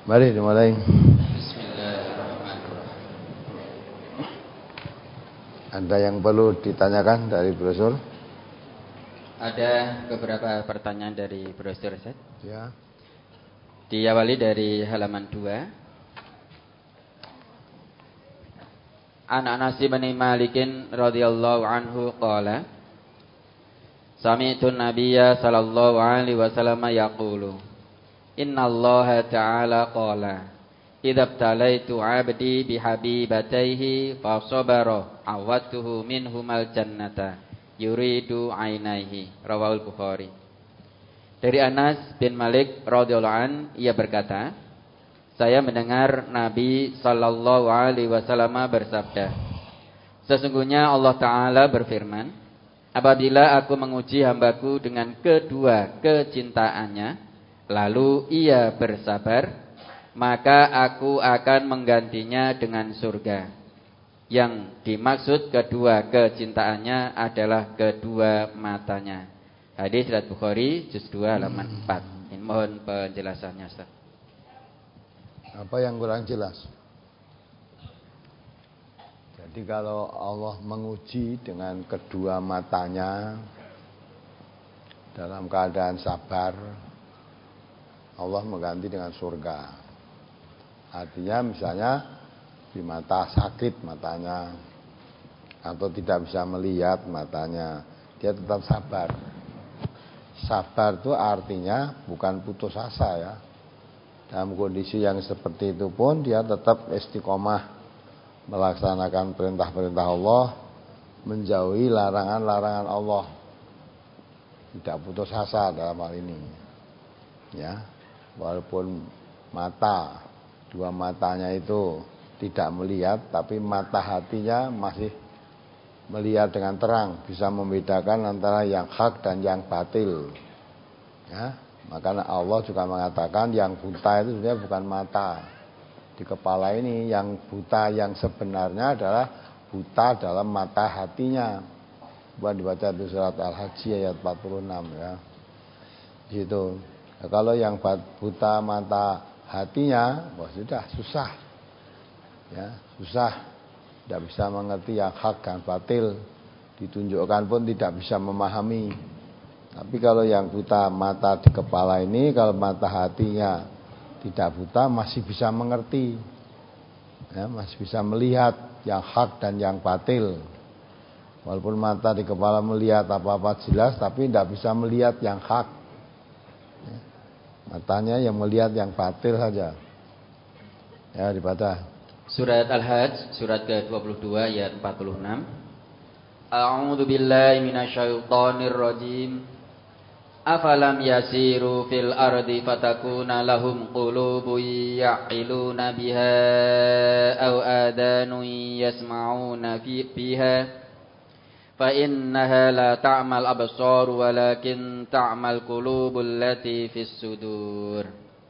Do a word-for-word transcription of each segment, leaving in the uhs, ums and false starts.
Mari dimulai. Bismillahirrahmanirrahim. Ada yang perlu ditanyakan dari brosur? Ada beberapa pertanyaan dari brosur, Ustaz. Ya. Diawali dari halaman dua. An Anas bin Malikin radhiyallahu anhu qala Sami'tu Nabiyya sallallahu alaihi wasallam yaqulu Innallaha ta'ala qala Idza btalaitu 'abdi bihabibatayhi fa sabara awatuhu minhumal jannata yuridu 'ainaihi. Rawahul Bukhari. Dari Anas bin Malik radhiyallahu an, ia berkata, saya mendengar Nabi sallallahu alaihi wasallam bersabda, sesungguhnya Allah Ta'ala berfirman, apabila aku menguji hambaku dengan kedua kecintaannya, lalu ia bersabar, maka aku akan menggantinya dengan surga. Yang dimaksud kedua kecintaannya adalah kedua matanya. Hadis riwayat Bukhari juz dua halaman empat. Ini mohon penjelasannya, Ustaz. Apa yang kurang jelas? Jadi kalau Allah menguji dengan kedua matanya dalam keadaan sabar, Allah mengganti dengan surga. Artinya misalnya di mata sakit matanya atau tidak bisa melihat matanya, dia tetap sabar. Sabar itu artinya bukan putus asa ya. Dalam kondisi yang seperti itu pun dia tetap istiqomah melaksanakan perintah-perintah Allah, menjauhi larangan-larangan Allah. Tidak putus asa dalam hal ini. Ya. Walaupun mata, dua matanya itu tidak melihat, tapi mata hatinya masih melihat dengan terang, bisa membedakan antara yang hak dan yang batil. Ya, makanya Allah juga mengatakan yang buta itu sebenarnya bukan mata di kepala ini, yang buta yang sebenarnya adalah buta dalam mata hatinya. Bukan dibaca di surat Al-Haji ayat empat puluh enam ya. Gitu. Nah, kalau yang buta mata hatinya, wah sudah susah, ya susah, tidak bisa mengerti yang hak dan batil, ditunjukkan pun tidak bisa memahami. Tapi kalau yang buta mata di kepala ini, kalau mata hatinya tidak buta, masih bisa mengerti, ya, masih bisa melihat yang hak dan yang batil. Walaupun mata di kepala melihat apa-apa jelas, tapi tidak bisa melihat yang hak. Matanya yang melihat yang batil saja. Ya, dibaca. Surat Al-Hajj, surat ke dua puluh dua ayat empat puluh enam. A'udzu billahi minasyaitonir rajim. Afalam yasiru fil ardi fatakuna lahum qulubun ya'qiluna biha aw adanun yasma'una biha. Fa innaha la ta'mal absar walakin ta'mal qulubul lati fis sudur.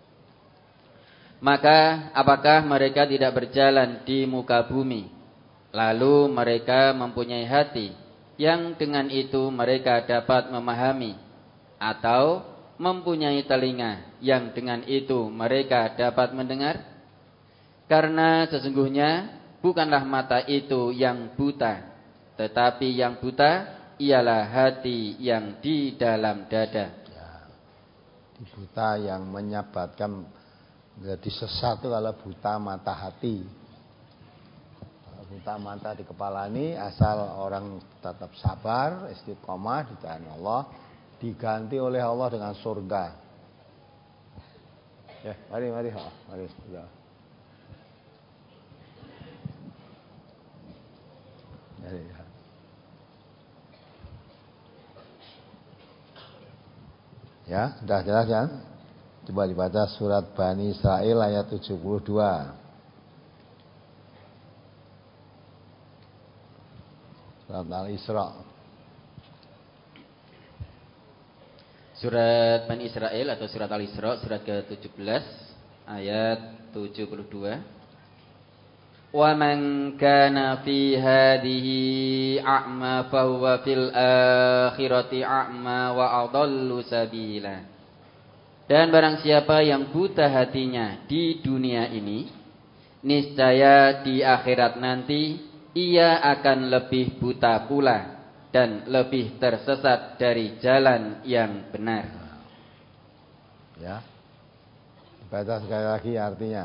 Maka apakah mereka tidak berjalan di muka bumi, lalu mereka mempunyai hati yang dengan itu mereka dapat memahami, atau mempunyai telinga yang dengan itu mereka dapat mendengar? Karena sesungguhnya bukanlah mata itu yang buta, tetapi yang buta ialah hati yang di dalam dada. Ya, di buta yang menyebabkan menjadi sesat itu kalau buta mata hati. Kalau buta mata di kepala ini, asal orang tetap sabar, istiqomah di jalan Allah, diganti oleh Allah dengan surga. Ya, mari, mari, mari, mari. Mari, ya. Ya, sudah jelas ya? Coba dibaca surat Bani Israil ayat tujuh puluh dua. Surat Al-Isra. Surat Bani Israil atau surat Al-Isra, surat ke tujuh belas ayat tujuh puluh dua. Wa man kana fi hadhihi a'ma fa huwa fil akhirati a'ma wa adallu sabila. Dan barang siapa yang buta hatinya di dunia ini, niscaya di akhirat nanti ia akan lebih buta pula dan lebih tersesat dari jalan yang benar. Ya. Baca sekali lagi artinya.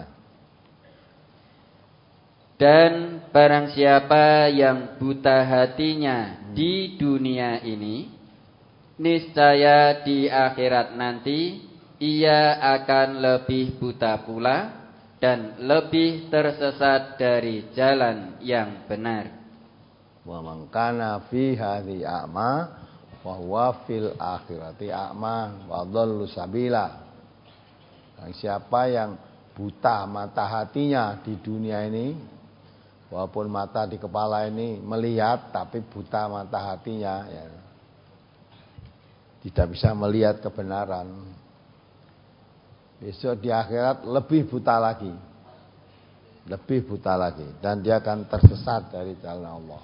Dan barang siapa yang buta hatinya hmm. di dunia ini, niscaya di akhirat nanti ia akan lebih buta pula dan lebih tersesat dari jalan yang benar. Wa man kana fi hadhi a'ma wa huwa fil akhirati a'ma wa dhallu sabila. Dan siapa yang buta mata hatinya di dunia ini, walaupun mata di kepala ini melihat tapi buta mata hatinya, ya, tidak bisa melihat kebenaran. Besok di akhirat lebih buta lagi. Lebih buta lagi. Dan dia akan tersesat dari jalan Allah.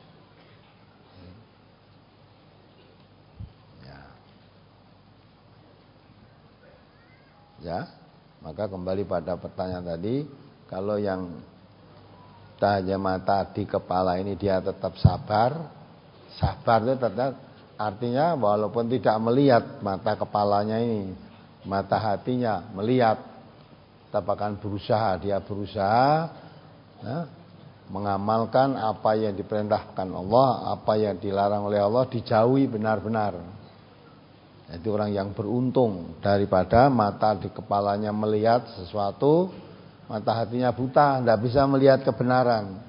Ya. Ya. Maka kembali pada pertanyaan tadi. Kalau yang cahaya mata di kepala ini dia tetap sabar. Sabar itu tetap artinya walaupun tidak melihat mata kepalanya ini, mata hatinya melihat, tetap akan berusaha. Dia berusaha ya, mengamalkan apa yang diperintahkan Allah, apa yang dilarang oleh Allah dijauhi benar-benar. Itu orang yang beruntung daripada mata di kepalanya melihat sesuatu, mata hatinya buta, tidak bisa melihat kebenaran.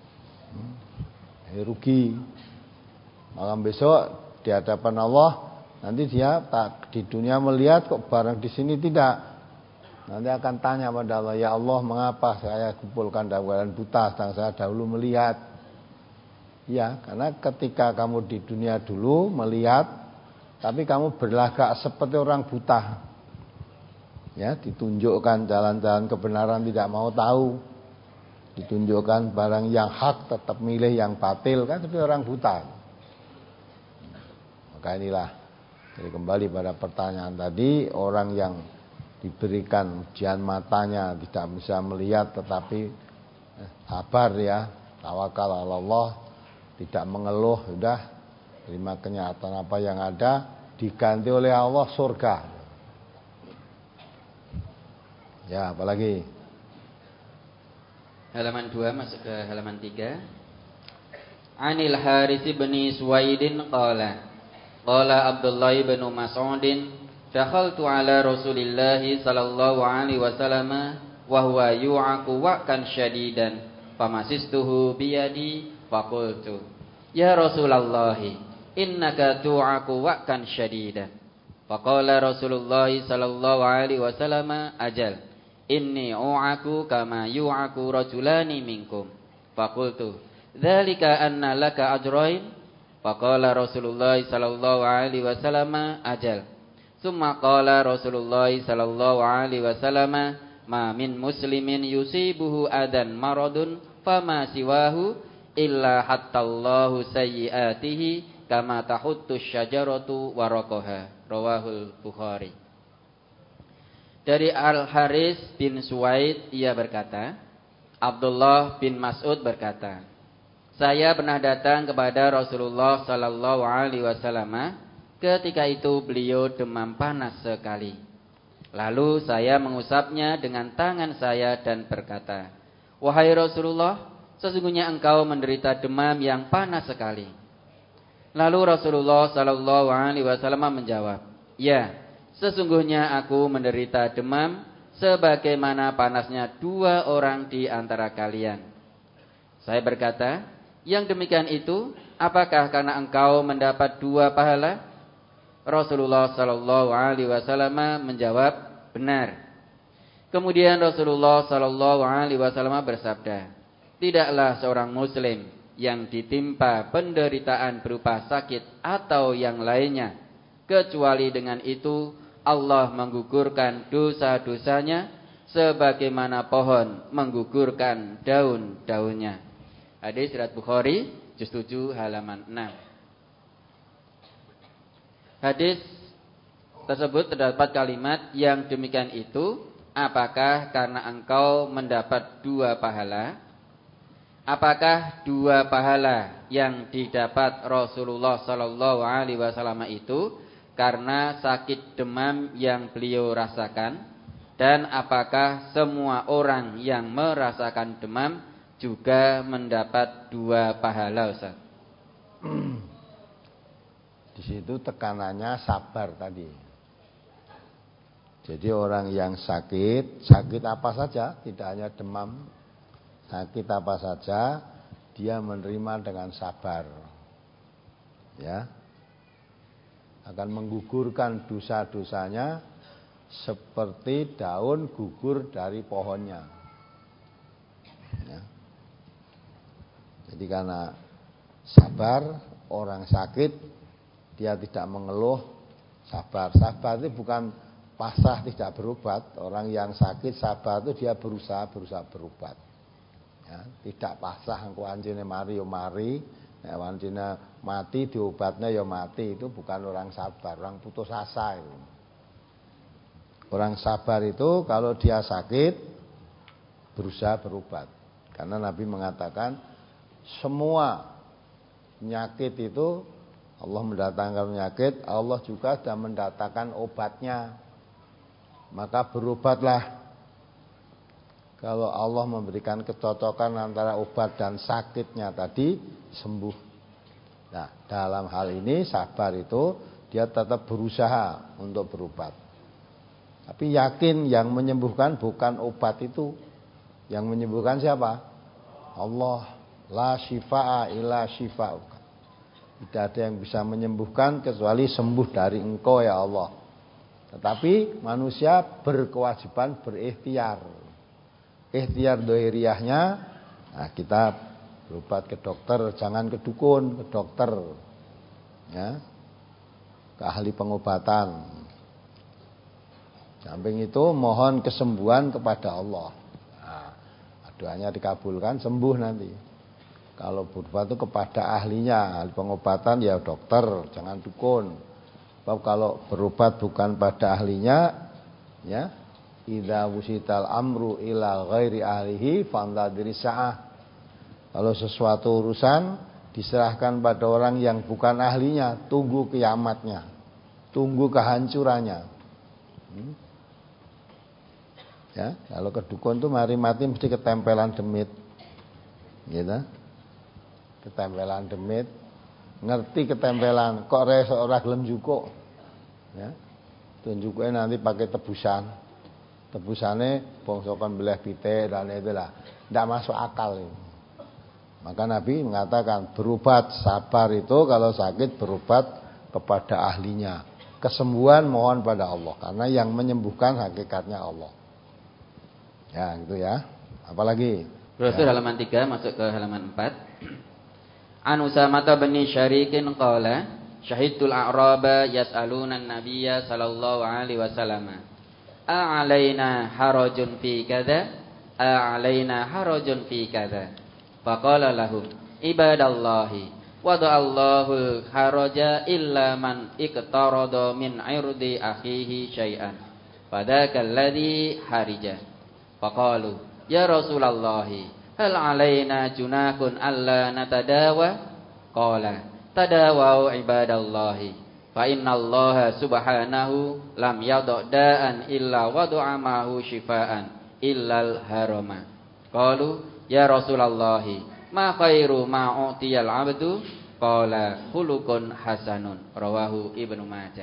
Hmm. Rugi. Maka besok di hadapan Allah nanti dia tak di dunia melihat kok barang di sini tidak. Nanti akan tanya pada Allah, ya Allah mengapa saya kumpulkan dalam keadaan buta sedang saya dahulu melihat. Ya, karena ketika kamu di dunia dulu melihat, tapi kamu berlagak seperti orang buta. Ya, ditunjukkan jalan-jalan kebenaran tidak mau tahu. Ditunjukkan barang yang hak tetap milih yang batil, kan seperti orang buta. Maka inilah. Jadi kembali pada pertanyaan tadi, orang yang diberikan ujian matanya tidak bisa melihat tetapi eh, sabar ya, tawakal Allah, tidak mengeluh, sudah terima kenyataan apa yang ada, diganti oleh Allah surga. Ya, apalagi? Halaman dua masuk ke halaman tiga. Anil Harits bin Suwaidin qala Qala Abdullah bin Mas'udin dakhaltu ala Rasulillah sallallahu alaihi wasallam wa huwa yu'aku wa'kan syadidan famasistuhu biyadi faqultu ya Rasulullah innaka tu'aku wa'kan syadidan faqala Rasulullah sallallahu alaihi wasallam ajal inni u'aku kama yu'aku rajulani minkum faqultu dzalika anna laka ajrain faqala Rasulullah sallallahu alaihi wasallam ajal. Summa qala Rasulullah sallallahu alaihi wasallam ma min muslimin yusibuhu adan maradun fama siwahu illa hattallahu sayyiatihi kama tahuttu syajaratu waraqaha. Rawahul Bukhari. Dari Al-Harits bin Suwaid ia berkata, Abdullah bin Mas'ud berkata, saya pernah datang kepada Rasulullah sallallahu alaihi wasallam ketika itu beliau demam panas sekali. Lalu saya mengusapnya dengan tangan saya dan berkata, wahai Rasulullah, sesungguhnya engkau menderita demam yang panas sekali. Lalu Rasulullah sallallahu alaihi wasallam menjawab, ya, sesungguhnya aku menderita demam sebagaimana panasnya dua orang di antara kalian. Saya berkata, yang demikian itu, apakah karena engkau mendapat dua pahala? Rasulullah sallallahu alaihi wasallam menjawab, benar. Kemudian Rasulullah sallallahu alaihi wasallam bersabda, tidaklah seorang muslim yang ditimpa penderitaan berupa sakit atau yang lainnya, kecuali dengan itu Allah menggugurkan dosa-dosanya sebagaimana pohon menggugurkan daun-daunnya. Hadis riwayat Bukhari juz tujuh halaman enam. Hadis tersebut terdapat kalimat yang demikian itu, apakah karena engkau mendapat dua pahala? Apakah dua pahala yang didapat Rasulullah sallallahu alaihi wasallam itu karena sakit demam yang beliau rasakan? Dan apakah semua orang yang merasakan demam juga mendapat dua pahala, Ustaz? Di situ tekanannya sabar tadi. Jadi orang yang sakit, sakit apa saja, tidak hanya demam, sakit apa saja, dia menerima dengan sabar. Ya. Akan menggugurkan dosa-dosanya seperti daun gugur dari pohonnya. Ya. Jadi karena sabar, orang sakit dia tidak mengeluh, sabar. Sabar itu bukan pasrah tidak berobat. Orang yang sakit sabar itu dia berusaha berusaha berobat. Ya, tidak pasrah engko anjene mari yo mari, nek anjene mati diobatnya yo mati, itu bukan orang sabar, orang putus asa itu. Orang sabar itu kalau dia sakit berusaha berobat. Karena Nabi mengatakan semua penyakit itu Allah mendatangkan penyakit, Allah juga sudah mendatangkan obatnya. Maka berobatlah. Kalau Allah memberikan kecocokan antara obat dan sakitnya tadi, sembuh. Nah, dalam hal ini sabar itu dia tetap berusaha untuk berobat. Tapi yakin yang menyembuhkan bukan obat itu. Yang menyembuhkan siapa? Allah. La syifaa illa syifa'uka. Tidak ada yang bisa menyembuhkan kecuali sembuh dari engkau ya Allah. Tetapi manusia berkewajiban berikhtiar. Ikhtiar dohiriyahnya, nah kita berobat ke dokter, jangan ke dukun, ke dokter, ya, ke ahli pengobatan. Samping itu mohon kesembuhan kepada Allah. Nah, doanya dikabulkan, sembuh nanti. Kalau berobat itu kepada ahlinya, ahli pengobatan ya dokter, jangan dukun. Sebab kalau berobat bukan pada ahlinya, ya, idza wusital amru ila ghairi ahlihi fantadiri sa'ah. Kalau sesuatu urusan diserahkan pada orang yang bukan ahlinya, tunggu kiamatnya, tunggu kehancurannya. Hmm? Ya, kalau ke dukun tuh mari mati mesti ketempelan demit, gitu. Ketempelan demit, ngerti ketempelan, kok reso ora gelem jukuk, ya, tunjuknya nanti pakai tebusan. Tebusannya bongsokan belah pite dan itulah tidak masuk akal ini. Maka Nabi mengatakan berobat sabar itu kalau sakit berobat kepada ahlinya. Kesembuhan mohon pada Allah karena yang menyembuhkan hakikatnya Allah. Ya gitu ya. Apalagi? Rasul ya. Halaman tiga masuk ke halaman empat. An Usamah bin Syarikin qala syahidul a'raba yas'aluna an-nabiyya sallallahu alaihi wasallam. A'alaina harajun fi kadza a'alaina harajun fi kadza faqala lahum ibadallahi wada'allahu haraja illa man iqtarada min 'irdi akhihi syai'an fadzaka alladhi harija faqalu ya rasulallahi hal 'alaina junahun alla natadawa qala tadawau ibadallahi fa innallaha subhanahu lam yada'an illa wadu'a mahu shifaan illal harama. Qalu ya Rasulullah ma khairu ma utiyal abdu qala khuluqun hasanun rawahu Ibnu Majah.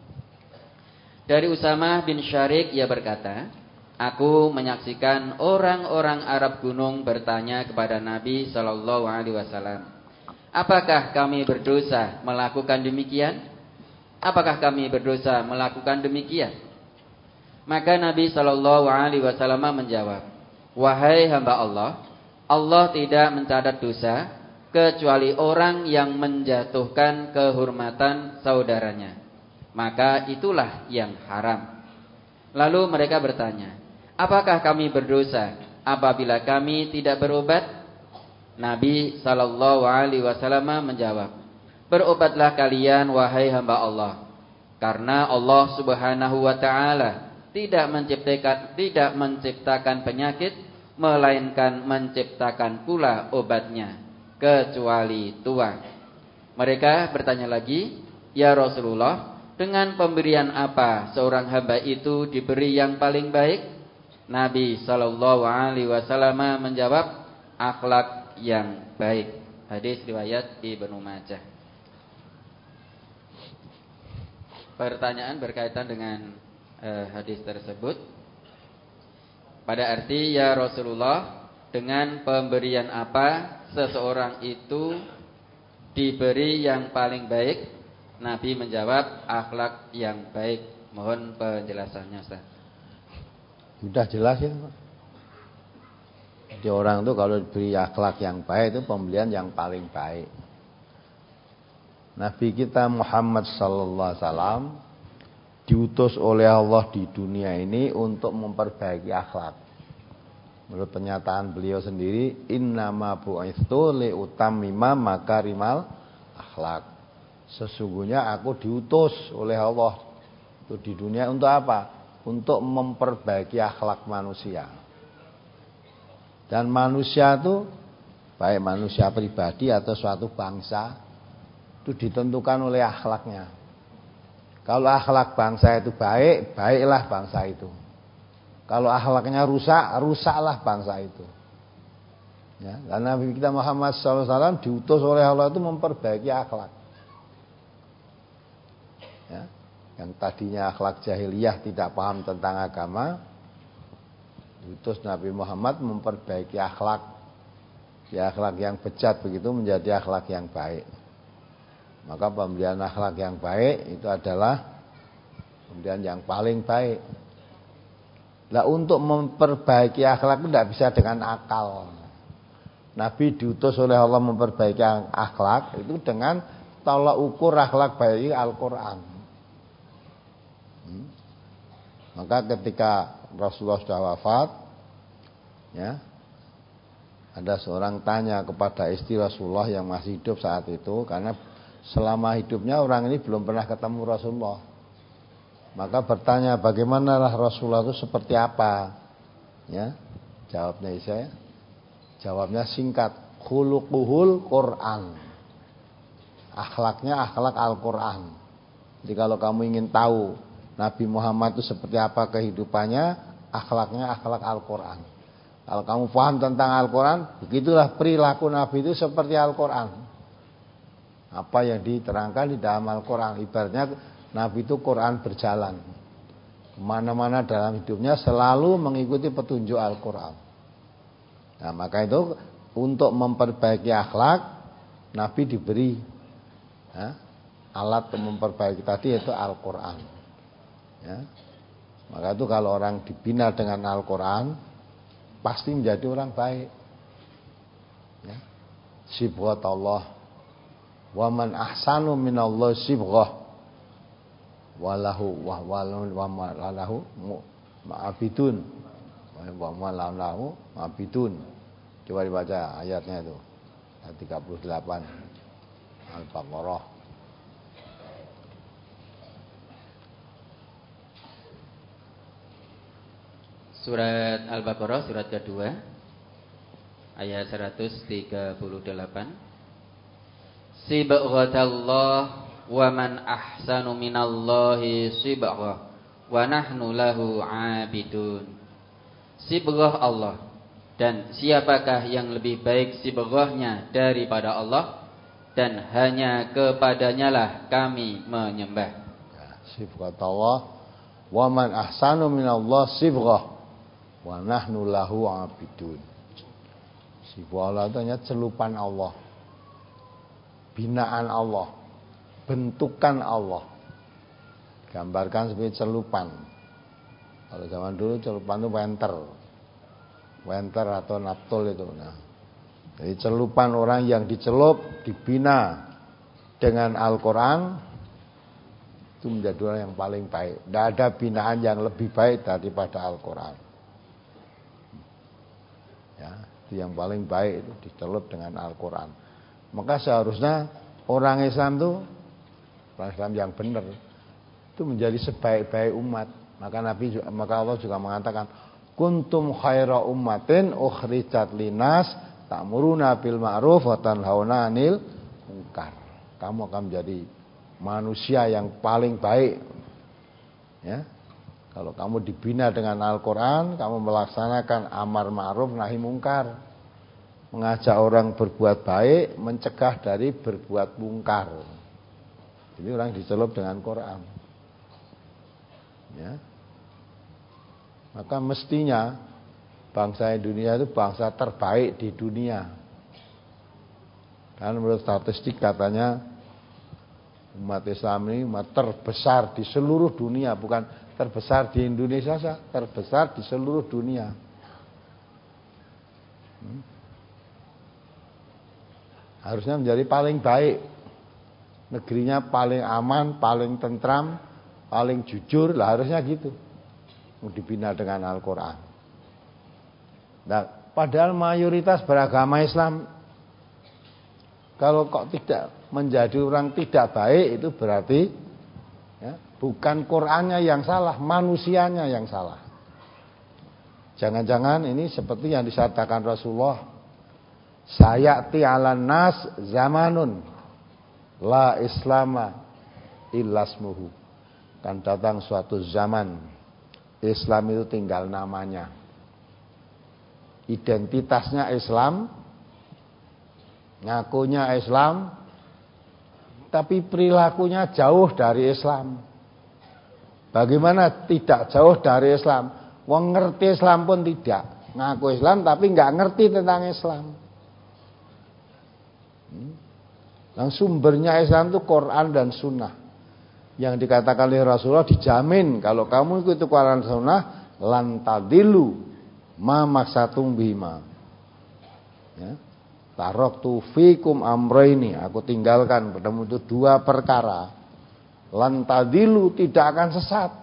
Dari Usamah bin Syarik ia berkata, aku menyaksikan orang-orang Arab gunung bertanya kepada Nabi sallallahu alaihi wasallam, apakah kami berdosa melakukan demikian? Apakah kami berdosa melakukan demikian? Maka Nabi sallallahu alaihi wasallam menjawab, wahai hamba Allah, Allah tidak mencatat dosa kecuali orang yang menjatuhkan kehormatan saudaranya. Maka itulah yang haram. Lalu mereka bertanya, apakah kami berdosa apabila kami tidak berobat? Nabi sallallahu alaihi wasallam menjawab, berobatlah kalian wahai hamba Allah. Karena Allah Subhanahu wa taala tidak menciptakan tidak menciptakan penyakit, melainkan menciptakan pula obatnya, kecuali tua. Mereka bertanya lagi, "Ya Rasulullah, dengan pemberian apa seorang hamba itu diberi yang paling baik?" Nabi sallallahu alaihi wasallam menjawab, "Akhlak yang baik." Hadis riwayat Ibnu Majah. Pertanyaan berkaitan dengan eh, hadis tersebut. Pada arti, ya Rasulullah, dengan pemberian apa seseorang itu diberi yang paling baik? Nabi menjawab, akhlak yang baik. Mohon penjelasannya, Ustaz. Sudah jelas ya, Pak. Jadi orang itu kalau diberi akhlak yang baik itu pemberian yang paling baik. Nabi kita Muhammad sallallahu alaihi wasallam diutus oleh Allah di dunia ini untuk memperbaiki akhlak. Menurut pernyataan beliau sendiri, innama bu'itsu li utammima makarimal akhlak. Sesungguhnya aku diutus oleh Allah itu di dunia untuk apa? Untuk memperbaiki akhlak manusia. Dan manusia itu baik manusia pribadi atau suatu bangsa itu ditentukan oleh akhlaknya. Kalau akhlak bangsa itu baik, baiklah bangsa itu. Kalau akhlaknya rusak, rusaklah bangsa itu. Ya, dan Nabi kita Muhammad sallallahu alaihi wasallam diutus oleh Allah itu memperbaiki akhlak. Ya, yang tadinya akhlak jahiliyah tidak paham tentang agama, diutus Nabi Muhammad memperbaiki akhlak. Ya, akhlak yang bejat begitu menjadi akhlak yang baik. Maka pemberian akhlak yang baik itu adalah pemberian yang paling baik. Nah, untuk memperbaiki akhlak itu tidak bisa dengan akal. Nabi diutus oleh Allah memperbaiki akhlak itu dengan tolak ukur akhlak baik Al-Quran. Hmm. Maka ketika Rasulullah sudah wafat, ya, ada seorang tanya kepada istri Rasulullah yang masih hidup saat itu, karena selama hidupnya orang ini belum pernah ketemu Rasulullah. Maka bertanya, bagaimana Rasulullah itu seperti apa? Ya, jawabnya saya, jawabnya singkat, khuluquhul Quran. Akhlaknya akhlak Al-Quran. Jadi kalau kamu ingin tahu Nabi Muhammad itu seperti apa kehidupannya, akhlaknya akhlak Al-Quran. Kalau kamu paham tentang Al-Quran, begitulah perilaku Nabi itu seperti Al-Quran. Apa yang diterangkan di dalam Al-Quran. Ibaratnya Nabi itu Quran berjalan. Kemana-mana dalam hidupnya selalu mengikuti petunjuk Al-Quran. Nah, maka itu untuk memperbaiki akhlak, Nabi diberi ya, alat untuk memperbaiki tadi yaitu Al-Quran. Ya. Maka itu kalau orang dibina dengan Al-Quran, pasti menjadi orang baik. Ya. Sibghat Allah. Wa man ahsanu minallahi sibghah walahu wa walahu ma'abidun wa malahu ma'abidun. Coba dibaca ayatnya itu tiga puluh delapan Al-Baqarah. Surat Al-Baqarah surat kedua ayat seratus tiga puluh delapan. Sibghatallah wa man ahsanu minallahi sibghah wa nahnu lahu abidun. Sibghah Allah, dan siapakah yang lebih baik sibghahnya daripada Allah, dan hanya kepadanya lah kami menyembah. Ya, sibghatallah wa man ahsanu minallahi sibghah wa nahnu lahu abidun. Sibghah Allah itu hanya celupan Allah, binaan Allah, bentukan Allah. Gambarkan seperti celupan. Kalau zaman dulu celupan itu wenter. Wenter atau naptol itu. Nah, jadi celupan orang yang dicelup, dibina dengan Al-Quran, itu menjadi orang yang paling baik. Tidak ada binaan yang lebih baik daripada Al-Quran. Ya, itu yang paling baik itu dicelup dengan Al-Quran. Maka seharusnya orang Islam itu, orang Islam yang benar, itu itu menjadi sebaik-baik umat. Maka Nabi maka Allah juga mengatakan, kuntum khaira ummatin ukhrijat linas ta'muruna bil ma'ruf wa tanhauna 'anil munkar. Kamu akan menjadi manusia yang paling baik. Ya. Kalau kamu dibina dengan Al-Qur'an, kamu melaksanakan amar ma'ruf nahi mungkar. Mengajak orang berbuat baik, mencegah dari berbuat mungkar. Ini orang dicelup dengan Quran. Ya. Maka mestinya bangsa Indonesia itu bangsa terbaik di dunia. Karena menurut statistik katanya umat Islam ini umat terbesar di seluruh dunia, bukan terbesar di Indonesia saja, terbesar di seluruh dunia. Hmm. Harusnya menjadi paling baik. Negerinya paling aman, paling tentram, paling jujur, lah harusnya gitu. Dibina dengan Al-Quran. Nah, padahal mayoritas beragama Islam, kalau kok tidak menjadi orang tidak baik, itu berarti ya, bukan Qurannya yang salah, manusianya yang salah. Jangan-jangan ini seperti yang disatakan Rasulullah, sayati 'alan nas zamanun la islama illasmuhu. Kan datang suatu zaman Islam itu tinggal namanya. Identitasnya Islam, ngakunya Islam, tapi perilakunya jauh dari Islam. Bagaimana tidak jauh dari Islam? Wong ngerti Islam pun tidak. Ngaku Islam tapi nggak ngerti tentang Islam. Hmm. Yang sumbernya Islam itu Quran dan Sunnah. Yang dikatakan oleh Rasulullah, dijamin kalau kamu ikuti Quran dan Sunnah, lan tadilu ma maksatum bima. Ya. Taraktu fikum amraini, aku tinggalkan padamu itu dua perkara. Lan tadilu, tidak akan sesat.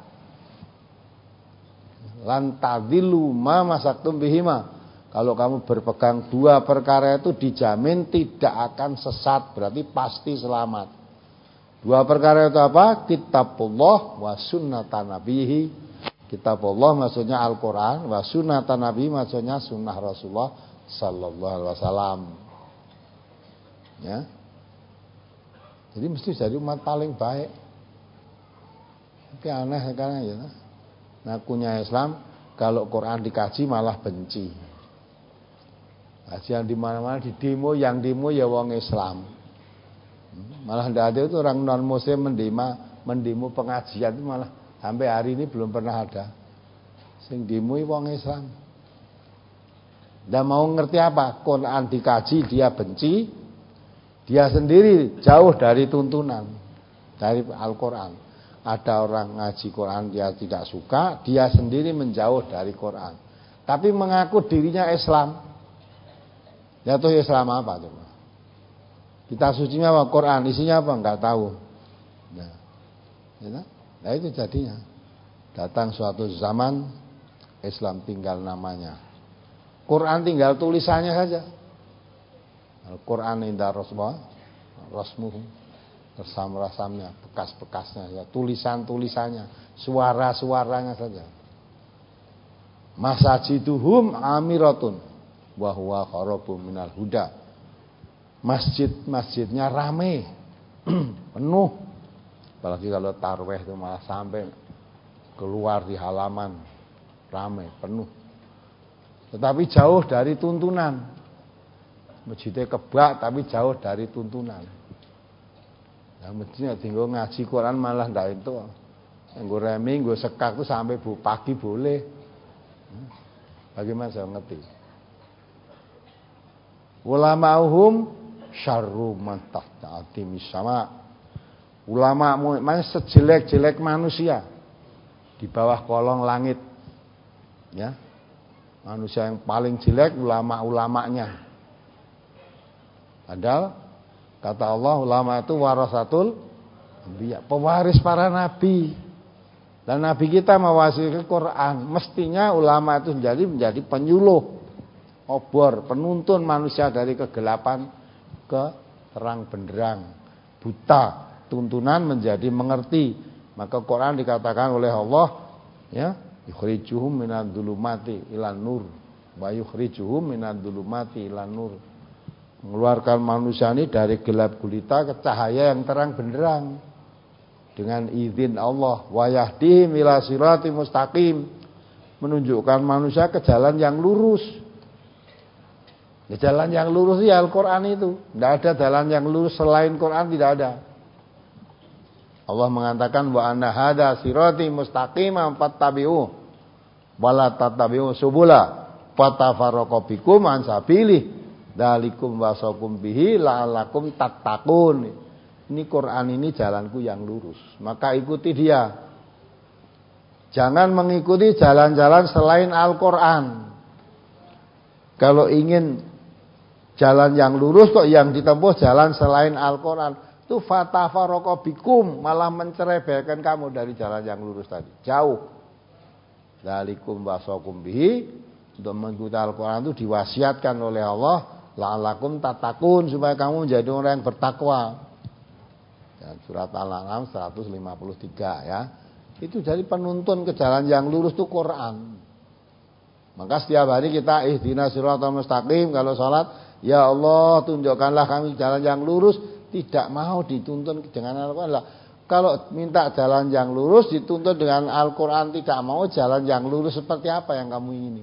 Lan tadilu ma maksatum bihima. Kalau kamu berpegang dua perkara itu dijamin tidak akan sesat, berarti pasti selamat. Dua perkara itu apa? Kitabullah wa sunnatan nabihi. Kitabullah maksudnya Al-Quran, wa sunnatan nabi maksudnya sunnah Rasulullah sallallahu alaihi wasallam. Ya. Jadi mesti jadi umat paling baik. Tapi aneh karena ya. Ngakunya Islam, kalau Quran dikaji malah benci. Kajian di mana-mana di demo, yang demo ya wong Islam. Malah tidak ada itu orang non muslim mendemo, mendemo pengajian itu malah sampai hari ini belum pernah ada. Sing demo wong Islam. Dan mau ngerti apa? Quran dikaji dia benci, dia sendiri jauh dari tuntunan dari Al-Quran. Ada orang ngaji Quran dia tidak suka, dia sendiri menjauh dari Quran. Tapi mengaku dirinya Islam. Ya tuh Islam apa coba? Kitab sucinya apa? Quran, isinya apa? Enggak tahu. Nah, ya, nah itu jadinya. Datang suatu zaman Islam tinggal namanya. Quran tinggal tulisannya saja. Al-Quran indah Rasulullah, rasmuhu, bersam-rasamnya, bekas-bekasnya, ya, tulisan-tulisannya, suara-suaranya saja. Masajiduhum amiratun wa huwa kharabun minal huda. Masjid-masjidnya rame, penuh. Apalagi kalau tarweh itu malah sampai keluar di halaman, rame, penuh. Tetapi jauh dari tuntunan. Masjidnya kebak tapi jauh dari tuntunan. Nah, masjidnya tinggal ngaji Quran malah ndak itu. Nggo remi, nggo sekak itu sampai bu pagi boleh. Bagaimana saya ngerti? Ulama'uhum syarru man tahta atimis sama. Ulama mana sejelek-jelek manusia di bawah kolong langit. Ya. Manusia yang paling jelek ulama-ulamanya. Padahal kata Allah ulama itu warasatul anbiya, pewaris para nabi. Dan nabi kita mewasili Quran, mestinya ulama itu menjadi menjadi penyuluh, obor, penuntun manusia dari kegelapan ke terang benderang, buta, tuntunan menjadi mengerti, Maka Quran dikatakan oleh Allah, ya, yukhrijuhum minadz-dzulumati ilan nur wa yukhrijuhum minadz-dzulumati ilan nur. Mengeluarkan manusia ini dari gelap gulita ke cahaya yang terang benderang dengan izin Allah. Wa yahdihim ila siratim mustaqim, menunjukkan manusia ke jalan yang lurus. Ya, jalan yang lurus ya Al-Quran itu. Tidak ada jalan yang lurus selain Quran, tidak ada. Allah mengatakan wa anna hadza sirati mustaqiman fattabi'u wa la tattabi'u subula fatafarraqu bikum an sabilihi dzalikum wasaqum bihi la'allakum tattaqun. Ini Quran ini jalanku yang lurus, maka ikuti dia. Jangan mengikuti jalan-jalan selain Al-Quran. Kalau ingin jalan yang lurus kok yang ditempuh jalan selain Al-Quran, itu fatafarraqu bikum, malah mencerebelkan kamu dari jalan yang lurus tadi, jauh. Dzalikum wasaqum bihi, untuk mengikuti Al-Quran itu diwasiatkan oleh Allah, la'allakum tattaqun, supaya kamu menjadi orang yang bertakwa. Dan surat Al-An'am seratus lima puluh tiga ya. Itu jadi penuntun ke jalan yang lurus itu Quran. Maka setiap hari kita ihdinas siratal mustaqim kalau salat, ya Allah tunjukkanlah kami jalan yang lurus. Tidak mau dituntun dengan Al-Quran. Kalau minta jalan yang lurus dituntun dengan Al-Quran, tidak mau jalan yang lurus seperti apa yang kamu ingini.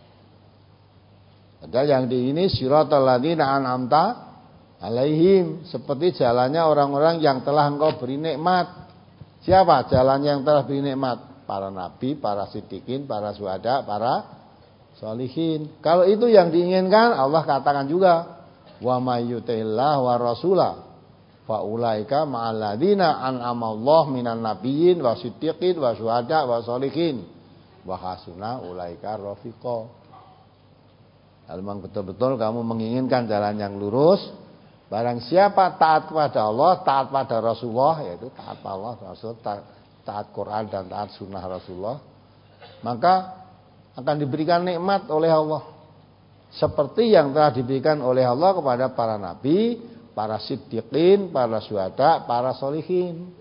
Padahal yang di ini siratal ladzina an'amta alaihim, seperti jalannya orang-orang yang telah engkau beri nikmat. Siapa jalannya yang telah beri nikmat? Para nabi, para siddiqin, para syuhada, para sholihin. Kalau itu yang diinginkan, Allah katakan juga, wa may yuti'illah wa rasulah fa ulaika ma'al ladzina an'ama Allah minan nabiyyin wa siddiqin wa syuhada wa sholihin wa hasuna ulaika rafiqa. Kalau memang betul-betul kamu menginginkan jalan yang lurus, barang siapa taat kepada Allah, taat pada Rasulullah, yaitu taat Allah, Rasul, taat, taat Quran dan taat sunnah Rasulullah, maka akan diberikan nikmat oleh Allah. Seperti yang telah diberikan oleh Allah kepada para nabi, para siddiqin, para syuhada, para sholihin.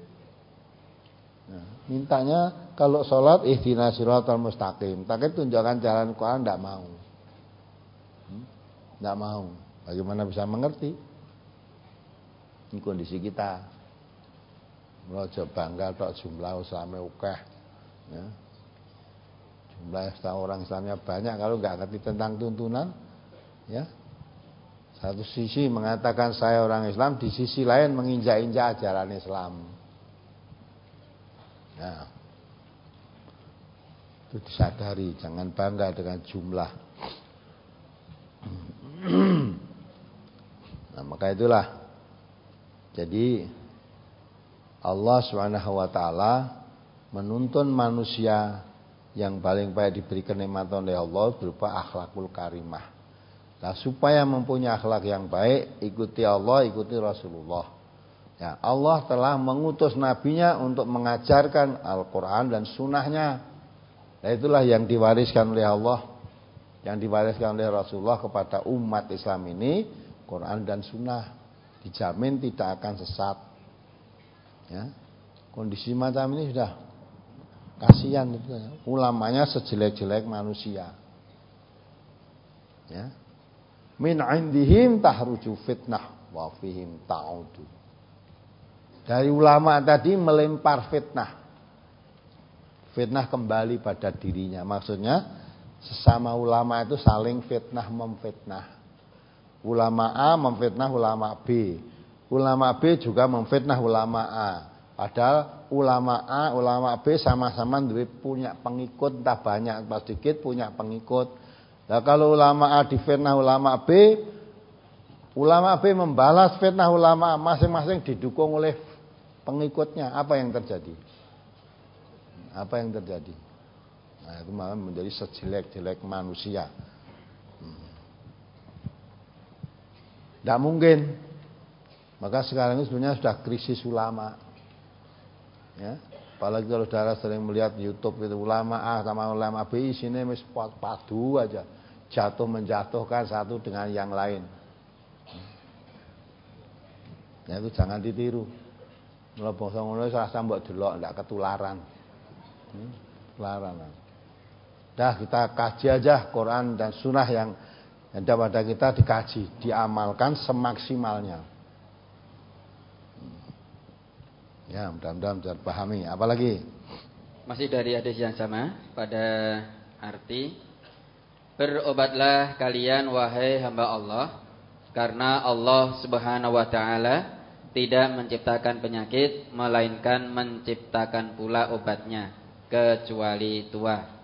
Nah, mintanya kalau sholat ihdinas siratal mustaqim, tapi tunjukkan jalan Quran, tidak mau. Tidak mau. Bagaimana bisa mengerti? Ini kondisi kita. Ojo bangga tok jumlah Islamnya akeh. Ya. Jumlah orang Islamnya banyak, kalau nggak ngerti tentang tuntunan, ya. Satu sisi mengatakan saya orang Islam, di sisi lain menginjak-injak ajaran Islam. Nah, itu disadari, jangan bangga dengan jumlah. Nah, maka itulah. Jadi Allah Subhanahu wa taala menuntun manusia yang paling baik diberi kenikmatan oleh Allah berupa akhlakul karimah. Nah, supaya mempunyai akhlak yang baik, ikuti Allah, ikuti Rasulullah. Ya, Allah telah mengutus nabinya untuk mengajarkan Al-Quran dan sunnahnya. Nah, itulah yang diwariskan oleh Allah, yang diwariskan oleh Rasulullah kepada umat Islam ini, Quran dan sunnah. Dijamin tidak akan sesat. Ya, kondisi macam ini sudah kasihan itu. Ulamanya sejelek-jelek manusia. Ya. Min indihim tahruju fitnah wa fihim ta'udu. Dari ulama tadi melempar fitnah. Fitnah kembali pada dirinya. Maksudnya sesama ulama itu saling fitnah memfitnah. Ulama A memfitnah ulama B. Ulama B juga memfitnah ulama A. Padahal ulama A, ulama B sama-sama punya pengikut, entah banyak entah sedikit punya pengikut. Nah, kalau ulama A difitnah ulama B, ulama B membalas fitnah ulama A, masing-masing didukung oleh pengikutnya. Apa yang terjadi? Apa yang terjadi? Nah, itu malah menjadi sejelek-jelek manusia. Tidak mungkin. Maka sekarang ini sebenarnya sudah krisis ulama. Ya, apalagi kalau saudara sering melihat YouTube itu ulama A sama ulama B isinya mis padu aja, jatuh menjatuhkan satu dengan yang lain. Ya, itu jangan ditiru. Mula bangsa ngono rasa mbok delok ndak ketularan. Hmm, ketularan. Dah kita kaji aja Quran dan sunnah yang ada pada kita, dikaji, diamalkan semaksimalnya. Ya, mudah-mudahan bisa dipahami. Apalagi? Masih dari hadis yang sama pada arti berobatlah kalian wahai hamba Allah, karena Allah Subhanahu wa taala tidak menciptakan penyakit melainkan menciptakan pula obatnya, kecuali tua.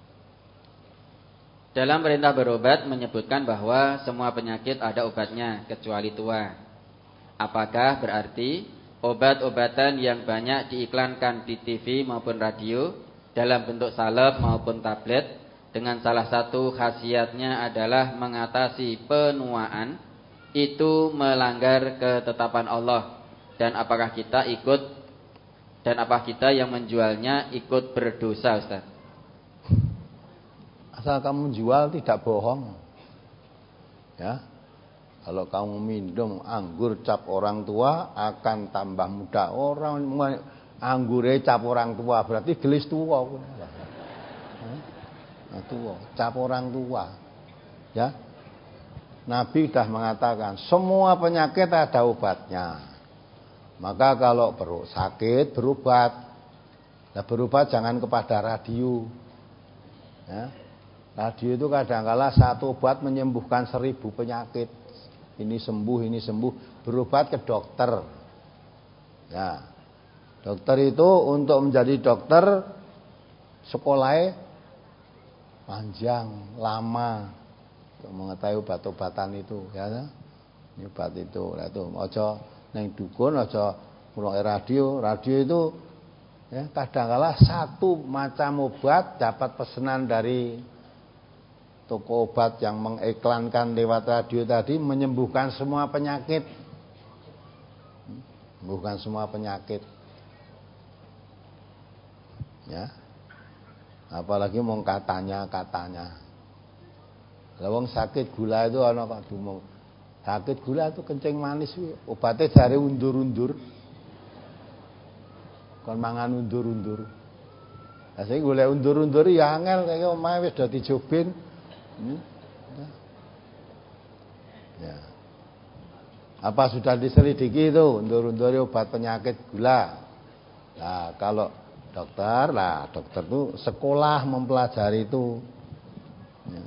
Dalam perintah berobat menyebutkan bahwa semua penyakit ada obatnya kecuali tua. Apakah berarti obat-obatan yang banyak diiklankan di T V maupun radio dalam bentuk salep maupun tablet dengan salah satu khasiatnya adalah mengatasi penuaan, itu melanggar ketetapan Allah? Dan apakah kita ikut dan apa kita yang menjualnya ikut berdosa, Ustaz? Asal kamu jual tidak bohong. Ya. Kalau kamu minum anggur cap orang tua akan tambah muda. Orang anggure cap orang tua berarti gelis tua. Nah, tua, cap orang tua. Ya. Nabi sudah mengatakan semua penyakit ada obatnya. Maka kalau perut sakit berobat. Nah, berobat jangan kepada radio. Ya. Radio itu kadang-kala satu obat menyembuhkan seribu penyakit. Ini sembuh, ini sembuh. Berobat ke dokter. Ya, dokter itu untuk menjadi dokter sekolahnya panjang, lama untuk mengetahui obat-obatan itu. Ya, ini obat itu. Nah, itu ojo neng dukun, ojo ngrungokne radio. Radio itu ya kadang-kala satu macam obat dapat pesanan dari toko obat yang mengiklankan lewat radio tadi menyembuhkan semua penyakit. Menyembuhkan semua penyakit. Ya. Apalagi mau katanya-katanya. Lawang sakit gula itu ana kok dumung. Sakit gula itu kencing manis kuwi, obatnya jare undur-undur. Kon mangan undur-undur. Lah sing golek undur-undur ya angel kaya omahe wis do dijobin. Hmm? Ya. Apa sudah diselidiki itu undur-undur obat penyakit gula? Nah, kalau dokter, lah dokter itu sekolah mempelajari itu. Ya.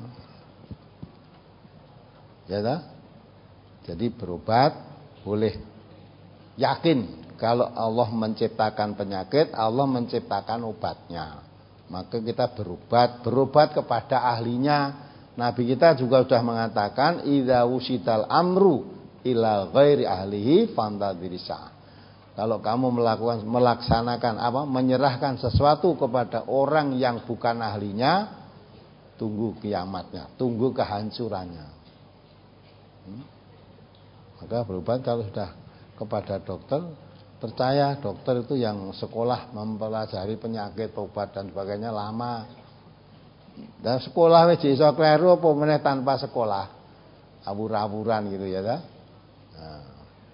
Ya tak? Jadi berobat boleh yakin kalau Allah menciptakan penyakit, Allah menciptakan obatnya. Maka kita berobat, berobat kepada ahlinya. Nabi kita juga sudah mengatakan idza wusital amru ila ghairi ahlihi fantadrisa. Kalau kamu melakukan melaksanakan apa? Menyerahkan sesuatu kepada orang yang bukan ahlinya, tunggu kiamatnya, tunggu kehancurannya. Hmm? Maka berobat kalau sudah kepada dokter, percaya dokter itu yang sekolah mempelajari penyakit, obat dan sebagainya lama. Dan sekolah wis iso kleru apa meneh tanpa sekolah. Awur-awuran gitu ya ta? Nah.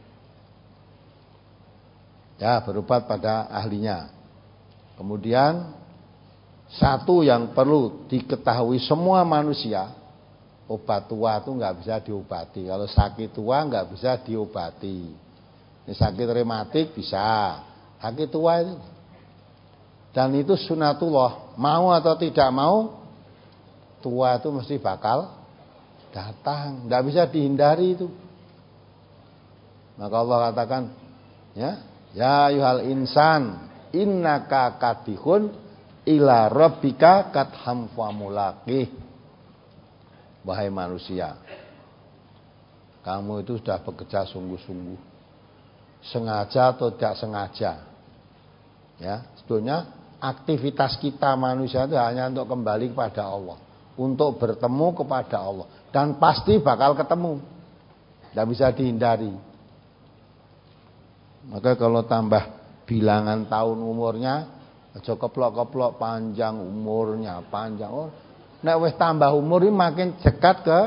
Ya, berobat pada ahlinya. Kemudian satu yang perlu diketahui semua manusia, obat tua itu enggak bisa diobati. Kalau sakit tua enggak bisa diobati. Ini sakit rematik bisa, sakit tua itu. Dan itu sunatullah, mau atau tidak mau, tua itu mesti bakal datang, tidak bisa dihindari itu. Maka Allah katakan, ya, ya yuhal insan, innaka kadihun ila rabbika katham famulaqih. Wahai manusia, kamu itu sudah bekerja sungguh-sungguh, sengaja atau tidak sengaja. Ya, sebetulnya aktivitas kita manusia itu hanya untuk kembali kepada Allah, untuk bertemu kepada Allah, dan pasti bakal ketemu, tidak bisa dihindari. Maka kalau tambah bilangan tahun umurnya, aja keplok-keplok panjang umurnya, panjang. Oh, nek wis tambah umur ini makin dekat ke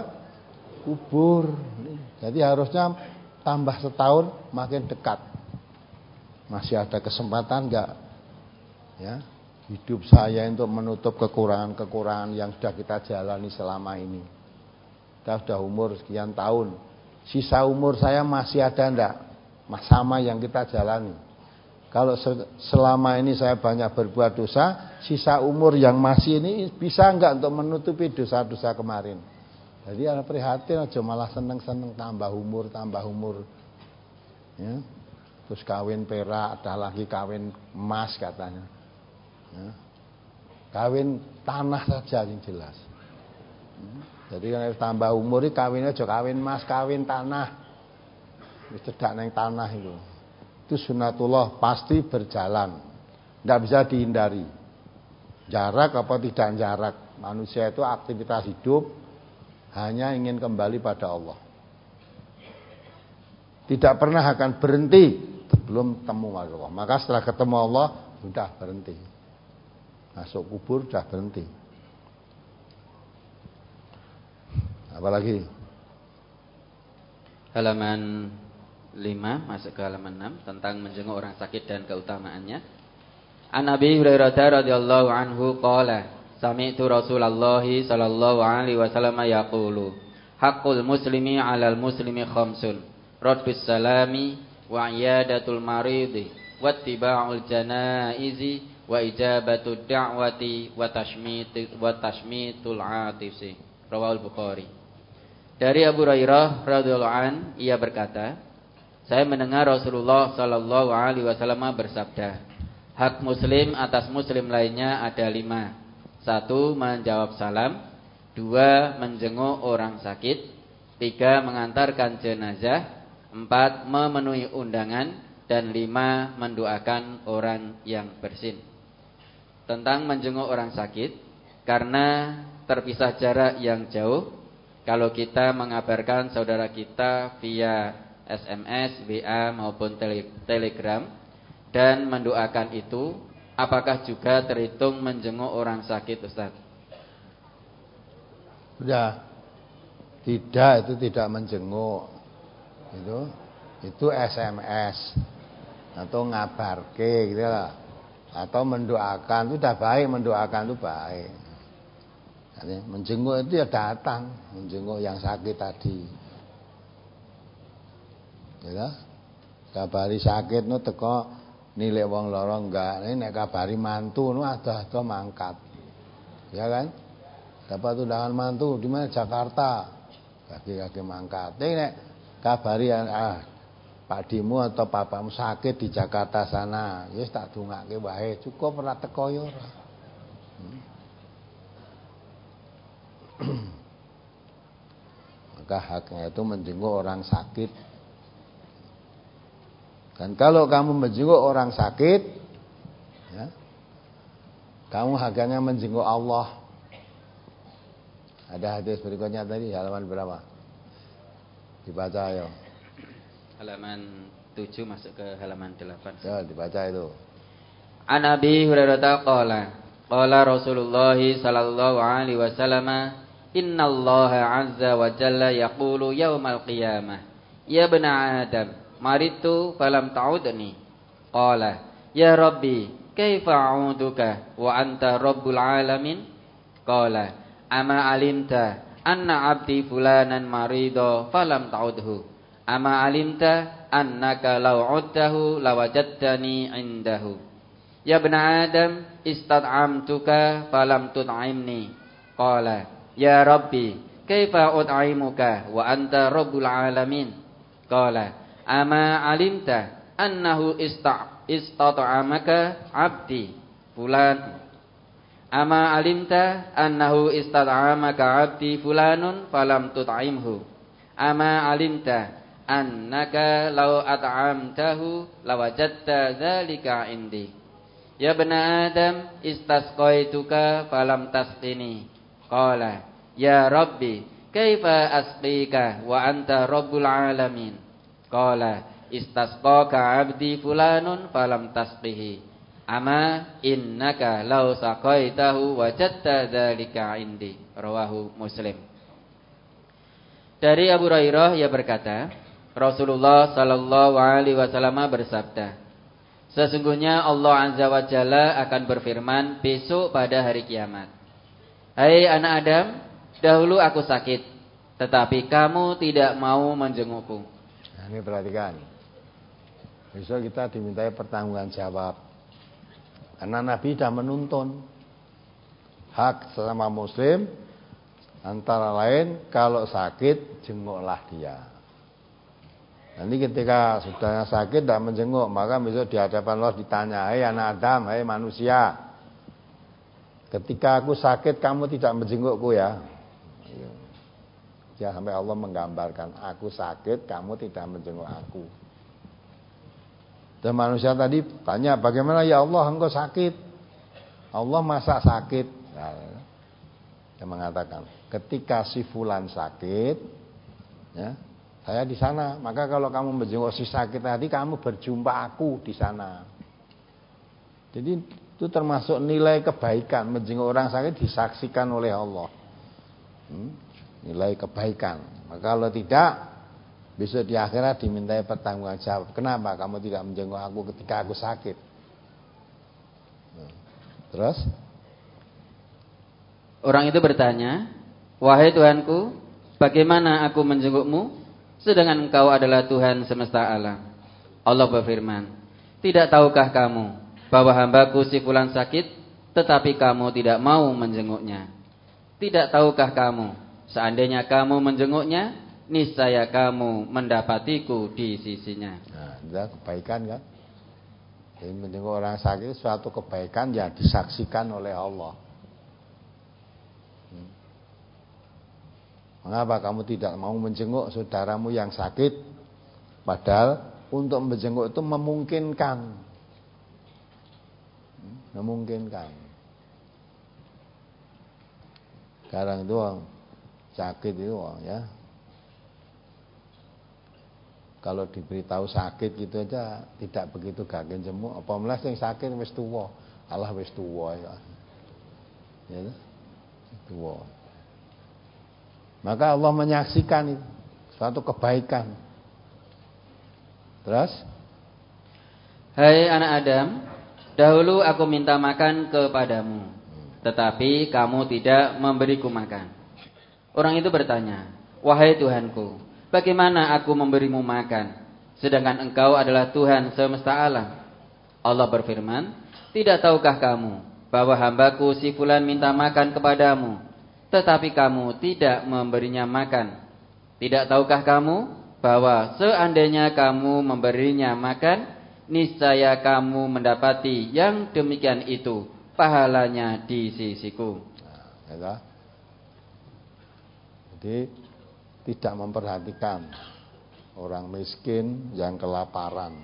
kubur. Jadi harusnya tambah setahun makin dekat. Masih ada kesempatan enggak? Ya, hidup saya untuk menutup kekurangan-kekurangan yang sudah kita jalani selama ini. Kita sudah umur sekian tahun. Sisa umur saya masih ada enggak? Sama yang kita jalani. Kalau selama ini saya banyak berbuat dosa, sisa umur yang masih ini bisa enggak untuk menutupi dosa-dosa kemarin? Jadi ada prihatin aja malah seneng-seneng tambah umur, tambah umur. Ya. Terus kawin perak, ada lagi kawin emas katanya. Ya. Kawin tanah saja yang jelas. Jadi kalau tambah umur ini kawinnya aja kawin emas, kawin tanah. Wis cedak nang tanah itu. Itu sunatullah pasti berjalan. Tidak bisa dihindari. Jarak apa tidak jarak. Manusia itu aktivitas hidup hanya ingin kembali pada Allah. Tidak pernah akan berhenti sebelum temu Allah. Maka setelah ketemu Allah sudah berhenti. Masuk kubur sudah berhenti. Apalagi? Halaman lima masuk ke halaman enam tentang menjenguk orang sakit dan keutamaannya. An Abi Hurairah radhiyallahu anhu qala sami'tu Rasulullah sallallahu alaihi wasallam yaqulu haqqul muslimi 'alal muslimi khamsun raddus salami wa iyadatul maridi wattiba'ul janaizi wa ijabatud da'wati wa tashmit wa tashmitul 'atisi. Rawahul Bukhari. Dari Abu Hurairah radhiyallahu an ia berkata, saya mendengar Rasulullah sallallahu alaihi wasallam bersabda, hak muslim atas muslim lainnya ada lima. Satu, menjawab salam. Dua, menjenguk orang sakit. Tiga, mengantarkan jenazah. Empat, memenuhi undangan. Dan lima, mendoakan orang yang bersin. Tentang menjenguk orang sakit, karena terpisah jarak yang jauh, kalau kita mengabarkan saudara kita via S M S, W A maupun tele, telegram dan mendoakan itu, apakah juga terhitung menjenguk orang sakit, Ustaz? Sudah. Tidak, itu tidak menjenguk. Itu itu S M S atau ngabarke gitu lah. Atau mendoakan itu sudah baik, mendoakan itu baik. Jadi, menjenguk itu ya datang, menjenguk yang sakit tadi. Ya, kabari sakit nu teko nilai wong lara enggak. Ini nek kabari mantu nu ada-ada mangkat. Ya kan? Dapat undangan mantu di mana? Jakarta. Kaki-kaki mangkat. Ini nek kabari ah pakdimu atau papamu sakit di Jakarta sana, ya wis tak dongake wae, cukup ora teko ya ora. Hmm. Maka haknya itu menjenguk orang sakit. Dan kalau kamu menjenguk orang sakit, ya, kamu haknya menjenguk Allah. Ada hadis berikutnya tadi halaman berapa? Dibaca ayo. Halaman tujuh masuk ke halaman delapan. Ya, dibaca itu. An Abi Hurairah qala qala Rasulullah sallallahu alaihi wasallam innallaha azza wa jalla yaqulu yaumal qiyamah ya bani Adam maritu falam ta'udni. Qala ya Rabbi kaifa a'uduka wa anta rabbul alamin. Qala ama alimta anna abdi fulanan marido falam ta'udhu. Ama alimta annaka law 'udtahu lawajadtani 'indahu. Ya bani Adam istad'amtuka falam tud'imni. Qala ya Rabbi kaifa ud'imuka wa anta rabbul alamin. Qala ama alimta annahu istat'amaka abdi fulan. Ama alimta annahu istad'amaka abdi fulanun falam tut'imhu. Ama alimta annaka law at'amtahu lawajadta dzalika indi. Ya bani Adam istasqaituka falam tasqini. Qala ya Rabbi kaifa asqika wa anta rabbul alamin. Qala istasqaka abdi fulanun falam tasqihi. Ama innaka law saqaitahu wajadta dzalika indi. Rawahu Muslim. Dari Abu Hurairah ia berkata, Rasulullah sallallahu alaihi wasallam bersabda, Sesungguhnya Allah Azza wa Jalla akan berfirman besok pada hari kiamat. Hai anak Adam, dahulu aku sakit, tetapi kamu tidak mau menjengukku. Nah, ini perhatikan. Besok kita dimintai pertanggungan jawab. Karena Nabi sudah menuntun hak sesama muslim, antara lain kalau sakit jenguklah dia. Nanti ketika sudah sakit tidak menjenguk, maka besok di hadapan Allah ditanya, hai anak Adam, hai manusia, ketika aku sakit kamu tidak menjengukku ya. Ya sampai Allah menggambarkan, aku sakit kamu tidak menjenguk aku. Dan manusia tadi tanya, bagaimana ya Allah engkau sakit? Allah masa sakit? Nah, dia mengatakan, ketika si fulan sakit, ya, saya di sana. Maka kalau kamu menjenguk si sakit tadi, kamu berjumpa aku di sana. Jadi itu termasuk nilai kebaikan. Menjenguk orang sakit disaksikan oleh Allah. Hmm, nilai kebaikan. Maka kalau tidak, besok di akhirat dimintai pertanggungan jawab. Kenapa kamu tidak menjenguk aku ketika aku sakit? Nah, terus? Orang itu bertanya, wahai Tuhanku, bagaimana aku menjengukmu? Sedangkan engkau adalah Tuhan semesta alam. Allah berfirman, tidak tahukah kamu bahwa hambaku si fulan sakit, tetapi kamu tidak mau menjenguknya? Tidak tahukah kamu, seandainya kamu menjenguknya, niscaya kamu mendapatiku di sisinya. Nah, itu kebaikan kan? Jadi menjenguk orang sakit suatu kebaikan yang disaksikan oleh Allah. Mengapa kamu tidak mau menjenguk saudaramu yang sakit? Padahal untuk menjenguk itu memungkinkan. Memungkinkan. Sekarang itu orang sakit itu orang, ya. Kalau diberitahu sakit gitu aja tidak begitu gagen jenguk. Apa malah sing sakit wis tuwa. Allah wis tuwa ya. Ya. Tuwa. Maka Allah menyaksikan itu suatu kebaikan. Terus, hai anak Adam, dahulu aku minta makan kepadamu, tetapi kamu tidak memberiku makan. Orang itu bertanya, wahai Tuhanku, bagaimana aku memberimu makan, sedangkan engkau adalah Tuhan semesta alam? Allah berfirman, tidak tahukah kamu bahwa hambaku si fulan minta makan kepadamu, tetapi kamu tidak memberinya makan? Tidak tahukah kamu bahwa seandainya kamu memberinya makan, niscaya kamu mendapati yang demikian itu pahalanya di sisiku. Nah, ya. Jadi tidak memperhatikan orang miskin yang kelaparan.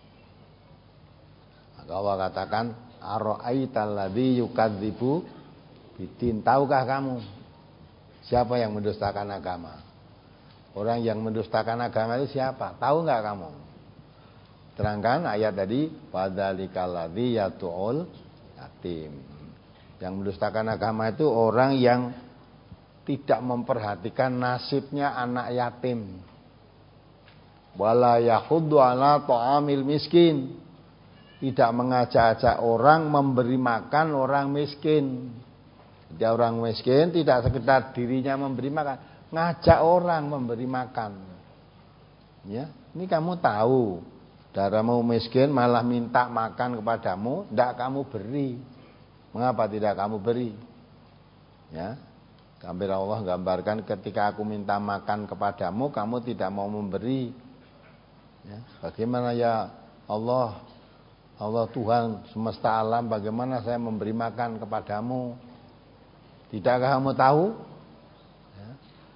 Maka Allah katakan, ara'aital ladzi yukadzibu bidin. Tahukah kamu siapa yang mendustakan agama? Orang yang mendustakan agama itu siapa? Tahu enggak kamu? Terangkan ayat tadi, padzalikal ladzi yatu'ul yatim. Yang mendustakan agama itu orang yang tidak memperhatikan nasibnya anak yatim. Wala yahuddu ala ta'amil miskin. Tidak mengajak-ajak orang memberi makan orang miskin. Jadi orang miskin tidak sekedar dirinya memberi makan, ngajak orang memberi makan. Ya, ini kamu tahu, saudaramu miskin malah minta makan kepadamu, tidak kamu beri. Mengapa tidak kamu beri? Ya, gambar Allah gambarkan ketika aku minta makan kepadamu, kamu tidak mau memberi. Ya, bagaimana ya Allah, Allah Tuhan semesta alam, bagaimana saya memberi makan kepadamu? Tidakkah kamu tahu? Ya.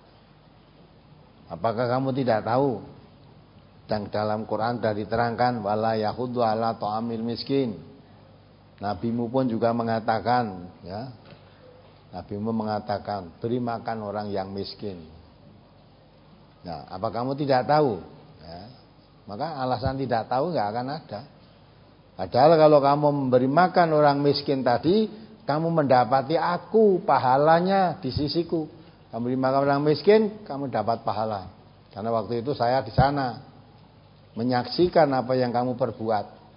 Apakah kamu tidak tahu? Dan dalam Quran sudah diterangkan, wala yahuddu ala ta'amil miskin. Nabimu pun juga mengatakan, ya, Nabimu mengatakan, beri makan orang yang miskin. Nah, apa kamu tidak tahu? Ya. Maka alasan tidak tahu nggak akan ada. Padahal kalau kamu memberi makan orang miskin tadi, kamu mendapati aku pahalanya di sisiku. Kamu beri makan orang miskin, kamu dapat pahala. Karena waktu itu saya di sana menyaksikan apa yang kamu perbuat.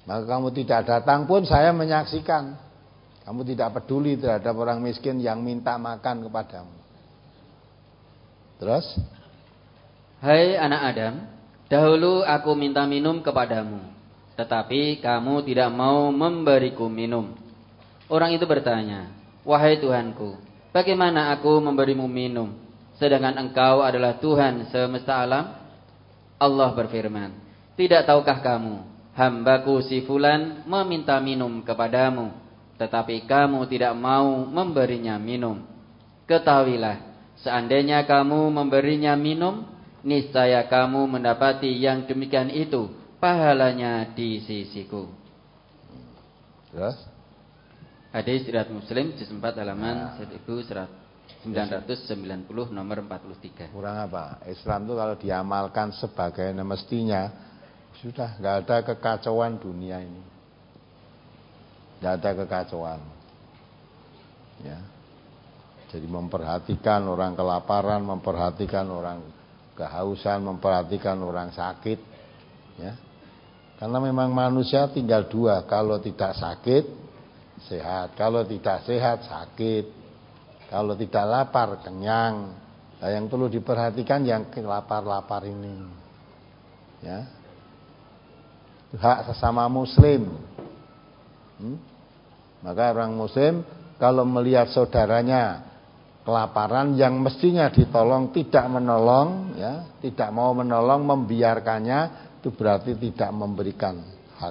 Maka kamu tidak datang pun saya menyaksikan. Kamu tidak peduli terhadap orang miskin yang minta makan kepadamu. Terus? Hai anak Adam, dahulu aku minta minum kepadamu, tetapi kamu tidak mau memberiku minum. Orang itu bertanya, wahai Tuhanku, bagaimana aku memberimu minum, sedangkan engkau adalah Tuhan semesta alam? Allah berfirman, tidak tahukah kamu, hambaku si fulan meminta minum kepadamu, tetapi kamu tidak mau memberinya minum. Ketahuilah, seandainya kamu memberinya minum, niscaya kamu mendapati yang demikian itu pahalanya di sisiku. Terus? Hadis riwayat Muslim juz empat halaman seribu sembilan ratus sembilan puluh nomor empat puluh tiga. Kurang apa? Islam itu kalau diamalkan sebagai mestinya, sudah nggak ada kekacauan dunia ini. Nggak ada kekacauan. Ya. Jadi memperhatikan orang kelaparan, memperhatikan orang kehausan, memperhatikan orang sakit, ya. Karena memang manusia tinggal dua, kalau tidak sakit sehat, kalau tidak sehat sakit, kalau tidak lapar kenyang. Nah, yang perlu diperhatikan yang lapar-lapar ini, ya. Hak sesama muslim. Hmm? Maka orang muslim kalau melihat saudaranya kelaparan yang mestinya ditolong tidak menolong, ya, tidak mau menolong, membiarkannya, itu berarti tidak memberikan hak,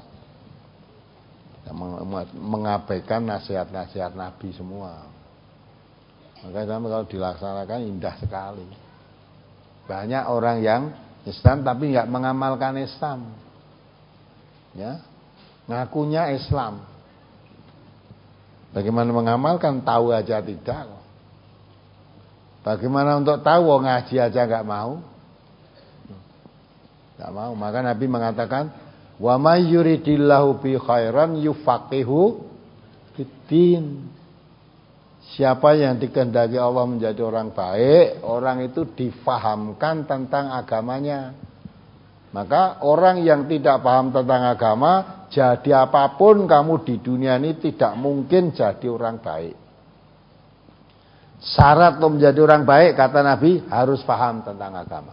mengabaikan nasihat-nasihat Nabi semua. Maka kalau dilaksanakan indah sekali. Banyak orang yang Islam tapi nggak mengamalkan Islam, ya, ngakunya Islam. Bagaimana mengamalkan? Tahu aja tidak. Bagaimana untuk tahu? Ngaji aja nggak mau, nggak mau. Maka Nabi mengatakan, wa may yuridillahu bi khairan yufaqihu fiddin. Siapa yang dikehendaki Allah menjadi orang baik, orang itu difahamkan tentang agamanya. Maka orang yang tidak paham tentang agama, jadi apapun kamu di dunia ini tidak mungkin jadi orang baik. Syarat untuk menjadi orang baik, kata Nabi, harus paham tentang agama.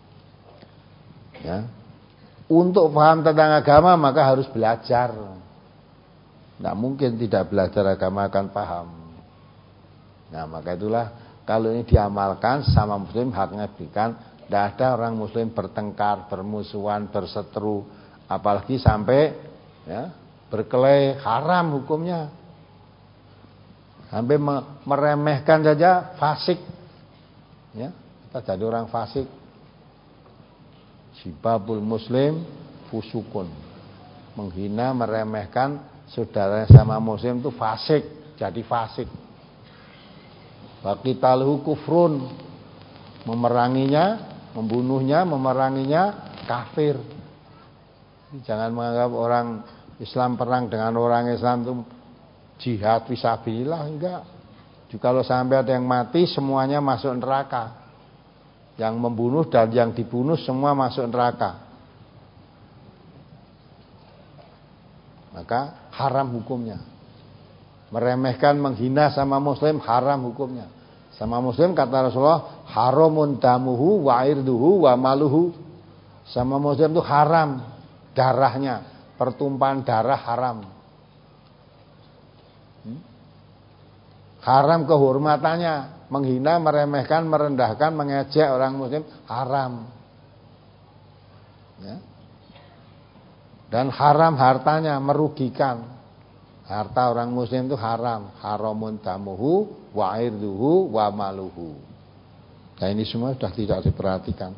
Ya. Untuk paham tentang agama maka harus belajar. Tidak mungkin tidak belajar agama akan paham. Nah, maka itulah kalau ini diamalkan sama muslim, haknya diberikan. Tidak ada orang muslim bertengkar, bermusuhan, berseteru, apalagi sampai, ya, berkelahi, haram hukumnya. Sampai meremehkan saja fasik, ya, kita jadi orang fasik. Sibabul muslim fusukun, menghina, meremehkan saudara sama muslim itu fasik, jadi fasik. Waqitaluhu kufrun, memeranginya, membunuhnya, memeranginya kafir. Jangan menganggap orang Islam perang dengan orang Islam itu jihad fisabilillah, enggak. Kalau sampai ada yang mati semuanya masuk neraka. Yang membunuh dan yang dibunuh semua masuk neraka. Maka haram hukumnya. Meremehkan, menghina sama muslim haram hukumnya. Sama muslim kata Rasulullah, haramun damuhu wa irduhu wa maluhu. Sama muslim itu haram darahnya, pertumpahan darah haram. Hmm? Haram kehormatannya, menghina, meremehkan, merendahkan, mengejek orang muslim haram. Ya. Dan haram hartanya, merugikan. Harta orang muslim itu haram, haramun damuhu wa irduhu wa maluhu. Nah, ini semua sudah tidak diperhatikan.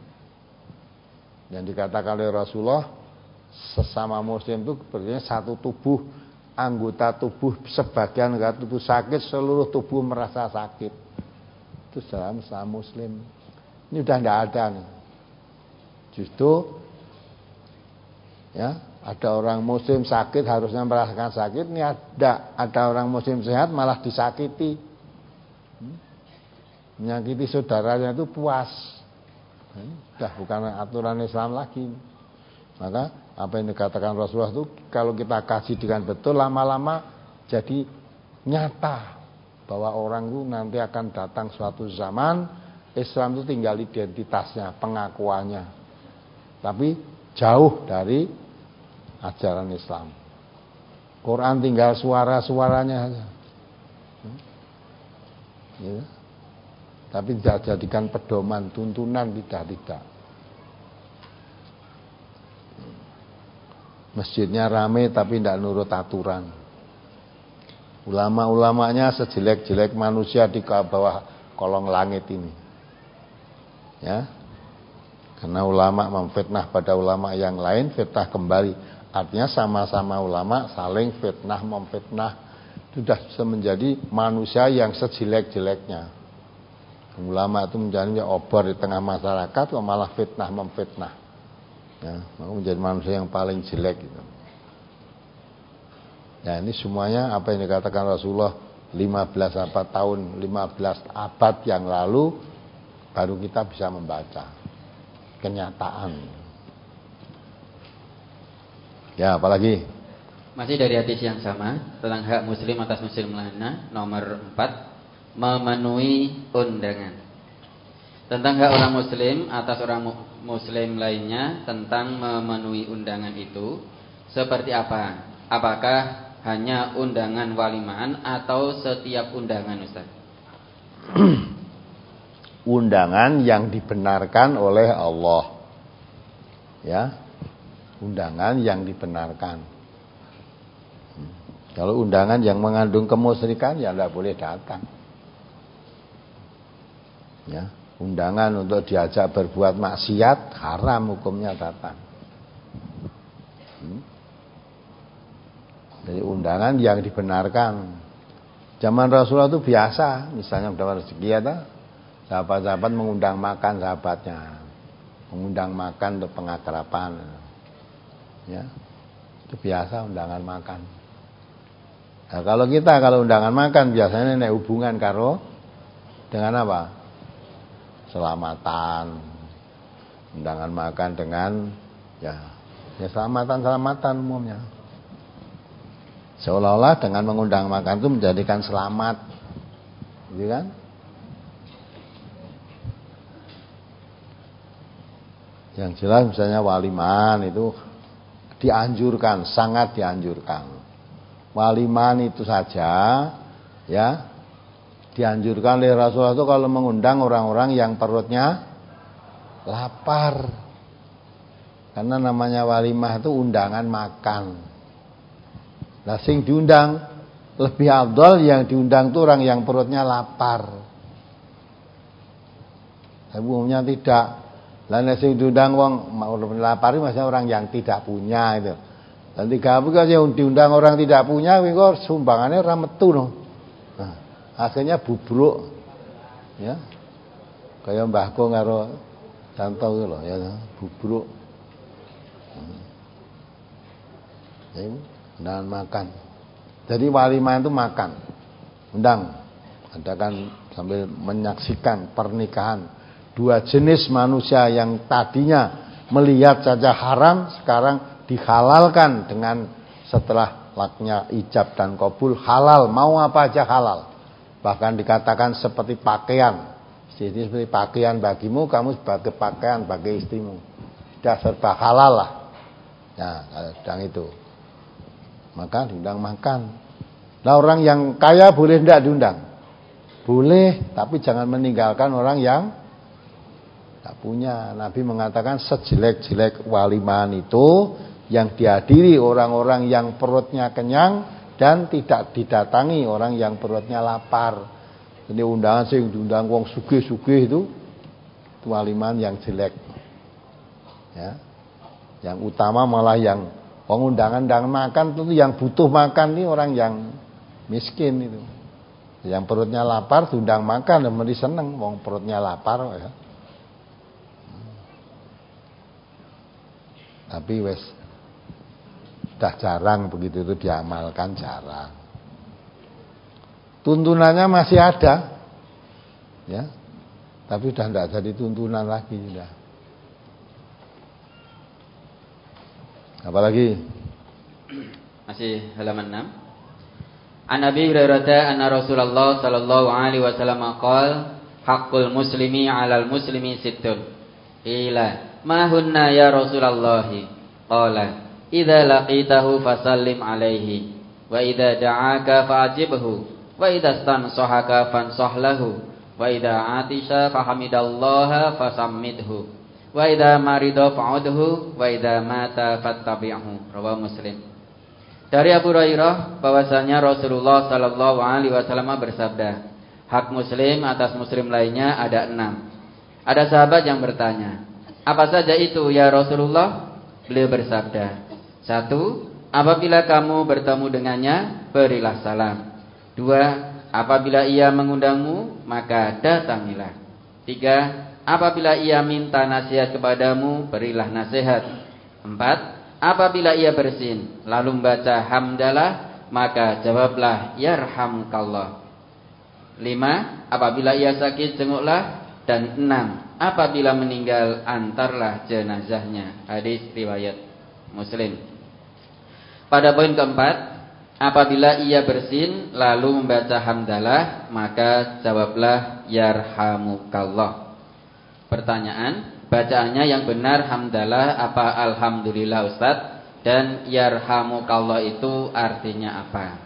Yang dikatakan oleh Rasulullah, sesama muslim itu berarti satu tubuh, anggota tubuh sebagian anggota tubuh sakit, seluruh tubuh merasa sakit. Itu dalam sesama muslim. Ini sudah tidak ada nih. Justru, ya, ada orang muslim sakit harusnya merasakan sakit, ini ada ada orang muslim sehat malah disakiti. Menyakiti saudaranya itu puas. Sudah bukan aturan Islam lagi. Maka apa yang dikatakan Rasulullah itu kalau kita kaji dengan betul, lama-lama jadi nyata bahwa orang itu nanti akan datang suatu zaman Islam itu tinggal identitasnya, pengakuannya, tapi jauh dari ajaran Islam. Quran tinggal suara-suaranya saja, ya. Tapi tidak jadikan pedoman, tuntunan, tidak tidak. Masjidnya rame tapi tidak nurut aturan. Ulama-ulamanya sejelek-jelek manusia di bawah kolong langit ini, ya. Karena ulama memfitnah pada ulama yang lain, fitnah kembali. Artinya sama-sama ulama saling fitnah memfitnah. Sudah bisa menjadi manusia yang sejelek-jeleknya. Ulama itu menjadi obor di tengah masyarakat, kok malah fitnah memfitnah. Ya, menjadi manusia yang paling jelek gitu. Ya, ini semuanya apa yang dikatakan Rasulullah lima belas abad tahun, lima belas abad yang lalu baru kita bisa membaca kenyataan. Ya, apalagi? Masih dari hadis yang sama tentang hak muslim atas muslim lainnya, nomor empat, memenuhi undangan. Tentang hak orang muslim atas orang muslim lainnya, tentang memenuhi undangan itu seperti apa? Apakah hanya undangan walimaan atau setiap undangan, Ustaz? Undangan yang dibenarkan oleh Allah, ya. Undangan yang dibenarkan. hmm. Kalau undangan yang mengandung kemusyrikan, ya tidak boleh datang, ya. Undangan untuk diajak berbuat maksiat, haram hukumnya datang. hmm. Jadi undangan yang dibenarkan. Zaman Rasulullah itu biasa, misalnya dapat rezeki ya, sahabat-sahabat mengundang makan sahabatnya, mengundang makan untuk pengakraban, ya, itu biasa undangan makan. Nah, kalau kita kalau undangan makan biasanya nek hubungan karo dengan apa? Selamatan. Undangan makan dengan ya, ya selamatan-selamatan umumnya. Seolah-olah dengan mengundang makan itu menjadikan selamat, gitu kan? Yang jelas misalnya waliman itu dianjurkan, sangat dianjurkan. Waliman itu saja, ya, dianjurkan oleh Rasulullah itu kalau mengundang orang-orang yang perutnya lapar. Karena namanya walimah itu undangan makan. Nah, sing diundang lebih afdal yang diundang itu orang yang perutnya lapar. Tapi umumnya tidak. Lain sing diundang wong lapar maksudnya orang yang tidak punya itu. Dan tiga apa yang diundang orang tidak punya kok sumbangannya ora metu no. Nah, akhirnya bubruk. Ya. Kayak mbahku karo Santo itu loh ya, bubruk. Ya, undangan makan. Jadi walimah itu makan. Undang. Adakan sambil menyaksikan pernikahan dua jenis manusia yang tadinya melihat saja haram, sekarang dihalalkan dengan setelah laknya ijab dan qabul halal, mau apa aja halal. Bahkan dikatakan seperti pakaian. Jadi seperti pakaian bagimu, kamu sebagai pakaian bagi istrimu. Sudah serba halal lah. Nah, sedang itu. Maka diundang makan. Nah, orang yang kaya boleh tidak diundang? Boleh, tapi jangan meninggalkan orang yang tak punya. Nabi mengatakan sejelek-jelek waliman itu yang dihadiri orang-orang yang perutnya kenyang dan tidak didatangi orang yang perutnya lapar. Jadi undangan sing diundang wong sugih-sugih itu, itu waliman yang jelek. Ya. Yang utama malah yang wong undangan-undangan makan itu yang butuh makan ini orang yang miskin itu. Yang perutnya lapar diundang makan dan mesti seneng wong perutnya lapar ya. Tapi wes sudah jarang begitu itu diamalkan, jarang. Tuntunannya masih ada, ya, tapi sudah tidak jadi tuntunan lagi sudah. Apalagi? Masih halaman enam. An Abi Hurairah anna Rasulullah sallallahu alaihi wasallam qala haqqul muslimi 'alal muslimi sittun. Ila ma hunna ya Rasulullah? Qala idza laqitahu fasallim alaihi wa idza da'aka fa'ajibhu wa idza stansahaka fansah lahu wa idza atisha fahamidallaha fasammidhu wa idza marida fa'udhu wa idza mata fattabi'hu. Rawahu Muslim. Dari Abu Hurairah bahwasanya Rasulullah sallallahu alaihi wasallam bersabda, hak muslim atas muslim lainnya ada enam. Ada sahabat yang bertanya, apa saja itu ya Rasulullah? Beliau bersabda, satu, apabila kamu bertemu dengannya, berilah salam. Dua, apabila ia mengundangmu, maka datangilah. Tiga, apabila ia minta nasihat kepadamu, berilah nasihat. Empat, apabila ia bersin lalu membaca hamdalah, maka jawablah yarhamkallah. Lima, apabila ia sakit jenguklah. Dan enam, apabila meninggal antarlah jenazahnya. Hadis riwayat Muslim. Pada poin keempat, apabila ia bersin lalu membaca hamdalah, maka jawablah yarhamukallah. Pertanyaan, bacaannya yang benar hamdalah apa alhamdulillah Ustaz? Dan yarhamukallah itu artinya apa?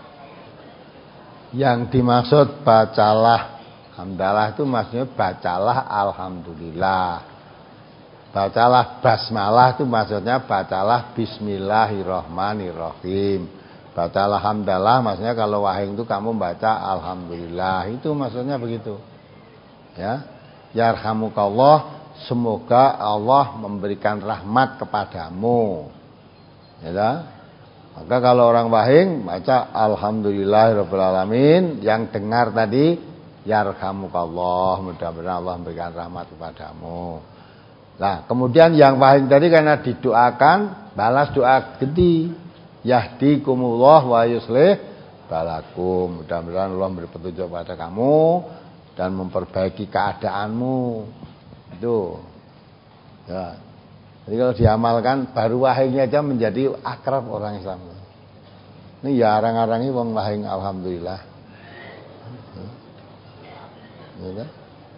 Yang dimaksud bacalah hamdalah itu maksudnya bacalah alhamdulillah. Bacalah basmalah itu maksudnya bacalah bismillahirrahmanirrahim. Bacalah hamdalah maksudnya kalau wahing itu kamu baca alhamdulillah. Itu maksudnya begitu. Ya. Yarhamukallah, semoga Allah memberikan rahmat kepadamu. Ya. Maka kalau orang wahing baca alhamdulillahirabbil alamin, yang dengar tadi yarhamukallah, mudah-mudahan Allah memberikan rahmat kepadamu. Nah, kemudian yang wahing tadi karena didoakan, balas doa gede. Yahdikumullah wa yuslih balakum. Mudah-mudahan Allah memberi petunjuk pada kamu dan memperbaiki keadaanmu. Itu. Ya. Jadi kalau diamalkan baru wahingnya aja menjadi akrab orang Islam. Ini ya arang-arangi wong wahing alhamdulillah. Ya.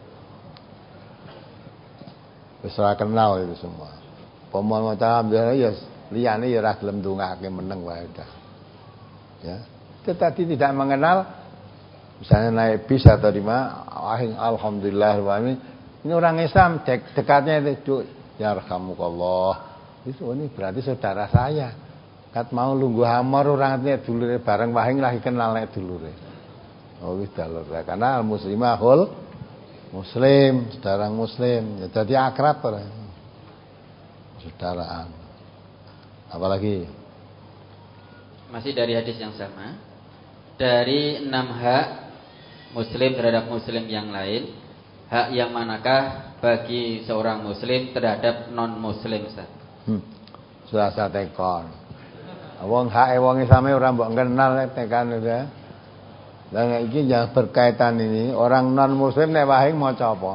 Wis ora kenal itu semua. Pomon maca alhamdulillah ya liyane ya ora gelem ndongake meneng wae udah. Ya. Itu tadi tidak mengenal misalnya naik bis atau di mana wahing alhamdulillah ini orang Islam dek, dekatnya itu yarhamukallah. Itu ini berarti saudara saya. Kat mau lungguh hamor orang nek dulure bareng wahing lagi kenal nek dulure. Oh wis dalur. Karena muslimahul muslim, saudara muslim. Ya, jadi akrab ora. Saudaraan. Apalagi? Masih dari hadis yang sama. Dari enam hak muslim terhadap muslim yang lain, hak yang manakah bagi seorang muslim terhadap non muslim Ustaz? Hmm. Sudah saya tekon. Wong hak e wong Islam ora mbok kenal tekan ya. Lah iki yang berkaitan ini orang non muslim nek wahing maca apa?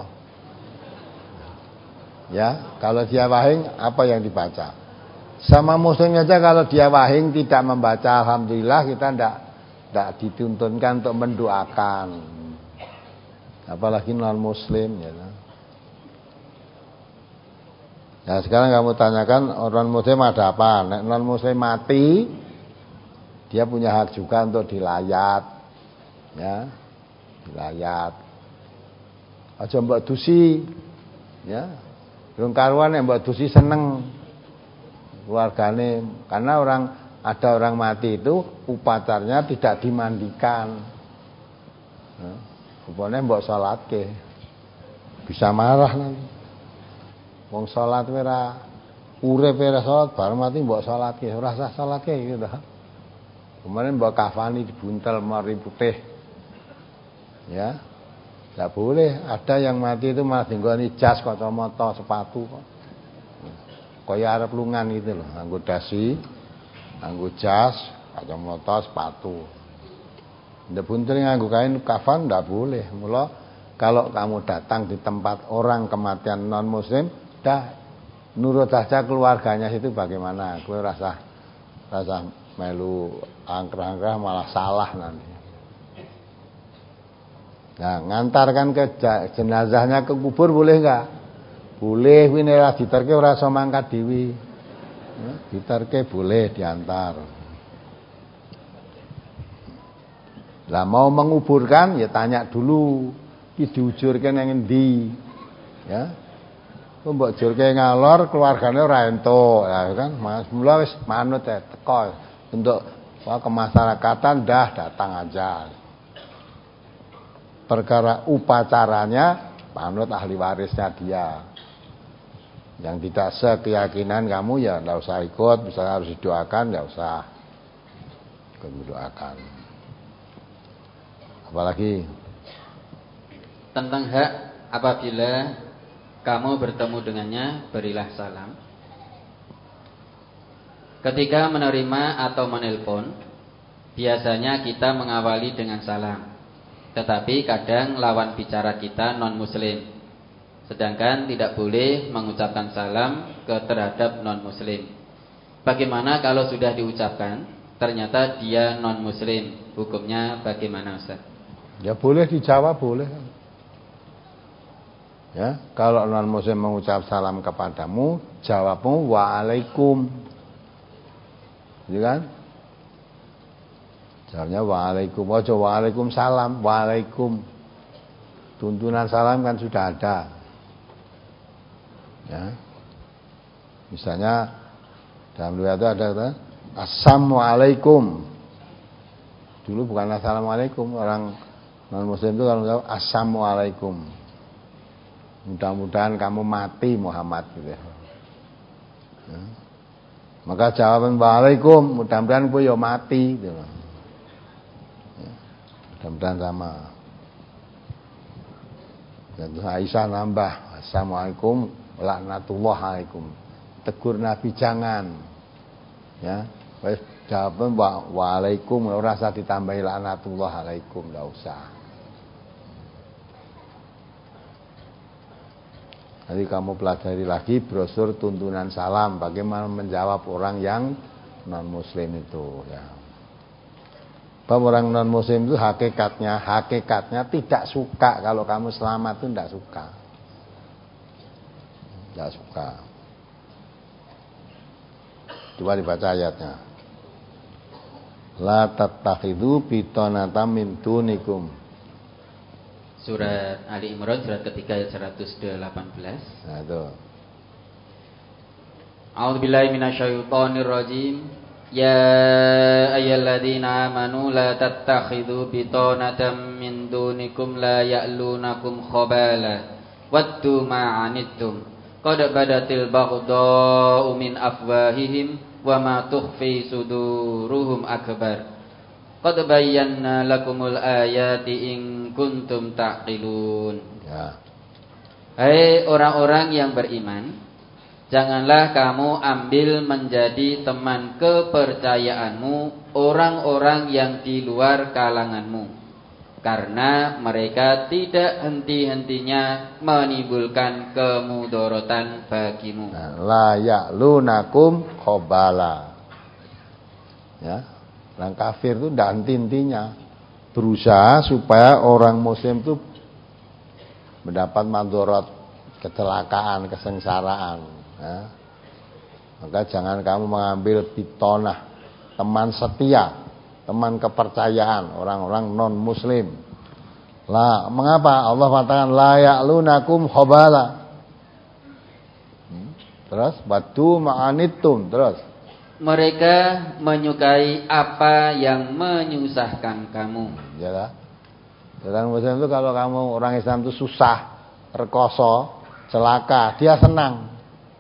Ya, kalau dia wahing apa yang dibaca? Sama muslim aja kalau dia wahing tidak membaca alhamdulillah kita ndak ndak dituntunkan untuk mendoakan. Apalagi non muslim ya. Nah sekarang kamu tanyakan orang muslim ada apa? Nek non muslim mati, dia punya hak juga untuk dilayat, ya, dilayat. Aja mbok dusi, ya. Rung karuan nek mbok dusi seneng keluargane, karena orang ada orang mati itu upacaranya tidak dimandikan. Nah, rupane mbok salatke, bisa marah nanti. Wong salat ora urip ora salat bar mati mbok salatke ora sah salatke gitu. Kemarin mbok kafani dibuntel mari putih. Ya. Enggak boleh, ada yang mati itu malah dinggoni jas kacamata sepatu kok. Kaya arep lungan gitu loh, nganggo dasi, nganggo jas, kacamata, sepatu. Ndak buntel nganggo kain kafan enggak boleh. Mula kalau kamu datang di tempat orang kematian non muslim, dah nurut saja keluarganya itu bagaimana? Kowe rasa rasa melu angkrah-angkrah malah salah nanti. Nah, ngantarkan ke jenazahnya ke kubur boleh enggak? Boleh, kuwi nek diterke ora iso mangkat dhewe. Ya, diterke boleh diantar. Lah mau menguburkan ya tanya dulu, iki diujurke nang endi? Ya. Kok mbok jurke ngalor keluargane ora entuk, ya kan? Mas mula wis manut ya teko untuk kemasyarakatan dah datang aja. Perkara upacaranya manut ahli warisnya dia. Yang tidak sekeyakinan kamu ya enggak usah ikut, misalnya harus didoakan enggak usah ikut mendoakan. Apalagi tentang hak apabila kamu bertemu dengannya berilah salam. Ketika menerima atau menelpon biasanya kita mengawali dengan salam. Tetapi kadang lawan bicara kita non muslim, sedangkan tidak boleh mengucapkan salam ke terhadap non muslim. Bagaimana kalau sudah diucapkan ternyata dia non muslim? Hukumnya bagaimana, Ustaz? Ya boleh dijawab, boleh. Ya, kalau non muslim mengucap salam kepadamu, jawabmu waalaikum. Ya kan? Jawabnya waalaikum. Ojo waalaikum salam, waalaikum. Tuntunan salam kan sudah ada. Ya. Misalnya dalam riwayat itu ada kata assalamualaikum. Dulu bukan assalamualaikum, orang non muslim itu kalau jawab assalamualaikum. Mudah-mudahan kamu mati Muhammad gitu ya. Ya. Maka jawaban waalaikum, mudah-mudahan gue ya mati gitu. Ya. Mudah-mudahan sama. Dan Aisyah nambah assalamualaikum laknatullah alaikum. Tegur Nabi jangan. Ya. Wis jawaban waalaikum ora usah ditambahi laknatullah alaikum, enggak usah. Jadi kamu pelajari lagi brosur tuntunan salam, bagaimana menjawab orang yang non muslim itu ya. Bahwa orang non muslim itu hakikatnya hakikatnya tidak suka kalau kamu selamat itu tidak suka. Tidak suka. Coba dibaca ayatnya. La tattakhidhu bitanatan min dunikum. Surat Ali Imran surat ketiga ayat seratus delapan belas. Nah itu. A'udzubillahi minasyaitonir rajim. Ya ayyuhalladzina amanu la tattakhidhu bitanatan min dunikum la ya'lunakum khabala waddu ma 'anittum qad badatil baghdha'u min afwahihim wa ma tukhfi suduruhum akbar. Qad bayyana lakumul ayati in kuntum taqilun. Ya. Hai orang-orang yang beriman, janganlah kamu ambil menjadi teman kepercayaanmu orang-orang yang di luar kalanganmu, karena mereka tidak henti-hentinya menimbulkan kemudorotan bagimu. Nah, la ya'lunakum khabala. Ya. Orang kafir itu tidak henti-hentinya berusaha supaya orang muslim itu mendapat madorot, kecelakaan, kesengsaraan ya. Maka jangan kamu mengambil bitonah, teman setia, teman kepercayaan orang-orang non muslim. Lah, mengapa Allah mengatakan la ya'lunakum khabala? Hmm? Terus batu ma'anittum, terus mereka menyukai apa yang menyusahkan kamu. Yalah. Orang muslim itu kalau kamu orang Islam itu susah, rekoso, celaka, dia senang.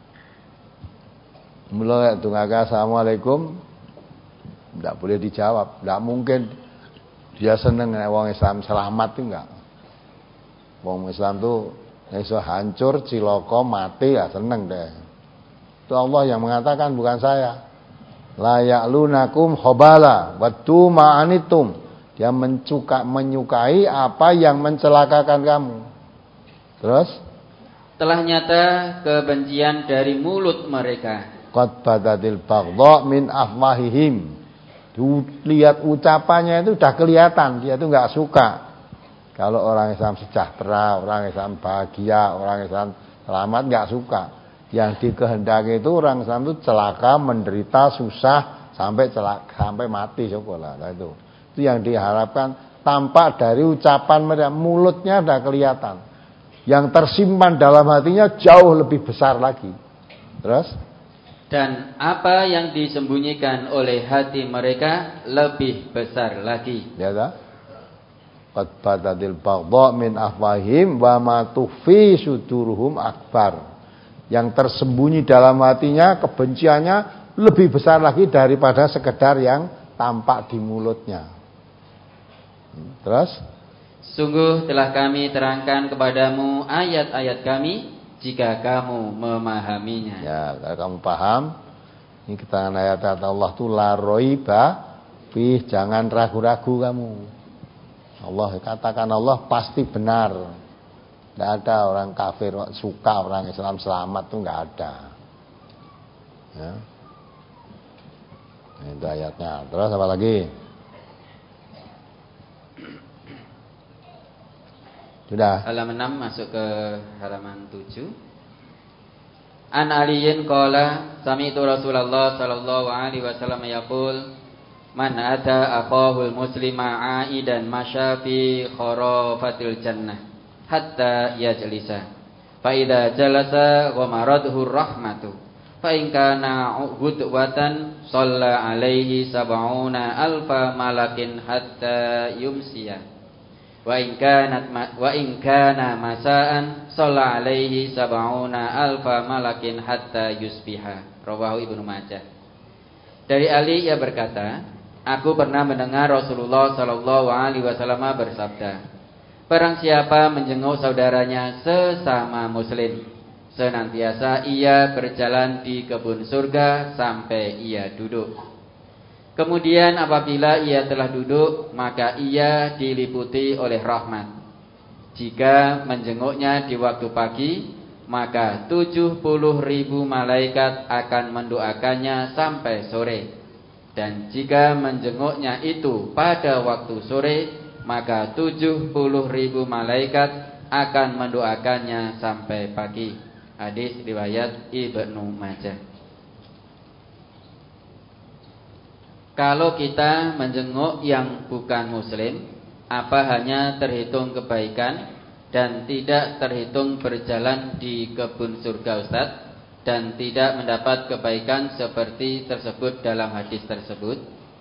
Mulai tunggaga assalamualaikum, tidak boleh dijawab, tidak mungkin dia senang nek wong Islam selamat itu enggak. Wong Islam itu iso hancur, cilaka, mati ya senang deh. Itu Allah yang mengatakan, bukan saya. La ya'lunakum khabala wattu ma'anitum. Dia mencuka, menyukai apa yang mencelakakan kamu. Terus telah nyata kebencian dari mulut mereka. Qad badatil baghdha min afwahihim. Lihat ucapannya itu udah kelihatan, dia itu enggak suka kalau orang Islam sejahtera, orang Islam bahagia, orang Islam selamat, enggak suka. Yang dikehendaki itu orang Islam itu celaka, menderita, susah sampai celaka, sampai mati syukurlah. Nah, itu. Itu yang diharapkan, tampak dari ucapan mereka, mulutnya udah kelihatan. Yang tersimpan dalam hatinya jauh lebih besar lagi. Terus? Dan apa yang disembunyikan oleh hati mereka lebih besar lagi. Ya tak? Qad badatil baghdha min afwahim wa ma tukhfi suduruhum akbar. Yang tersembunyi dalam hatinya, kebenciannya lebih besar lagi daripada sekedar yang tampak di mulutnya. Terus? Sungguh telah kami terangkan kepadamu ayat-ayat kami jika kamu memahaminya. Ya, kalau kamu paham, ini keterangan ayat-ayat Allah itu la raiba fi, jangan ragu-ragu kamu. Allah katakan Allah pasti benar. Tidak ada orang kafir suka orang Islam selamat tuh nggak ada. Ya. Itu ayatnya. Terus apa lagi? Sudah. Halaman enam masuk ke halaman tujuh. An Aliyin qala sami'tu Rasulullah sallallahu alaihi wasallam yaqul man ata akhahul muslima aidan masya fi kharafatil jannah hatta yajlisa fa idza jalasa ghamaradhu rahmatu fa in kana hudwatan shalla alaihi sab'una alfa malakin hatta yumsiya wa in kanat wa in kana masaan shalla alaihi sab'una alfa malakin hatta yusbiha. Rawahu Ibnu Majah. Dari Ali ia berkata, aku pernah mendengar Rasulullah sallallahu alaihi wasallam bersabda, barang siapa menjenguk saudaranya sesama muslim, senantiasa ia berjalan di kebun surga sampai ia duduk. Kemudian apabila ia telah duduk, maka ia diliputi oleh rahmat. Jika menjenguknya di waktu pagi, maka tujuh puluh ribu malaikat akan mendoakannya sampai sore. Dan jika menjenguknya itu pada waktu sore, maka tujuh puluh ribu malaikat akan mendoakannya sampai pagi. Hadis riwayat Ibnu Majah. Kalau kita menjenguk yang bukan muslim, apa hanya terhitung kebaikan dan tidak terhitung berjalan di kebun surga Ustaz, dan tidak mendapat kebaikan seperti tersebut dalam hadis tersebut?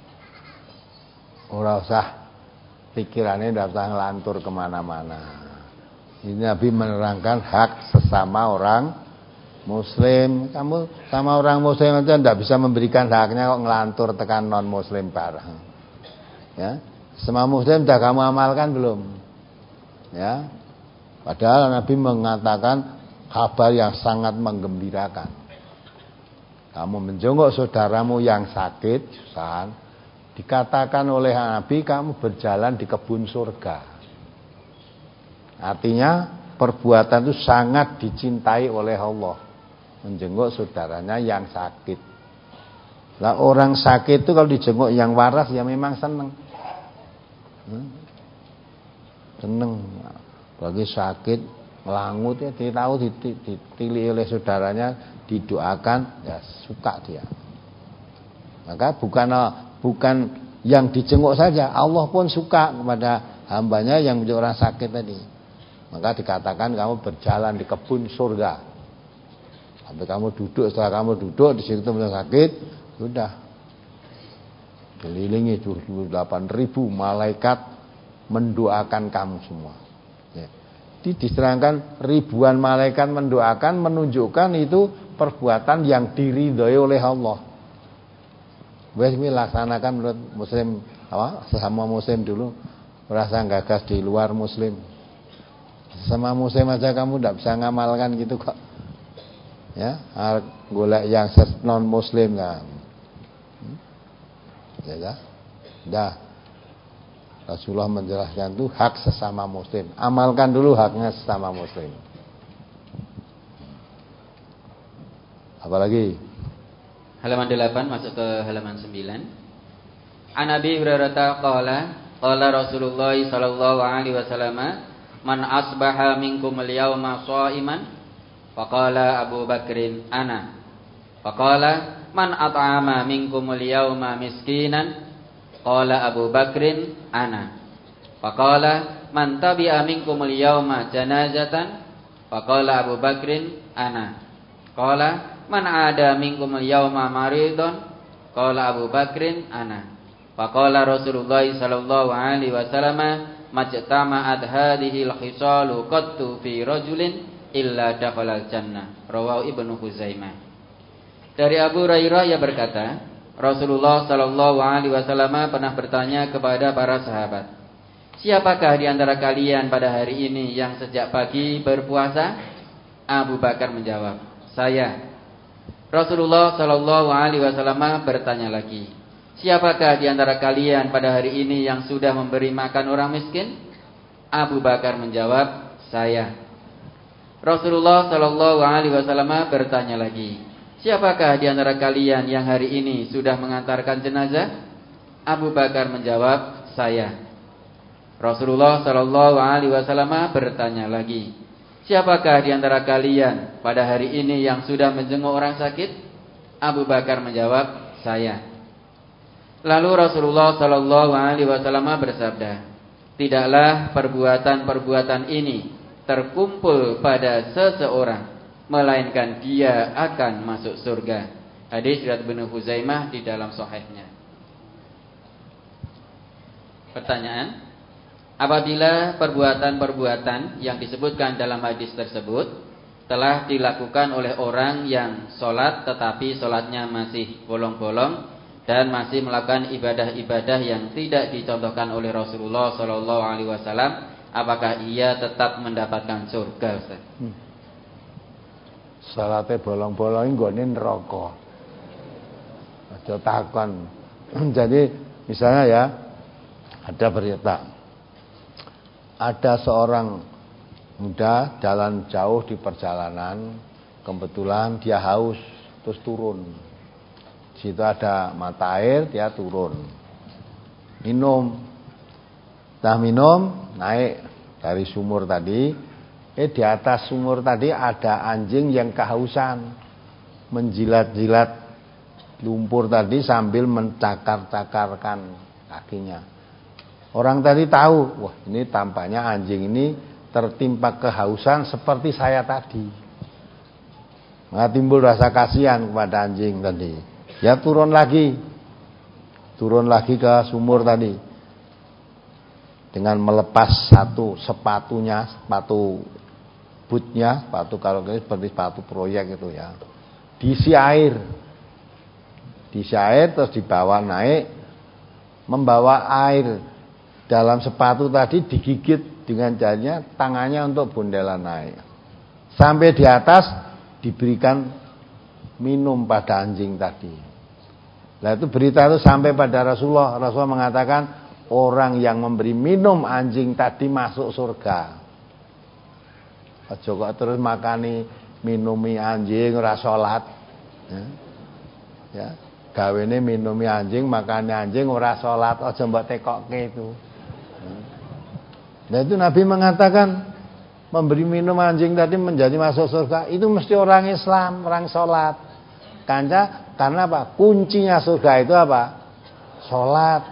Ora usah pikirannya tidak usah ngelantur kemana-mana. Ini Nabi menerangkan hak sesama orang muslim. Kamu sama orang muslim aja tidak bisa memberikan haknya kok ngelantur tekan non muslim bareng. Ya, semua muslim sudah kamu amalkan belum? Ya, padahal Nabi mengatakan kabar yang sangat menggembirakan. Kamu menjenguk saudaramu yang sakit, Susan, dikatakan oleh Nabi kamu berjalan di kebun surga. Artinya perbuatan itu sangat dicintai oleh Allah, menjenguk saudaranya yang sakit. Lah orang sakit itu kalau dijenguk yang waras ya memang seneng. Hmm? Seneng. Bagi sakit melangut ya dia tahu ditilih oleh saudaranya, didoakan ya suka dia. Maka bukan bukan yang dijenguk saja, Allah pun suka kepada hambanya yang menjadi orang sakit tadi. Maka dikatakan kamu berjalan di kebun surga. Sampai kamu duduk, setelah kamu duduk di situ mulai sakit, sudah kelilingi tujuh puluh delapan ribu malaikat mendoakan kamu semua. Ya. Diserangkan ribuan malaikat mendoakan, menunjukkan itu perbuatan yang diridhoi oleh Allah. Wes laksanakan menurut muslim apa? Sesama muslim dulu, merasa gagas di luar muslim. Sama muslim aja kamu tidak bisa ngamalkan gitu kok. Ya, golek yang non muslim kan. Hmm? Ya dah. Dah. Rasulullah menjelaskan itu hak sesama muslim. Amalkan dulu haknya sesama muslim. Apalagi? Halaman delapan masuk ke halaman sembilan. An Abi Hurairah qala qala Rasulullah sallallahu alaihi wasallam man asbaha minkum al-yawma sha'iman faqala Abu Bakrin ana faqala man at'ama minkum al-yawma miskinan qala Abu Bakrin ana faqala man tabi'a minkum al-yawma janazatan faqala Abu Bakrin ana qala man ada minkum al-yawma maridun qala Abu Bakrin ana faqala Rasulullah sallallahu alaihi wasallam majtama'at hadhihi al-khisalu qattu fi rajulin illa dakhalal jannah. Rawahu Ibnu Huzaimah. Dari Abu Hurairah ia berkata, Rasulullah sallallahu alaihi wasallam pernah bertanya kepada para sahabat, siapakah di antara kalian pada hari ini yang sejak pagi berpuasa? Abu Bakar menjawab, saya. Rasulullah sallallahu alaihi wasallam bertanya lagi, siapakah di antara kalian pada hari ini yang sudah memberi makan orang miskin? Abu Bakar menjawab, saya. Rasulullah sallallahu alaihi wasallam bertanya lagi, siapakah di antara kalian yang hari ini sudah mengantarkan jenazah? Abu Bakar menjawab, saya. Rasulullah sallallahu alaihi wasallam bertanya lagi, siapakah di antara kalian pada hari ini yang sudah menjenguk orang sakit? Abu Bakar menjawab, saya. Lalu Rasulullah sallallahu alaihi wasallam bersabda, tidaklah perbuatan-perbuatan ini terkumpul pada seseorang melainkan dia akan masuk surga. Hadis riwayat Ibnu Huzaimah di dalam sahihnya. Pertanyaan, apabila perbuatan-perbuatan yang disebutkan dalam hadis tersebut telah dilakukan oleh orang yang sholat tetapi sholatnya masih bolong-bolong dan masih melakukan ibadah-ibadah yang tidak dicontohkan oleh Rasulullah shallallahu alaihi wasallam, apakah ia tetap mendapatkan surga, Ustaz? Hmm. Salate bolong-bolong nggone neraka. Aja takon. Jadi misalnya ya, ada berita, ada seorang muda jalan jauh di perjalanan, kebetulan dia haus, terus turun. Di situ ada mata air, dia turun. Minum. Nah minum, naik dari sumur tadi. Eh di atas sumur tadi ada anjing yang kehausan, menjilat-jilat lumpur tadi sambil mencakar-cakarkan kakinya. Orang tadi tahu, wah ini tampaknya anjing ini tertimpa kehausan seperti saya tadi. Maka timbul rasa kasihan kepada anjing tadi. Ya turun lagi, turun lagi ke sumur tadi dengan melepas satu sepatunya, sepatu bootnya, sepatu kalau ini seperti sepatu proyek itu ya, diisi air, diisi air terus dibawa naik, membawa air dalam sepatu tadi digigit dengan jarinya, tangannya untuk bondelan naik, sampai di atas diberikan minum pada anjing tadi. Nah itu berita itu sampai pada Rasulullah. Rasulullah mengatakan orang yang memberi minum anjing tadi masuk surga. Aja kok terus makani minumi anjing ora salat. Ya. Ya, gawene minumi anjing, makani anjing ora salat, aja mbok tekokke itu. Nah itu Nabi mengatakan memberi minum anjing tadi menjadi masuk surga, itu mesti orang Islam, orang salat. Karena karena apa? Kuncinya surga itu apa? Salat.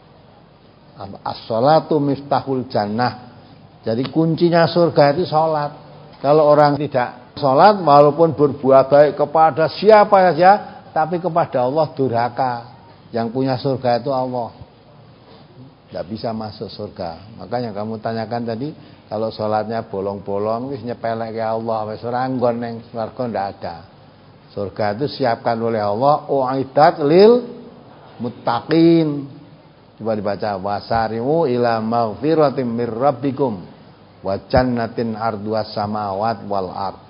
As-shalatu miftahul jannah. Jadi kuncinya surga itu salat. Kalau orang tidak salat walaupun berbuat baik kepada siapa saja, tapi kepada Allah durhaka. Yang punya surga itu Allah. Tidak bisa masuk surga. Makanya kamu tanyakan tadi, kalau salatnya bolong-bolong wis nyepelek ke Allah, wis ora nggon ning swarga ndak ada. Surga itu siapkan oleh Allah, uiddat lil muttaqin. Coba dibaca, wasari'u ila maghfiratin mir rabbikum wa jannatin arduas samawat wal ard.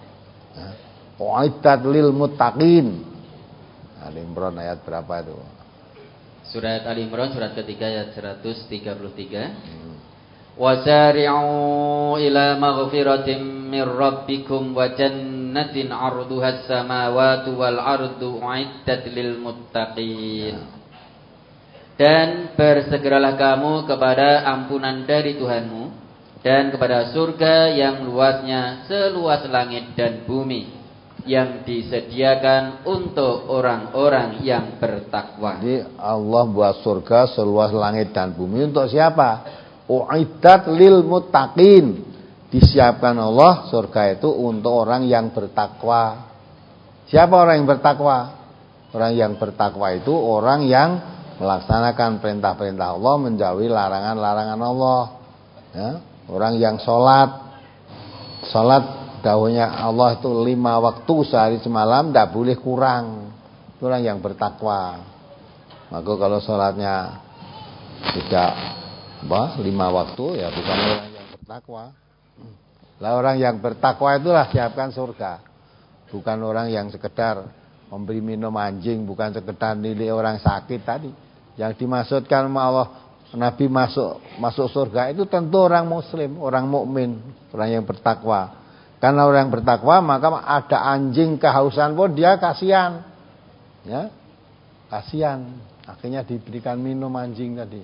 Uiddat lil muttaqin. Ali Imran ayat berapa itu? Surat Ali Imran surat ketiga ayat seratus tiga puluh tiga. Hmm. Wasari'u ila maghfiratin mir rabbikum wa jannatin jannatin 'arduhas samawati wal ardu uiddat lil muttaqin. Dan bersegeralah kamu kepada ampunan dari Tuhanmu dan kepada surga yang luasnya seluas langit dan bumi, yang disediakan untuk orang-orang yang bertakwa. Jadi Allah buat surga seluas langit dan bumi untuk siapa? Uiddat lil muttaqin. Disiapkan Allah surga itu untuk orang yang bertakwa. Siapa orang yang bertakwa? Orang yang bertakwa itu orang yang melaksanakan perintah-perintah Allah, menjauhi larangan-larangan Allah. Ya, orang yang sholat, sholat dahulunya Allah itu lima waktu sehari semalam, tidak boleh kurang. Itu orang yang bertakwa. Maka kalau sholatnya tidak apa, lima waktu, ya bukan orang yang bertakwa. Lah orang yang bertakwa itulah siapkan surga. Bukan orang yang sekedar memberi minum anjing, bukan sekedar nilai orang sakit tadi. Yang dimaksudkan Allah Nabi masuk masuk surga itu tentu orang muslim, orang mukmin, orang yang bertakwa. Karena orang yang bertakwa maka ada anjing kehausan pun dia kasihan. Ya. Kasihan. Akhirnya diberikan minum anjing tadi.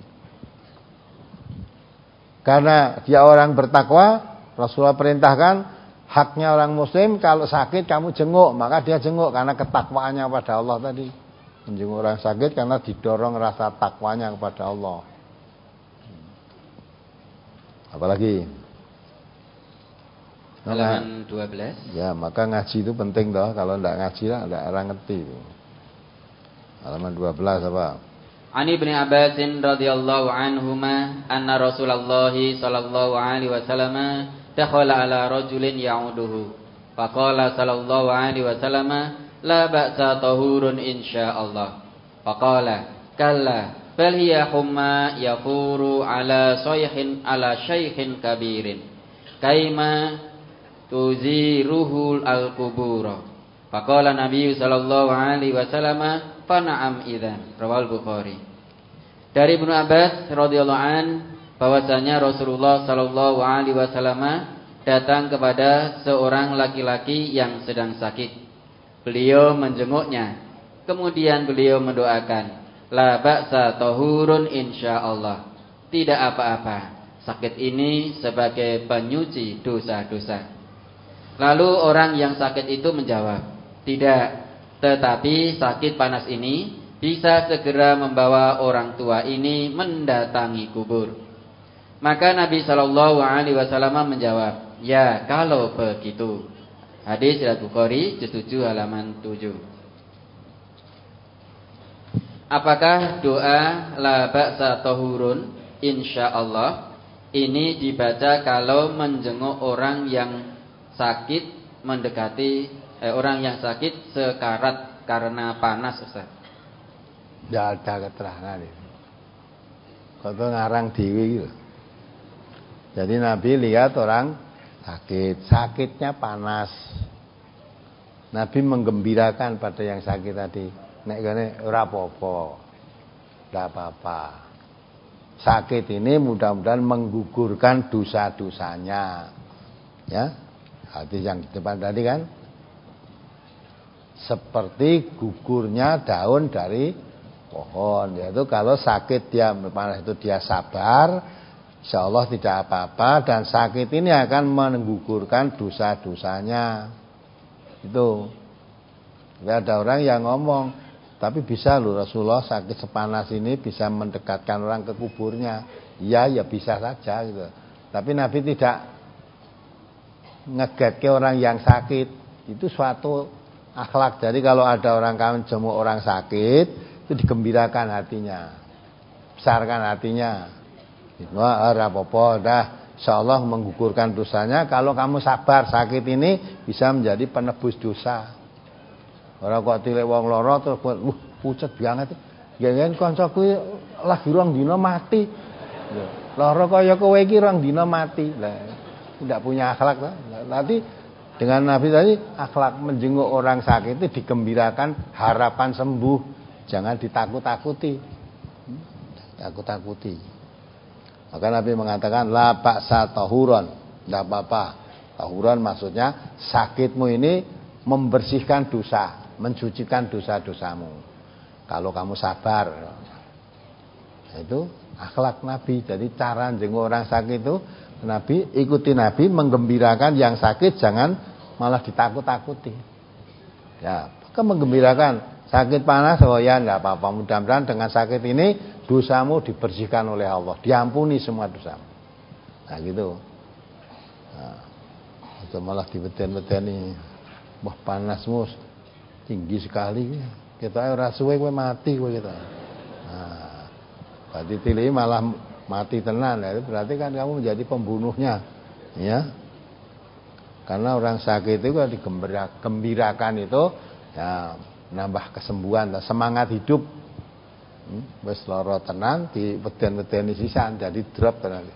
Karena dia orang bertakwa, Rasulullah perintahkan haknya orang muslim kalau sakit kamu jenguk, maka dia jenguk karena ketakwaannya pada Allah tadi. Menjenguk orang sakit karena didorong rasa takwanya kepada Allah. Apalagi halaman dua belas. Ya, maka ngaji itu penting toh. Kalau enggak ngaji lah enggak orang ngerti. Halaman dua belas apa? Ani Ibnu Abbas radhiyallahu anhuma anna Rasulullah sallallahu alaihi wasallam dakhala ala rajulin ya'uduhu. Faqala sallallahu alaihi wasallam la ba'sa tahurun insyaallah. Faqala kalla bal hiya humma yafuru ala sayhin ala shaykhin kabirin kaima tuziruhul al-qubur. Faqala Nabi sallallahu alaihi wasallam fa na'am idzan. Rawal Bukhari. Dari Ibnu Abbas radhiyallahu an bahwasanya Rasulullah sallallahu alaihi wasallam datang kepada seorang laki-laki yang sedang sakit. Beliau menjenguknya. Kemudian beliau mendoakan, la ba'sa tahurun insyaallah. Tidak apa-apa. Sakit ini sebagai penyuci dosa-dosa. Lalu orang yang sakit itu menjawab, tidak, tetapi sakit panas ini bisa segera membawa orang tua ini mendatangi kubur. Maka Nabi sallallahu alaihi wasallam menjawab, ya kalau begitu. Hadis riwayat Bukhari juz tujuh halaman tujuh. Apakah doa la ba'sa tahurun insyaallah ini dibaca kalau menjenguk orang yang sakit mendekati eh, orang yang sakit sekarat karena panas, Ustaz? Tidak ada keterangan itu. Kok ngarang dewi gitu. Jadi Nabi lihat orang sakit, sakitnya panas. Nabi menggembirakan pada yang sakit tadi. Nek kene ora apa-apa. Enggak apa-apa. Sakit ini mudah-mudahan menggugurkan dosa-dosanya. Ya. Hadis yang di depan tadi kan seperti gugurnya daun dari pohon. Yaitu kalau sakit dia panas itu dia sabar, insyaallah tidak apa-apa, dan sakit ini akan menggugurkan dosa-dosanya. Itu. Tidak ada orang yang ngomong, tapi bisa loh Rasulullah sakit sepanas ini bisa mendekatkan orang ke kuburnya. Iya, ya bisa saja gitu. Tapi Nabi tidak ngegetke orang yang sakit. Itu suatu akhlak. Jadi kalau ada orang kawin jenguk orang sakit, itu digembirakan hatinya. Besarkan hatinya. Wah, ora apa-apa, dah insyaallah menggugurkan dosanya kalau kamu sabar. Sakit ini bisa menjadi penebus dosa. Ora kok tilek wong lara terus wah pucet banget. Ya yen kancaku lagi rong dina mati. Lara kaya kowe iki rong dina mati. Lah tidak punya akhlak toh. Nanti dengan Nabi tadi akhlak menjenguk orang sakit itu digembirakan harapan sembuh. Jangan ditakut-takuti. Takut-takuti. Maka Nabi mengatakan la ba'sa tahuron, tidak apa-apa. Tahuron maksudnya sakitmu ini membersihkan dosa, mensucikan dosa-dosamu. Kalau kamu sabar, itu akhlak Nabi. Jadi cara jenguk orang sakit itu Nabi, ikuti Nabi, menggembirakan yang sakit, jangan malah ditakut-takuti. Ya, maka menggembirakan. Sakit panas, oh ya enggak apa-apa. Mudah-mudahan dengan sakit ini dosamu dibersihkan oleh Allah, diampuni semua dosamu. Nah gitu. Nah, itu malah dibeten-beteni. Wah panasmu tinggi sekali. Kita ora suwe kowe mati kowe kita. Nah, berarti tilih malah mati tenan ya. Berarti kan kamu menjadi pembunuhnya. Ya. Karena orang sakit itu kalau digembirakan itu ya nambah kesembuhan, semangat hidup. Hmm, wis lara tenan dipeden-pedeni sisan jadi drop tenan.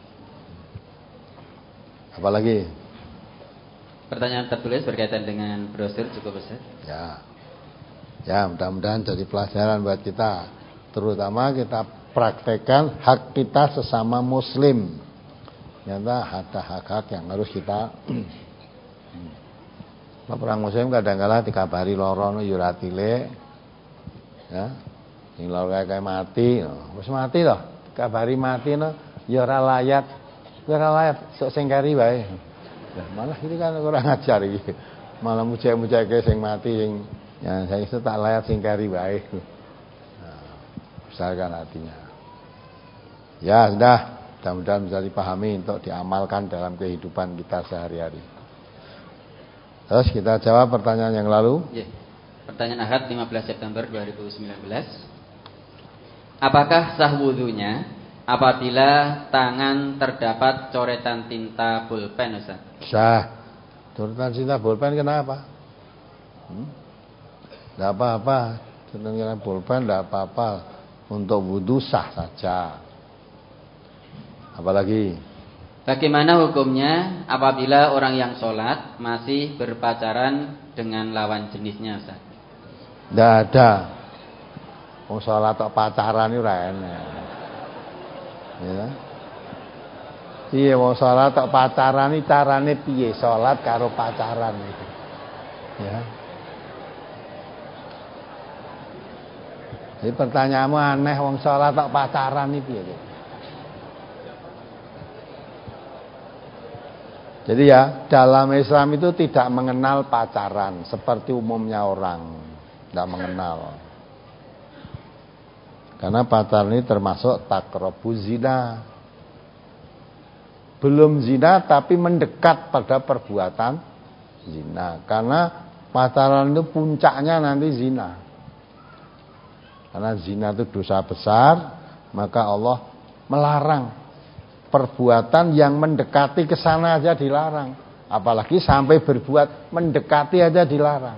Apalagi? Pertanyaan tertulis berkaitan dengan brosur cukup besar. Ya. Ya, mudah-mudahan jadi pelajaran buat kita. Terutama kita praktekkan hak kita sesama muslim. Ternyata ada hak-hak yang harus kita orang muslim kadang-kala dikabari loro no yo ora tilik. Ya. Sing loro kae mati, wis mati to. Kabari mati no ya ora layat. Ora layat sok sing kari wae. Lah malah iki kan kurang ajar iki. Malah muja-mujake sing mati sing ya saya itu tak layat sing kari wae. Nah, besarkan hatinya. Ya, sudah. Mudah-mudahan bisa dipahami untuk diamalkan dalam kehidupan kita sehari-hari. Terus kita jawab pertanyaan yang lalu. Ya. Pertanyaan Ahad lima belas September dua ribu sembilan belas. Apakah sah wudunya apabila tangan terdapat coretan tinta pulpen, Ustaz? Sah. Coretan tinta pulpen kenapa? Hmm? Tidak apa-apa. Coretan pulpen tidak apa-apa. Untuk wudu sah saja. Apalagi? Bagaimana hukumnya apabila orang yang sholat masih berpacaran dengan lawan jenisnya, Ustaz? Tidak ada. Wong sholat atau pacaran itu ora enak. Ya. Iya, wong sholat atau pacaran ini carane piye? Sholat karo pacaran itu. Ya. Jadi pertanyaanmu aneh, wong sholat atau pacaran ini piye? Jadi ya, dalam Islam itu tidak mengenal pacaran seperti umumnya orang, tidak mengenal. Karena pacaran ini termasuk takrobuz zina. Belum zina tapi mendekat pada perbuatan zina. Karena pacaran itu puncaknya nanti zina. Karena zina itu dosa besar, maka Allah melarang. Perbuatan yang mendekati ke sana aja dilarang. Apalagi sampai berbuat mendekati aja dilarang.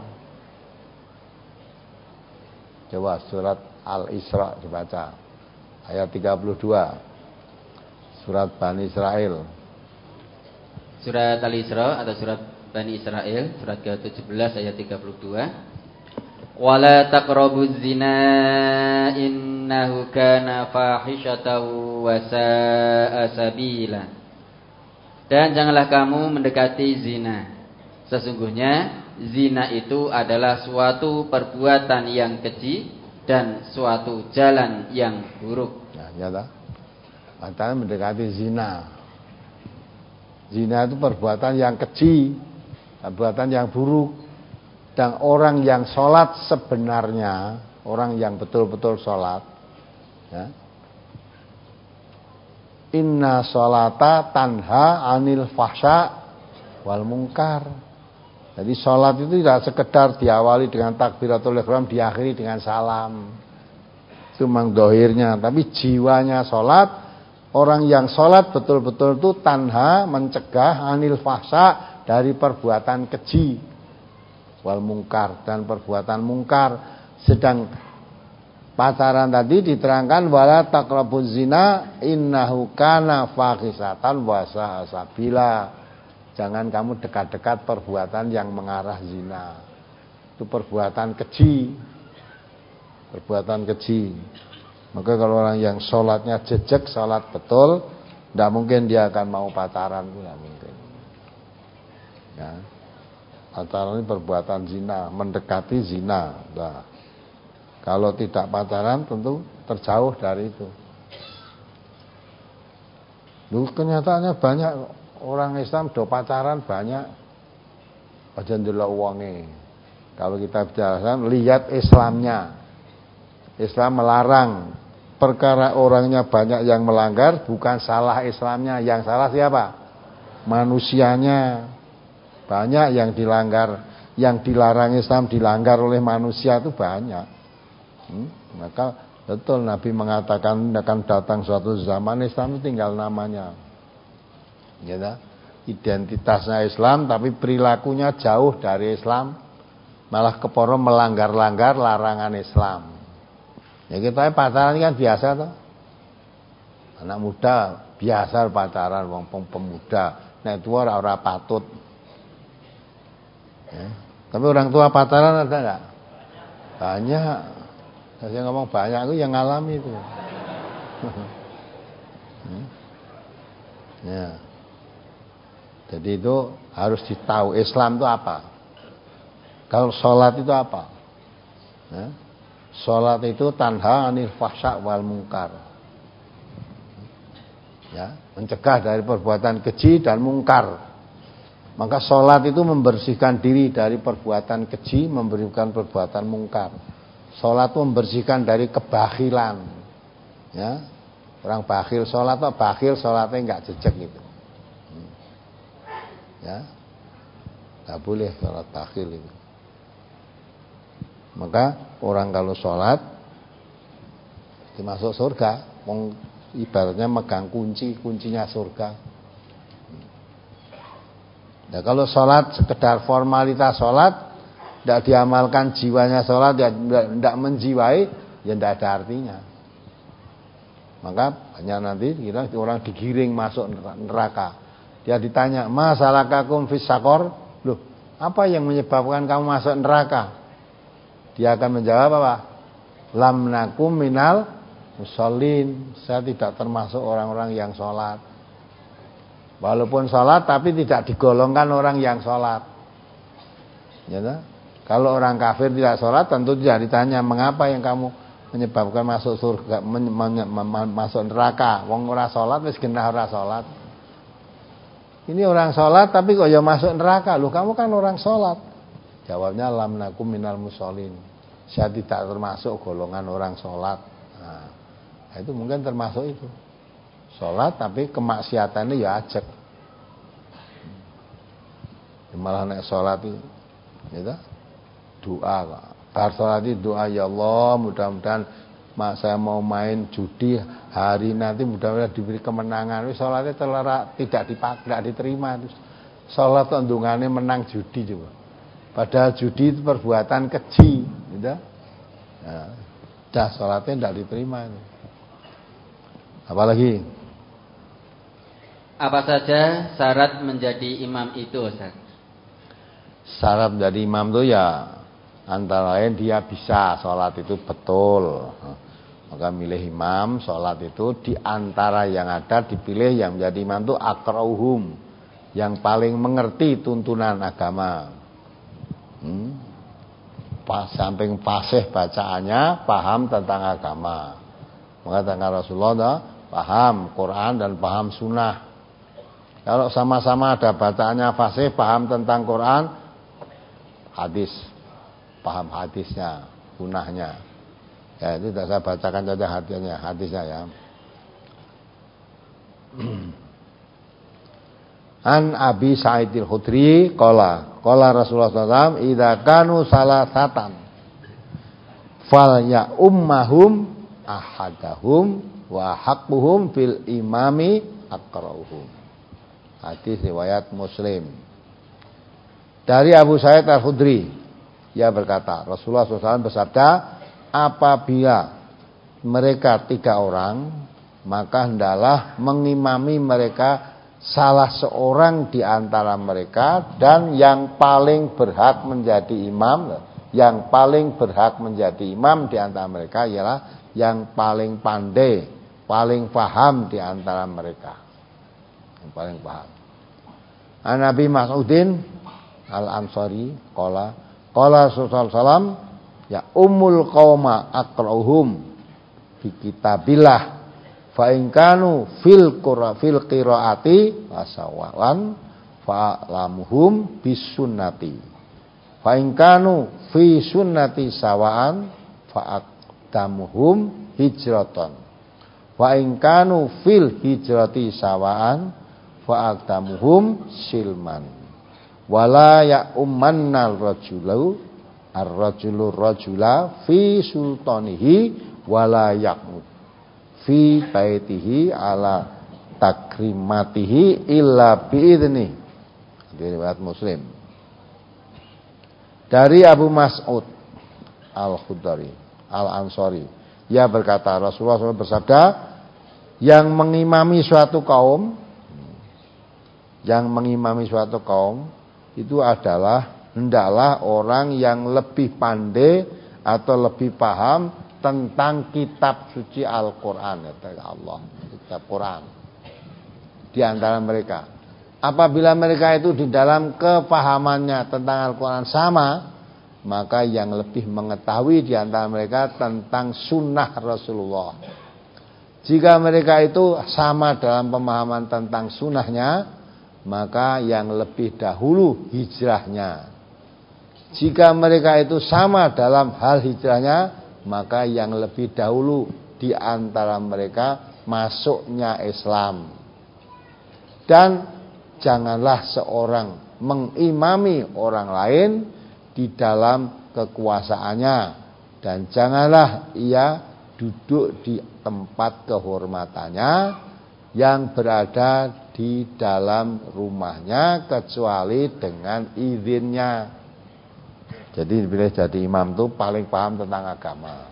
Coba surat Al-Isra dibaca. Ayat tiga puluh dua. Surat Bani Israel. Surat Al-Isra atau surat Bani Israel, surat ke tujuh belas ayat tiga puluh dua. Wala taqrabuz zina innahu kana fahishatan wa sa'a sabila. Dan janganlah kamu mendekati zina. Sesungguhnya zina itu adalah suatu perbuatan yang keji dan suatu jalan yang buruk. Nah, nyata. Makanya mendekati zina. Zina itu perbuatan yang keji, perbuatan yang buruk. Dan orang yang sholat sebenarnya, orang yang betul-betul sholat, ya, inna sholata tanha anil fahsya wal munkar. Jadi sholat itu tidak sekedar diawali dengan takbiratul ihram, diakhiri dengan salam. Itu memang dohirnya. Tapi jiwanya sholat, orang yang sholat betul-betul itu tanha, mencegah anil fahsya, dari perbuatan keji wal mungkar, dan perbuatan mungkar. Sedang pacaran tadi diterangkan wala taqrabuz zina innahu kana fahisatan wa sa'a sabila. Jangan kamu dekat-dekat perbuatan yang mengarah zina. Itu perbuatan keji. Perbuatan keji. Maka kalau orang yang sholatnya jejak, sholat betul, tidak mungkin dia akan mau pacaran, tidak mungkin. Ya. Pacaran ini perbuatan zina, mendekati zina. Nah, kalau tidak pacaran tentu terjauh dari itu. Lu kenyataannya banyak orang Islam do pacaran banyak. Aja ndelok wonge. Kalau kita bicara lihat Islamnya. Islam melarang. Perkara orangnya banyak yang melanggar, bukan salah Islamnya. Yang salah siapa? Manusianya. Banyak yang dilanggar, yang dilarang Islam dilanggar oleh manusia itu banyak. Hmm? Maka betul Nabi mengatakan akan datang suatu zaman Islam itu tinggal namanya. Gitu. Identitasnya Islam tapi perilakunya jauh dari Islam, malah keporo melanggar-langgar larangan Islam. Ya kita pacaran kan biasa toh. Anak muda biasa pacaran, wong pemuda. Nek tuwa ora ora patut. Ya. Tapi orang tua pacaran ada enggak? Banyak. Saya ngomong banyak itu yang ngalami itu. Ya. Jadi itu harus ditahu Islam itu apa. Kalau sholat itu apa? Ya. Sholat itu tanha anil fahsya wal munkar. Ya, mencegah dari perbuatan keji dan mungkar. Maka sholat itu membersihkan diri dari perbuatan keji, memberikan perbuatan mungkar. Sholat itu membersihkan dari kebakhilan. Ya, orang bakhil sholat atau bakhil sholatnya enggak jejak gitu. Ya, enggak boleh sholat bakhil itu. Maka orang kalau sholat dimasuk surga, ibaratnya megang kunci, kuncinya surga. Nah, kalau sholat sekedar formalitas sholat, tidak diamalkan jiwanya sholat, tidak menjiwai, ya tidak ada artinya. Maka banyak nanti kita orang digiring masuk neraka. Dia ditanya, masalakakum fis sakor? Loh, apa yang menyebabkan kamu masuk neraka? Dia akan menjawab apa? Lam nakum minal musallin. Saya tidak termasuk orang-orang yang sholat. Walaupun sholat tapi tidak digolongkan orang yang sholat. Ya, kalau orang kafir tidak sholat tentu tidak ditanya mengapa yang kamu menyebabkan masuk surga, men, men, men, masuk neraka. Wong ora sholat wis genah ora sholat. Ini orang sholat tapi kok ya masuk neraka. Loh kamu kan orang sholat. Jawabnya lam nakum minal musallin. Saya tidak termasuk golongan orang sholat. Nah, itu mungkin termasuk itu. Sholat tapi kemaksiatannya ya ajak. Malah nek sholat itu ya doa. Bar sholat itu doa, ya Allah mudah-mudahan saya mau main judi hari nanti mudah-mudahan diberi kemenangan. Wis sholatnya terlarak tidak dipak, tidak diterima. Sholat tandungannya menang judi coba. Padahal judi itu perbuatan keji, gitu. Nah, dah sholatnya tidak diterima. Apalagi? Apa saja syarat menjadi imam itu, Ustaz? Syarat menjadi imam itu ya antara lain dia bisa sholat itu betul. Maka milih imam sholat itu di antara yang ada dipilih yang menjadi imam itu akrauhum, yang paling mengerti tuntunan agama. Hmm? Pas samping fasih bacaannya, paham tentang agama. Mengatakan Rasulullah paham Quran dan paham sunnah. Kalau sama-sama ada bacaannya fasih, paham tentang Quran, hadis, paham hadisnya, sunnahnya. Ya itu tidak saya bacakan saja hadisnya, hadisnya ya. An Abi Sa'idil Khudri qala qala Rasulullah sallallahu alaihi wasallam idza kanu salasatan fal ya ummahum ahadahum wa haqquhum fil imami aqra'uhum. Hadis riwayat Muslim. Dari Abu Sa'id Al-Khudri, ia berkata, Rasulullah sallallahu alaihi wasallam bersabda, apabila mereka tiga orang, maka hendaklah mengimami mereka salah seorang di antara mereka, dan yang paling berhak menjadi imam, yang paling berhak menjadi imam di antara mereka ialah yang paling pandai, paling paham di antara mereka. Yang paling paham. An Nabi Mas'udin Al-Ansari qala qala sallallahu alaihi wasallam ya ummul qauma aqra'uhum fi kitabillah fa in kanu fil qira fil qiraati wasawan fa lamuhum bis sunnati fa in kanu fi sunnati sawaan fa aqdamuhum hijratan wa in kanu fil hijrati sawaan fa aqdamuhum silman wala ya ummannal rajulu ar-rajulu rajula fi sultanihi wala yaqmud fi baitihi ala takrimatihi illa biidni. Riwayat Muslim. Dari Abu Mas'ud Al-Khudri Al-Ansari, ia berkata Rasulullah shallallahu alaihi wasallam bersabda, yang mengimami suatu kaum yang mengimami suatu kaum itu adalah hendaklah orang yang lebih pandai atau lebih paham tentang kitab suci Al-Qur'an, kata Allah, kitab Quran di antara mereka. Apabila mereka itu di dalam kepahamannya tentang Al-Qur'an sama, maka yang lebih mengetahui di antara mereka tentang sunnah Rasulullah. Jika mereka itu sama dalam pemahaman tentang sunnahnya, maka yang lebih dahulu hijrahnya. Jika mereka itu sama dalam hal hijrahnya, maka yang lebih dahulu di antara mereka masuknya Islam. Dan janganlah seorang mengimami orang lain di dalam kekuasaannya, dan janganlah ia duduk di tempat kehormatannya yang berada di dalam rumahnya kecuali dengan izinnya. Jadi bila jadi imam itu paling paham tentang agama,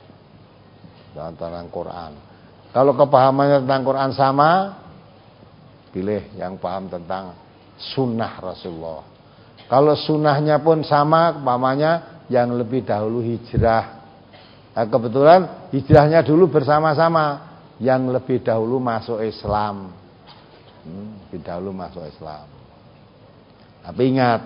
tentang Quran. Kalau kepahamannya tentang Quran sama, pilih yang paham tentang sunnah Rasulullah. Kalau sunnahnya pun sama, kepahamannya yang lebih dahulu hijrah. Nah, kebetulan hijrahnya dulu bersama-sama, yang lebih dahulu masuk Islam. Hmm, lebih dahulu masuk Islam. Tapi ingat,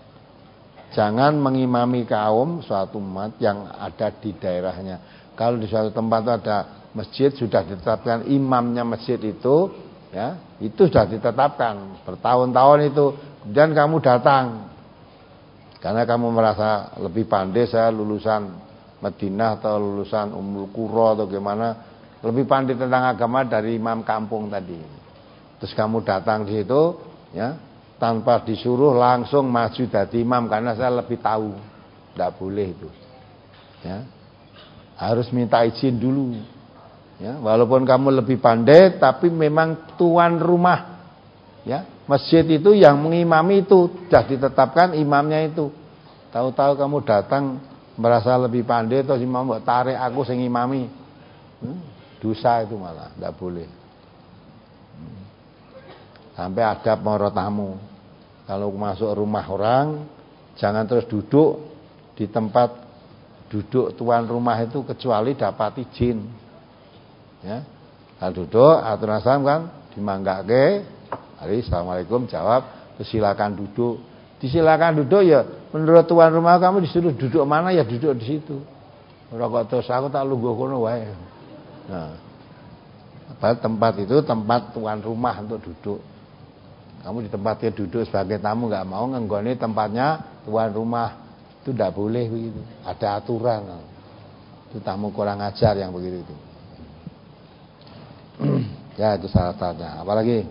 jangan mengimami kaum suatu umat yang ada di daerahnya. Kalau di suatu tempat itu ada masjid, sudah ditetapkan imamnya masjid itu, ya, itu sudah ditetapkan bertahun-tahun itu. Kemudian kamu datang karena kamu merasa lebih pandai, saya lulusan Madinah atau lulusan Ummul Qura atau gimana, lebih pandai tentang agama dari imam kampung tadi. Terus kamu datang di situ, ya, tanpa disuruh langsung maju jadi imam karena saya lebih tahu. Tidak boleh itu. Ya. Harus minta izin dulu. Ya, walaupun kamu lebih pandai, tapi memang tuan rumah. Ya, masjid itu yang mengimami itu sudah ditetapkan imamnya itu. Tahu-tahu kamu datang merasa lebih pandai, terus imam mbok tarik aku sing imami. Hmm, dosa itu malah tidak boleh. Hmm. Sampai adab moro tamu. Kalau masuk rumah orang, jangan terus duduk di tempat duduk tuan rumah itu kecuali dapat izin. Ya, kalau duduk aturan Islam kan dimanggake, hari assalamualaikum jawab, terus silakan duduk. Disilakan duduk ya, menurut tuan rumah kamu disuruh duduk mana ya duduk di situ. Ora kok terus aku tak lungguh kono wae. Nah, apa tempat itu tempat tuan rumah untuk duduk. Kamu di tempatnya duduk sebagai tamu nggak mau ngenggoni tempatnya tuan rumah, itu tidak boleh begitu. Ada aturan. Itu tamu kurang ajar yang begitu itu. Ya itu salah satunya. Apalagi?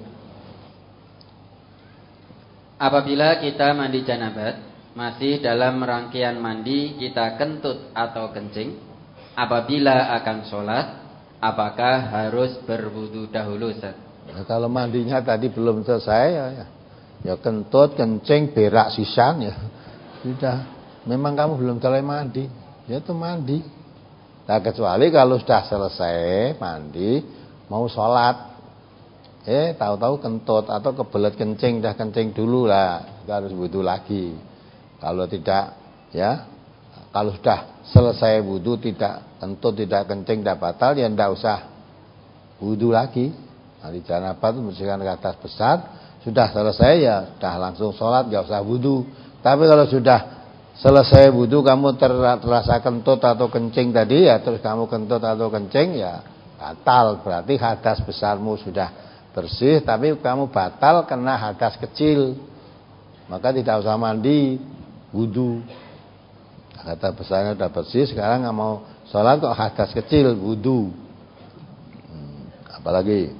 Apabila kita mandi janabat, masih dalam rangkaian mandi kita kentut atau kencing, apabila akan sholat, apakah harus berwudu dahulu, Ustaz? Ya, kalau mandinya tadi belum selesai, ya, ya, ya kentut, kencing, berak sisan, ya sudah. Memang kamu belum selesai mandi, ya itu mandi. Nah, kecuali kalau sudah selesai mandi, mau sholat. Eh, tahu-tahu kentut atau kebelet kencing, dah kencing dulu lah, itu harus wudu lagi. Kalau tidak, ya, kalau sudah selesai wudu, tidak kentut, tidak kencing, tidak batal, ya tidak usah wudu lagi. Hari janabah itu membersihkan ke atas besar, sudah selesai ya, sudah langsung sholat, nggak usah wudu. Tapi kalau sudah selesai wudu kamu terasa kentut atau kencing tadi ya, terus kamu kentut atau kencing ya batal. Berarti hadas besarmu sudah bersih, tapi kamu batal kena hadas kecil. Maka tidak usah mandi, wudu. Hadas besarnya sudah bersih, sekarang nggak mau sholat kok hadas kecil, wudu. Hmm, apalagi?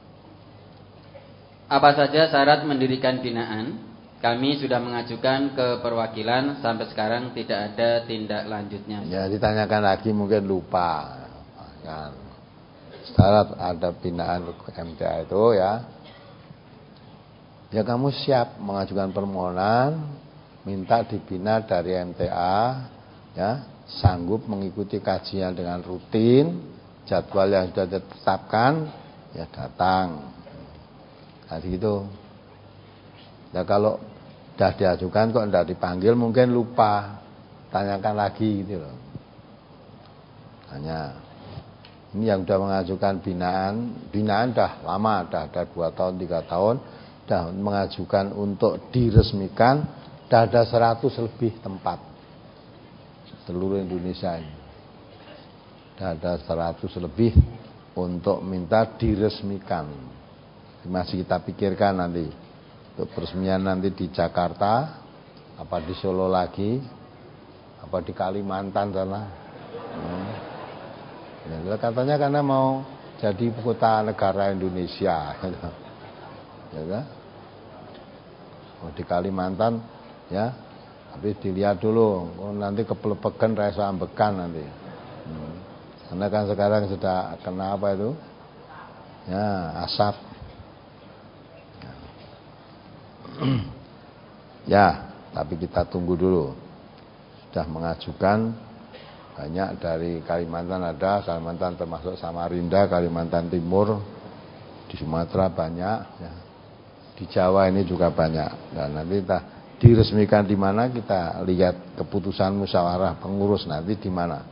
Apa saja syarat mendirikan binaan? Kami sudah mengajukan ke perwakilan, sampai sekarang tidak ada tindak lanjutnya. Ya, ditanyakan lagi mungkin lupa. Kan. Syarat ada binaan M T A itu ya. Ya kamu siap mengajukan permohonan, minta dibina dari M T A, ya, sanggup mengikuti kajian dengan rutin, jadwal yang sudah ditetapkan, ya datang. Kayak gitu. Ya kalau sudah diajukan kok tidak dipanggil mungkin lupa, tanyakan lagi gitu loh. Tanya. Ini yang sudah mengajukan binaan, binaan dah lama, dah ada dua tahun, tiga tahun, dah mengajukan untuk diresmikan, dah ada seratus lebih tempat seluruh Indonesia ini. Dah ada seratus lebih untuk minta diresmikan. Masih kita pikirkan nanti. Untuk peresmian nanti di Jakarta, apa di Solo lagi, apa di Kalimantan sana. Hmm. Ya, katanya karena mau jadi ibu kota negara Indonesia. Ya kan? Oh, di Kalimantan, ya, tapi dilihat dulu, oh, nanti kepelepegan rasa ambekan nanti. Hmm. Karena kan sekarang sudah kena apa itu? Ya, asap. Ya, tapi kita tunggu dulu. Sudah mengajukan banyak dari Kalimantan ada, Kalimantan termasuk Samarinda, Kalimantan Timur, di Sumatera banyak, ya. Di Jawa ini juga banyak. Dan nanti kita diresmikan di mana kita lihat keputusan musyawarah pengurus nanti di mana.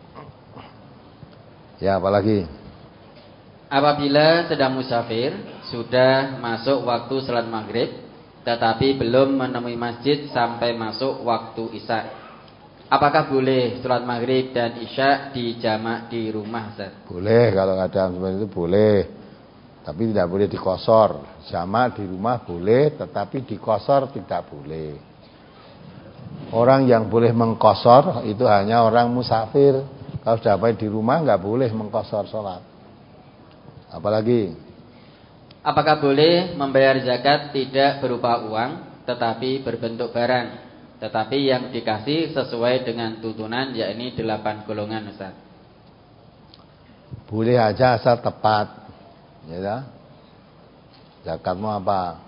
Ya, apalagi? Apabila sedang musafir, sudah masuk waktu salat maghrib, tetapi belum menemui masjid sampai masuk waktu isya, apakah boleh sholat maghrib dan isya dijamak di rumah, Ustaz? Boleh, kalau ada seperti itu boleh, tapi tidak boleh dikosor. Jamak di rumah boleh, tetapi dikosor tidak boleh. Orang yang boleh mengkosor itu hanya orang musafir. Kalau sudah sampai di rumah nggak boleh mengkosor sholat. Apalagi? Apakah boleh membayar zakat tidak berupa uang, tetapi berbentuk barang, tetapi yang dikasih sesuai dengan tuntunan, yakni delapan golongan, Ustaz? Boleh aja asal tepat. Ya, zakatmu apa?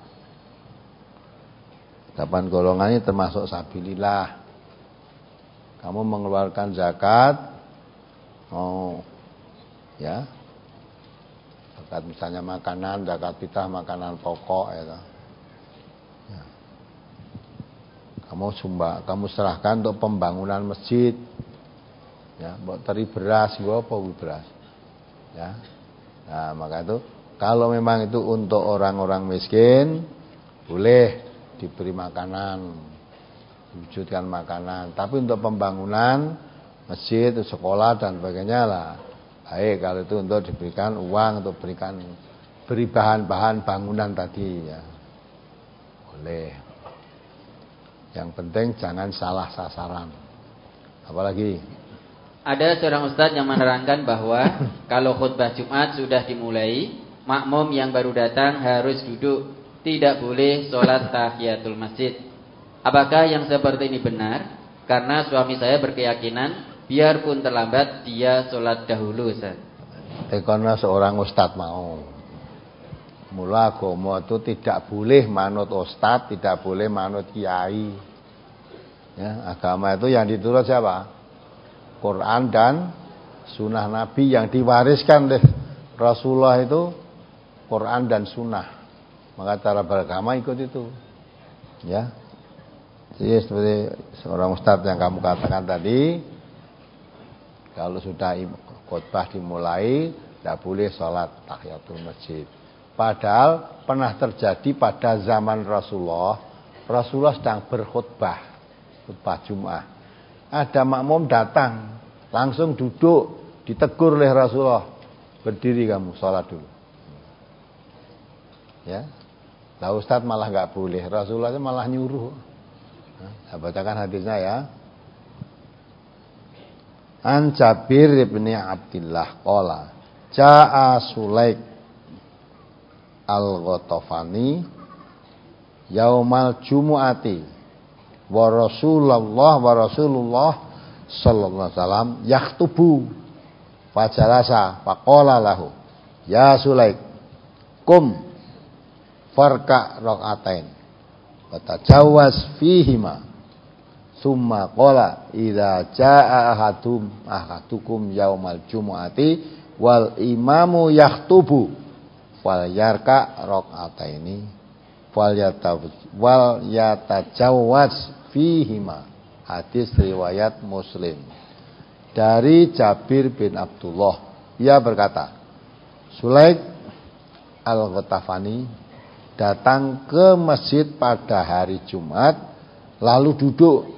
Delapan golongan ini termasuk sabilillah. Kamu mengeluarkan zakat, oh, ya. Zakat misalnya makanan, zakat fitrah makanan pokok ya. Ya. Kamu sumbang, kamu serahkan untuk pembangunan masjid. Ya, buat teri beras, gua apa beras. Ya. Nah, maka itu kalau memang itu untuk orang-orang miskin boleh diberi makanan, diwujudkan makanan. Tapi untuk pembangunan masjid, sekolah dan sebagainya lah, baik kalau itu untuk diberikan uang, untuk berikan beri bahan-bahan bangunan tadi ya, boleh. Yang penting jangan salah sasaran. Apalagi? Ada seorang ustadz yang menerangkan bahwa kalau khutbah Jumat sudah dimulai, makmum yang baru datang harus duduk, tidak boleh sholat tahiyatul masjid. Apakah yang seperti ini benar? Karena suami saya berkeyakinan biarpun terlambat dia sholat dahulu, Ustaz. Karena seorang ustadz mau. Mula agama itu tidak boleh manut ustadz, tidak boleh manut kiai. Ya, agama itu yang diturut siapa? Quran dan sunnah Nabi yang diwariskan oleh Rasulullah itu Quran dan sunnah. Maka cara beragama ikut itu. Ya. Jadi seperti seorang ustadz yang kamu katakan tadi, kalau sudah khutbah dimulai, tidak boleh sholat tahiyatul masjid. Padahal pernah terjadi pada zaman Rasulullah. Rasulullah sedang berkhutbah, khutbah Jumat. Ada makmum datang, langsung duduk, ditegur oleh Rasulullah. Berdiri kamu, sholat dulu. Ya, lah Ustadz malah nggak boleh, Rasulullah malah nyuruh. Nah, saya bacakan hadisnya ya. An Jabir bin Abdillah qala jaa Sulaik al-Ghatafani yaumal jumu'ati wa Rasulullah wa Rasulullah sallallahu alaihi wasallam yaktubu fajalasa faqala lahu ya Sulaik kum farka rakaatain wa tajawaz fihima summa qala idza jaa ahadum ahadukum yaumal jumu'ati wal imamu yaktubu wal yarka rakaataini wal yataw wal yatajawaz fihima. Hadis riwayat Muslim. Dari Jabir bin Abdullah, ia berkata, Sulaik al-Ghatafani datang ke masjid pada hari Jumat lalu duduk.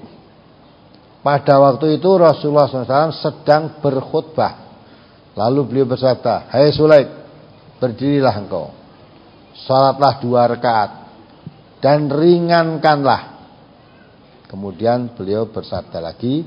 Pada waktu itu Rasulullah shallallahu alaihi wasallam sedang berkhutbah. Lalu beliau bersabda, hai Sulaik, berdirilah engkau, salatlah dua rakaat dan ringankanlah. Kemudian beliau bersabda lagi,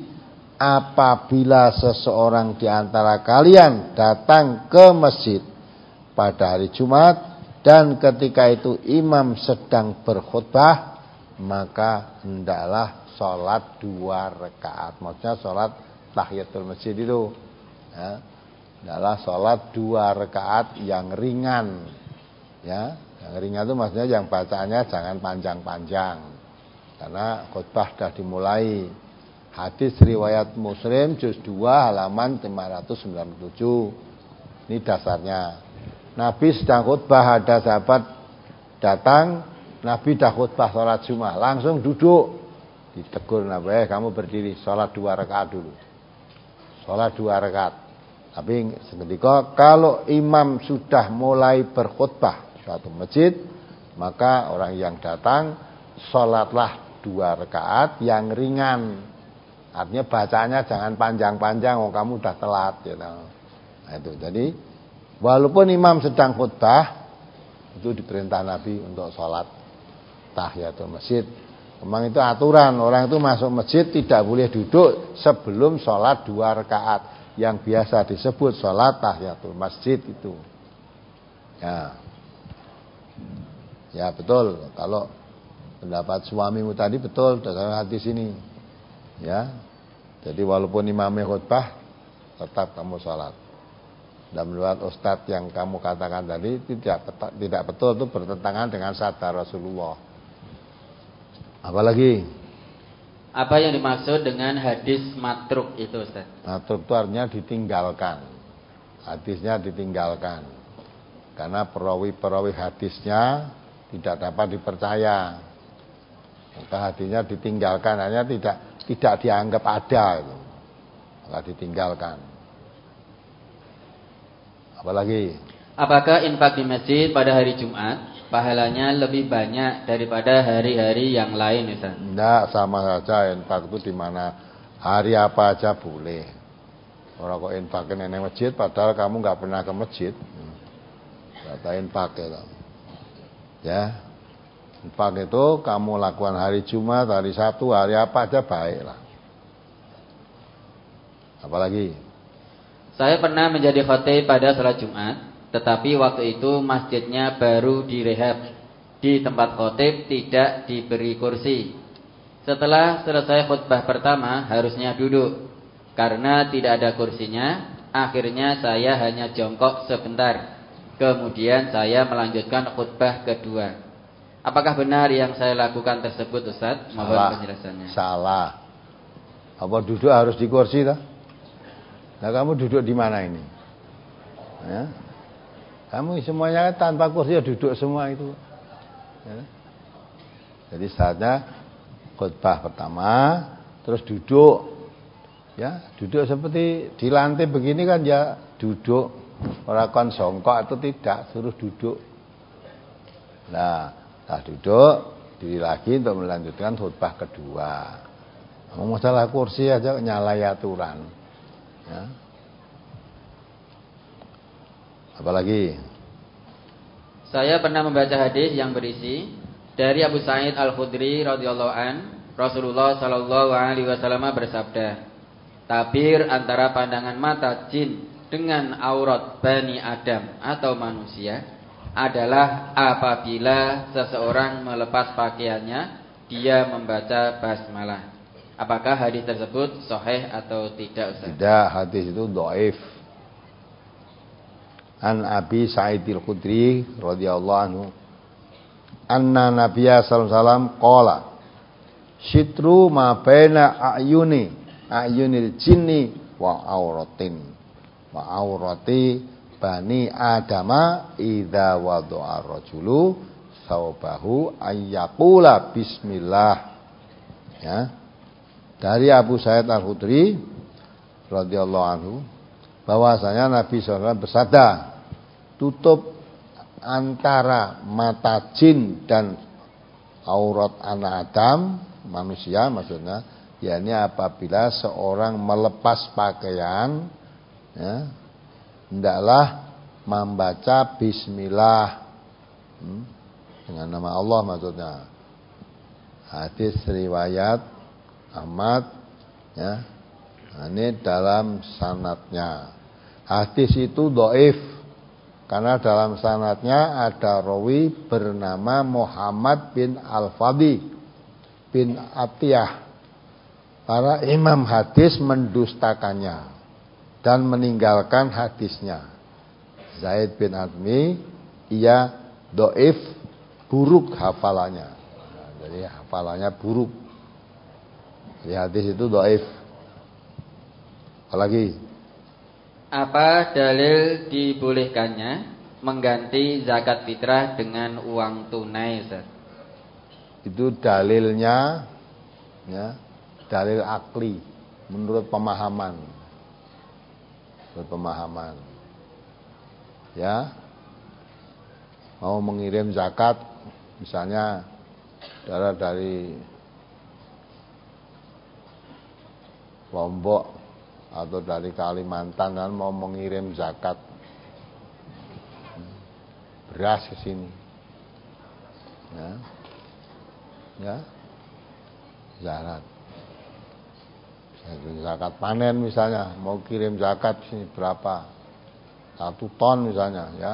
apabila seseorang di antara kalian datang ke masjid pada hari Jumat dan ketika itu imam sedang berkhutbah, maka hendaklah sholat dua rakaat. Maksudnya sholat tahiyatul masjid itu ya, adalah sholat dua rakaat yang ringan ya. Yang ringan itu maksudnya yang bacaannya jangan panjang-panjang, karena khutbah sudah dimulai. Hadis riwayat Muslim juz dua halaman lima ratus sembilan puluh tujuh. Ini dasarnya. Nabi sedang khutbah, ada sahabat datang, Nabi dah khutbah sholat Jumat, langsung duduk. Ditegur Nabi, eh, kamu berdiri, sholat dua rakaat dulu. Sholat dua rakaat. Tapi seketika kalau imam sudah mulai berkhutbah suatu masjid, maka orang yang datang sholatlah dua rakaat yang ringan. Artinya bacanya jangan panjang-panjang, oh kamu udah telat gitu. Nah, itu. Jadi walaupun imam sedang khutbah, itu diperintah Nabi untuk sholat tahiyatul masjid. Memang itu aturan, orang itu masuk masjid tidak boleh duduk sebelum sholat dua rakaat, yang biasa disebut sholat tahiyatul masjid itu. Ya, ya betul. Kalau pendapat suamimu tadi betul dalam hadis ini. Ya, jadi walaupun imamnya khutbah, tetap kamu sholat. Dan menurut Ustadz yang kamu katakan tadi tidak tidak betul, itu bertentangan dengan sabda Rasulullah. Apalagi? Apa yang dimaksud dengan hadis matruk itu, Ustaz? Matruk itu artinya ditinggalkan. Hadisnya ditinggalkan. Karena perawi-perawi hadisnya tidak dapat dipercaya. Maka hadisnya ditinggalkan, hanya tidak tidak dianggap ada itu. Maka ditinggalkan. Apalagi? Apakah infak di masjid pada hari Jumat pahalanya lebih banyak daripada hari-hari yang lain, Ustaz? Tidak, sama saja. Infak itu di mana hari apa aja boleh. Orang kok infakin di masjid padahal kamu nggak pernah ke masjid. Kata infak itu. Ya. Infak itu kamu lakukan hari Jumat, hari Sabtu, hari apa aja baiklah. Apalagi? Saya pernah menjadi khatib pada salat Jumat, tetapi waktu itu masjidnya baru direhab. Di tempat khotib tidak diberi kursi. Setelah selesai khutbah pertama harusnya duduk. Karena tidak ada kursinya, akhirnya saya hanya jongkok sebentar. Kemudian saya melanjutkan khutbah kedua. Apakah benar yang saya lakukan tersebut, Ustaz? Mohon penjelasannya. Salah. Apa duduk harus di kursi tak? Nah, kamu duduk di mana ini? Ya. Kamu semuanya tanpa kursi ya duduk semua itu. Ya. Jadi saatnya khutbah pertama, terus duduk, ya duduk seperti di lantai begini kan ya duduk, orang kon songkok atau tidak, suruh duduk. Nah, setelah duduk, diri lagi untuk melanjutkan khutbah kedua. Masalah kursi aja nyalai aturan. Ya. Apalagi? Saya pernah membaca hadis yang berisi dari Abu Sa'id Al-Khudri radhiyallahu an, Rasulullah sallallahu alaihi wasallam bersabda, tabir antara pandangan mata jin dengan aurat Bani Adam atau manusia adalah apabila seseorang melepas pakaiannya, dia membaca basmalah. Apakah hadis tersebut sahih atau tidak, Ustaz? Tidak, hadis itu dhaif. An Abi Sa'id Al-Khudri radhiyallahu anhu anna Nabiyya sallallahu alaihi wasallam qala syitru ma baina ayuni ayunil jinni wa auratin wa aurati bani adama idza wada'a rajulu saubahu ayyaqula bismillah. Ya. Dari Abu Sa'id Al-Khudri radhiyallahu anhu bahwasanya Nabi shallallahu alaihi wasallam bersabda, tutup antara mata jin dan aurat anak Adam, manusia maksudnya, yakni apabila seorang melepas pakaian, ya, hendaklah membaca bismillah, hmm, dengan nama Allah maksudnya. Hadis riwayat Ahmad, ya. Nah, ini dalam sanadnya. Hadis itu dhaif karena dalam sanadnya ada rawi bernama Muhammad bin Al-Fadhi bin Atiyah. Para imam hadis mendustakannya dan meninggalkan hadisnya. Zaid bin Admi, ia dhaif, buruk hafalannya. Nah, jadi hafalannya buruk. Di hadis itu dhaif. Apalagi? Apa dalil dibolehkannya mengganti zakat fitrah dengan uang tunai, Ustaz? Itu dalilnya, ya, dalil akli menurut pemahaman. Menurut pemahaman. Ya. Mau mengirim zakat misalnya darah dari Lombok atau dari Kalimantan kan mau mengirim zakat beras ke sini, ya, ya, zakat, zakat panen misalnya, mau kirim zakat sini berapa, satu ton misalnya, ya,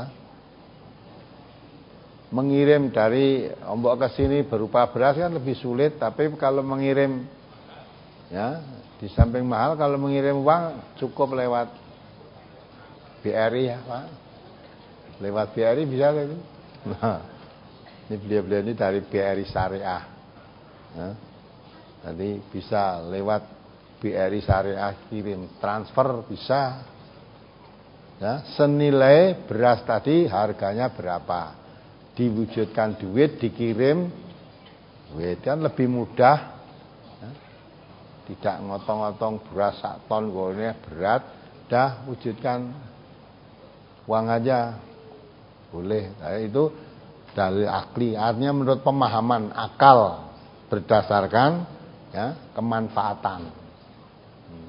mengirim dari Lombok ke sini berupa beras kan lebih sulit, tapi kalau mengirim, ya, di samping mahal, kalau mengirim uang cukup lewat B R I, ya Pak. Lewat B R I bisa gitu. Nah, ini beliau-beliau ini dari B R I Syariah. Ya. Nanti bisa lewat B R I Syariah kirim transfer bisa. Ya, senilai beras tadi harganya berapa? Diwujudkan duit, dikirim duit, kan lebih mudah. Tidak ngotong-ngotong beras sak ton, golnya berat, dah wujudkan uang aja boleh. Nah, itu dalil akli, artinya menurut pemahaman akal berdasarkan, ya, kemanfaatan, hmm.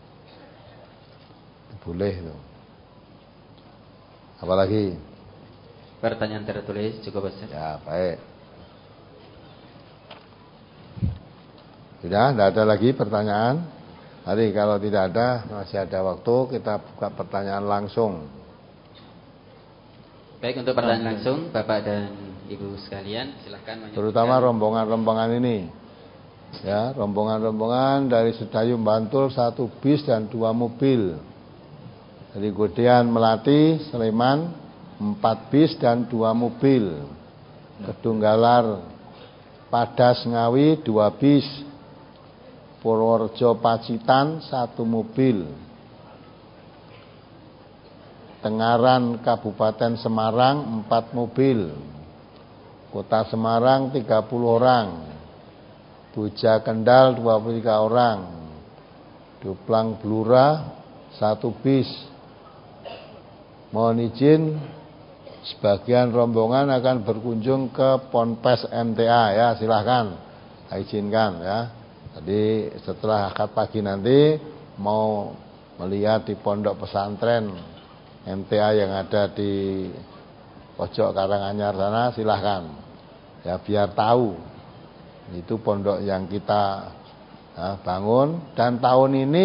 Boleh itu. Apalagi? Pertanyaan tertulis cukup, Ustaz. Ya, baik. Sudah, tidak ada lagi pertanyaan. Hari kalau tidak ada, masih ada waktu, kita buka pertanyaan langsung. Baik, untuk pertanyaan langsung, Bapak dan Ibu sekalian, silakan menyebutkan. Terutama rombongan-rombongan ini, ya, rombongan-rombongan dari Sedayu Bantul satu bis dan dua mobil. Dari Godean Melati Sleman empat bis dan dua mobil. Kedunggalar Padas Ngawi dua bis. Purworejo Pacitan satu mobil. Tengaran Kabupaten Semarang empat mobil. Kota Semarang tiga puluh orang. Boja Kendal dua puluh tiga orang. Duplang Blura satu bis. Mohon izin sebagian rombongan akan berkunjung ke Ponpes M T A ya, silahkan, izinkan ya. Jadi setelah akad pagi nanti mau melihat di pondok pesantren M T A yang ada di pojok Karanganyar sana, silahkan ya, biar tahu itu pondok yang kita ya, bangun. Dan tahun ini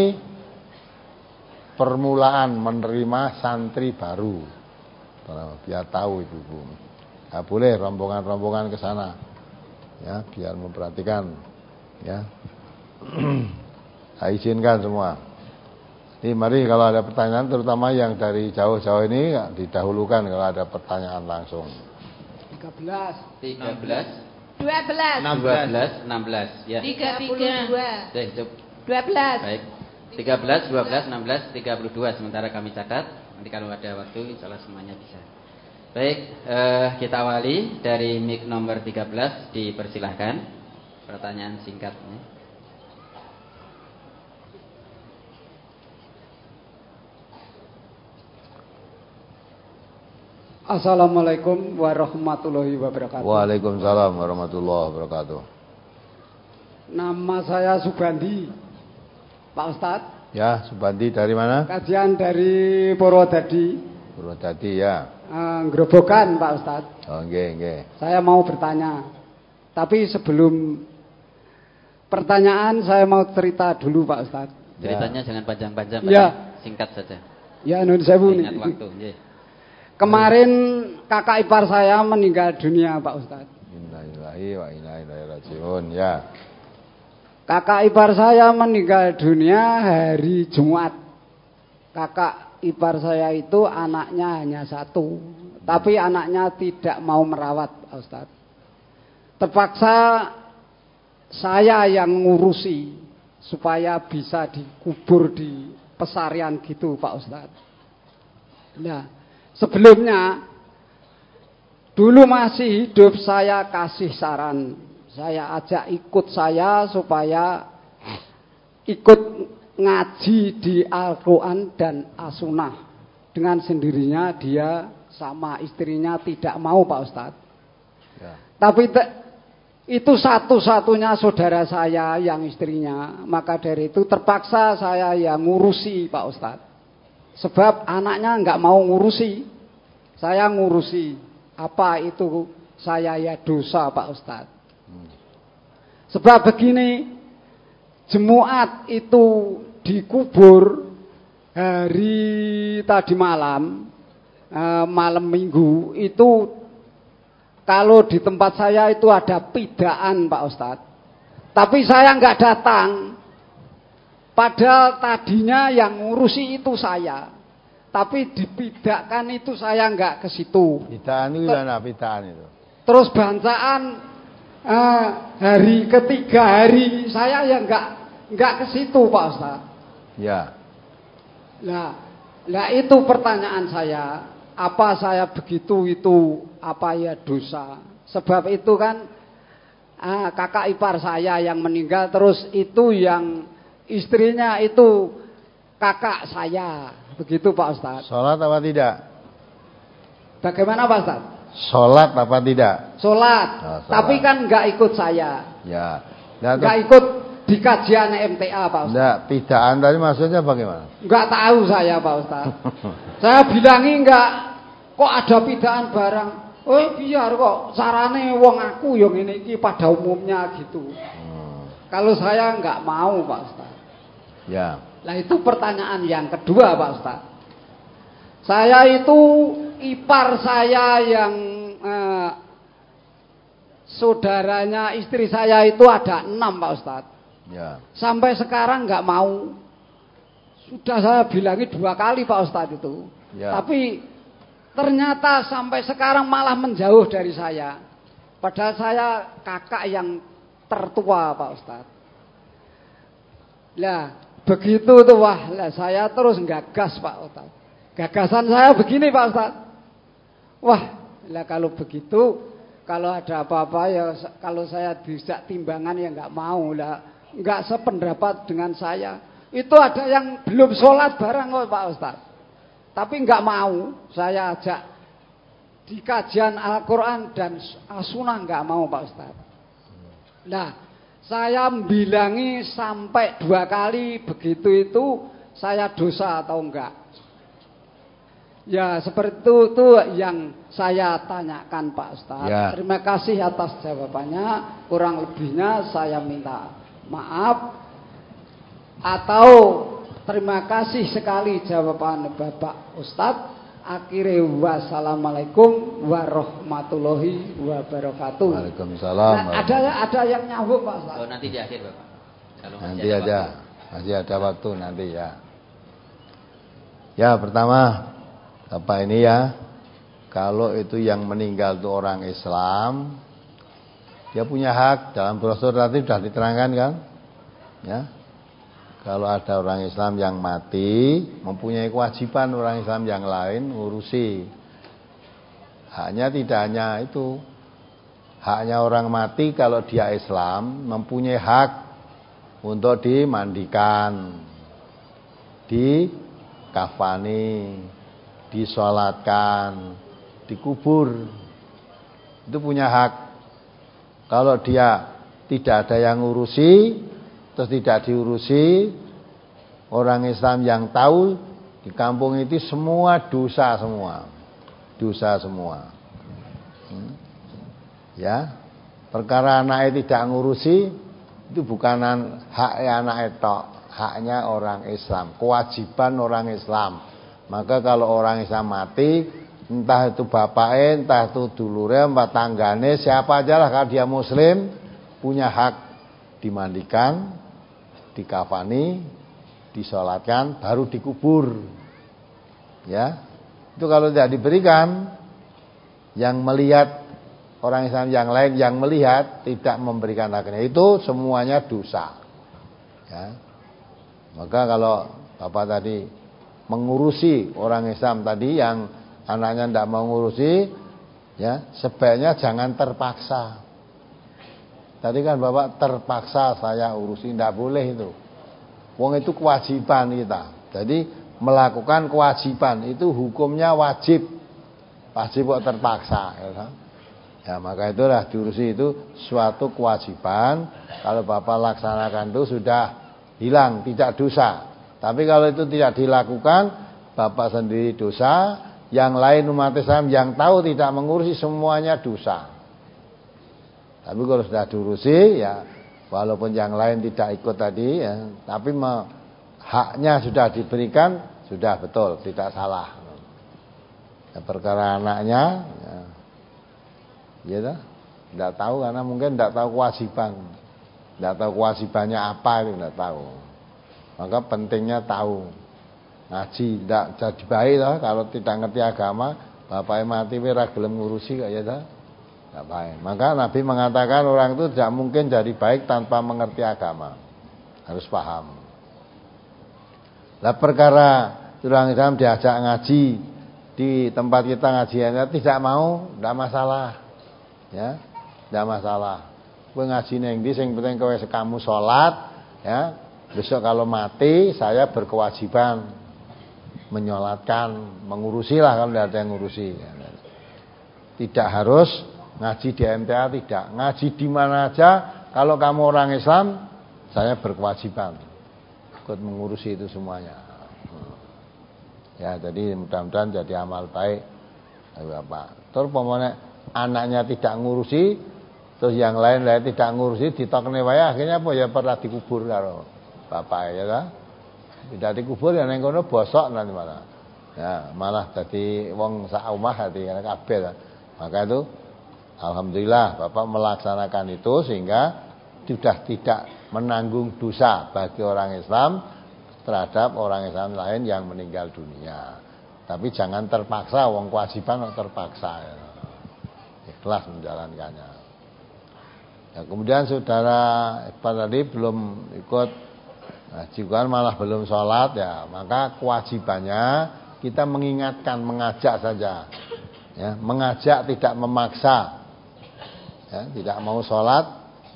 permulaan menerima santri baru, biar tahu ibu-ibu. Ya, boleh rombongan-rombongan ke sana ya, biar memperhatikan ya. Saya izinkan semua. Jadi mari kalau ada pertanyaan, terutama yang dari jauh-jauh ini didahulukan kalau ada pertanyaan langsung. tiga belas tiga belas dua belas enam belas enam belas ya. tiga puluh dua dua belas Baik. tiga belas, dua belas, enam belas, tiga puluh dua sementara kami catat. Nanti kalau ada waktu insyaallah semuanya bisa. Baik, eh, kita awali dari mic nomor tiga belas, dipersilahkan pertanyaan singkatnya. Assalamualaikum warahmatullahi wabarakatuh. Waalaikumsalam warahmatullahi wabarakatuh. Nama saya Subandi, Pak Ustadz. Ya, Subandi dari mana? Kajian dari Purwodadi. Purwodadi ya. Eh, Grobogan Pak Ustadz. Oh, nggih, nggih. Saya mau bertanya. Tapi sebelum pertanyaan saya mau cerita dulu Pak Ustadz. Ceritanya ya. Jangan panjang-panjang, ya. Singkat saja. Ya, nun sewu nih. Ingat waktu, nggih. Kemarin kakak ipar saya meninggal dunia Pak Ustadz. Innalillahi wa inna ilaihi rajiun ya. Kakak ipar saya meninggal dunia hari Jumat. Kakak ipar saya itu anaknya hanya satu, tapi anaknya tidak mau merawat Pak Ustadz. Terpaksa saya yang ngurusi supaya bisa dikubur di pesarian gitu Pak Ustadz. Nah, sebelumnya dulu masih hidup saya kasih saran, saya ajak ikut saya supaya ikut ngaji di Al-Quran dan As-Sunnah. Dengan sendirinya dia sama istrinya tidak mau Pak Ustadz ya. Tapi te, itu satu-satunya saudara saya yang istrinya. Maka dari itu terpaksa saya yang ngurusi Pak Ustadz. Sebab anaknya nggak mau ngurusi, saya ngurusi. Apa itu saya ya dosa Pak Ustadz. Sebab begini, Jumat itu dikubur hari tadi malam, eh, malam minggu itu. Kalau di tempat saya itu ada pidaan Pak Ustadz. Tapi saya nggak datang. Padahal tadinya yang ngurusi itu saya, tapi dipidakkan itu saya nggak ke situ. Pidaan itu mana pidaan itu? Terus bancaan eh, hari ketiga hari saya yang nggak nggak ke situ Pak Ustadz. Ya. Nah, nah itu pertanyaan saya. Apa saya begitu itu apa ya dosa? Sebab itu kan eh, kakak ipar saya yang meninggal, terus itu yang istrinya itu kakak saya, begitu Pak Ustadz. Sholat apa tidak? Bagaimana Pak Ustadz? Sholat apa tidak? Sholat, oh, tapi kan nggak ikut saya. Ya. Nggak ikut di kajian M T A Pak Ustadz. Nggak, pidaan tadi maksudnya bagaimana? Nggak tahu saya Pak Ustadz. Saya bilangi nggak, kok ada pidaan barang. Oh biar kok, carane wong aku yang ini pada umumnya gitu. Hmm. Kalau saya nggak mau Pak Ustadz. Ya. Nah itu pertanyaan yang kedua Pak Ustadz. Saya itu ipar saya yang eh, saudaranya istri saya itu ada enam Pak Ustadz. Ya. Sampai sekarang nggak mau. Sudah saya bilangi dua kali Pak Ustadz itu. Ya. Tapi ternyata sampai sekarang malah menjauh dari saya. Padahal saya kakak yang tertua Pak Ustadz. Lah begitu tuh wah lah saya terus gagas Pak Ustadz. Gagasan saya begini Pak Ustadz. Wah lah kalau begitu, kalau ada apa-apa ya kalau saya dijak timbangan ya nggak mau lah, nggak sependapat dengan saya. Itu ada yang belum sholat barang kok Pak Ustadz. Tapi nggak mau saya ajak di kajian Al-Quran dan As-Sunnah nggak mau Pak Ustadz. Nah, saya bilangi sampai dua kali begitu itu saya dosa atau enggak? Ya seperti itu, itu yang saya tanyakan Pak Ustadz. Ya. Terima kasih atas jawabannya. Kurang lebihnya saya minta maaf. Atau terima kasih sekali jawaban Bapak Ustadz. Akhirnya wassalamualaikum warahmatullahi wabarakatuh. Waalaikumsalam. Nah, ada ada yang nyambung Pak Ustadz. Oh, nanti di akhir Bapak. Kalau nanti aja. Waktu. Masih ada waktu nanti ya. Ya pertama apa ini ya, kalau itu yang meninggal itu orang Islam, dia punya hak dalam brosur tadi sudah diterangkan kan, ya. Kalau ada orang Islam yang mati, mempunyai kewajiban orang Islam yang lain ngurusi. Haknya tidak hanya itu, haknya orang mati kalau dia Islam mempunyai hak untuk dimandikan, dikafani, disolatkan, dikubur. Itu punya hak. Kalau dia tidak ada yang ngurusi, terus tidak diurusi, orang Islam yang tahu di kampung itu semua dosa semua. Dosa semua. Hmm. Ya. Perkara anaknya tidak ngurusi, itu bukan hak anak itu, haknya orang Islam, kewajiban orang Islam. Maka kalau orang Islam mati, entah itu bapaknya, entah itu dulurnya, entah tanggane, siapa aja lah, kalau dia Muslim punya hak dimandikan, dikafani, disolatkan, baru dikubur. Ya, itu kalau tidak diberikan, yang melihat orang Islam yang lain yang melihat tidak memberikan haknya, itu semuanya dosa. Ya, maka kalau Bapak tadi mengurusi orang Islam tadi yang anaknya tidak mau ngurusi, ya sebaiknya jangan terpaksa. Tadi kan Bapak terpaksa saya urusi, tidak boleh itu. Wong itu kewajiban kita. Jadi melakukan kewajiban itu hukumnya wajib. Wajib kok terpaksa. Ya, kan? Ya maka itulah diurusi itu suatu kewajiban. Kalau Bapak laksanakan itu sudah hilang, tidak dosa. Tapi kalau itu tidak dilakukan, Bapak sendiri dosa, yang lain umat Islam yang tahu tidak mengurusi semuanya dosa. Tapi kalau sudah diurusi, ya walaupun yang lain tidak ikut tadi, ya, tapi me, haknya sudah diberikan, sudah betul, tidak salah. Ya, perkara anaknya, ya, ya dah, tidak tahu karena mungkin tidak tahu kewajiban, tidak tahu kewajibannya apa itu tidak tahu. Maka pentingnya tahu. Ngaji tidak jadi baik lah kalau tidak ngerti agama, bapaknya mati ora gelem ngurusi kok ya dah. Tidak baik. Maka Nabi mengatakan orang itu tidak mungkin jadi baik tanpa mengerti agama. Harus paham. Lah perkara orang Islam diajak ngaji di tempat kita ngajiannya tidak mau, tidak masalah. Ya, tidak masalah. Kowe ngaji ning ndi sing penting kowe kamu salat, ya. Besok kalau mati saya berkewajiban menyolatkan, mengurusi lah kalau tidak ada yang ngurusi. Tidak harus ngaji di M T A, tidak. Ngaji di mana aja, kalau kamu orang Islam, saya berkewajiban ikut mengurusi itu semuanya. Ya, jadi mudah-mudahan jadi amal baik. Bapak. Terus pokoknya anaknya tidak ngurusi, terus yang lain-lain tidak ngurusi, ditokne wae akhirnya apa ya pernah dikubur karo bapak ya kan? Tidak dikubur ya neng kono bosok nanti malah. Ya, malah jadi wong sak omah hati karena kabeh. Maka itu alhamdulillah Bapak melaksanakan itu sehingga sudah tidak menanggung dosa bagi orang Islam terhadap orang Islam lain yang meninggal dunia. Tapi jangan terpaksa, wong kewajiban kok terpaksa. Ya. Ikhlas menjalankannya. Ya, kemudian saudara Iqbal tadi belum ikut ngaji kan malah belum sholat ya, maka kewajibannya kita mengingatkan, mengajak saja. Ya, mengajak tidak memaksa. Ya, tidak mau sholat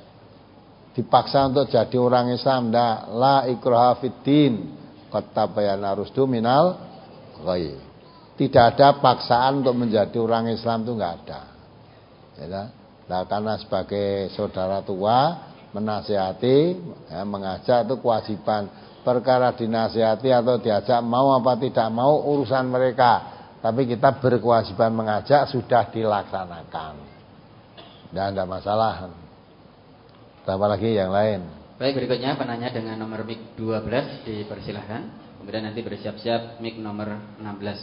dipaksa untuk jadi orang Islam, ndak. La ikraha fiddin, qad tabayyana rusdu minal ghayy. tidak ada paksaan untuk menjadi orang Islam itu nggak ada. Ya, nah, karena sebagai saudara tua menasihati, ya, mengajak itu kewajiban. Perkara dinasihati atau diajak mau apa tidak mau urusan mereka. Tapi kita berkewajiban mengajak, sudah dilaksanakan. Tidak ada masalah. Apa lagi yang lain? Baik, berikutnya penanya dengan nomor mic dua belas dipersilahkan. Kemudian nanti bersiap-siap mic nomor enam belas.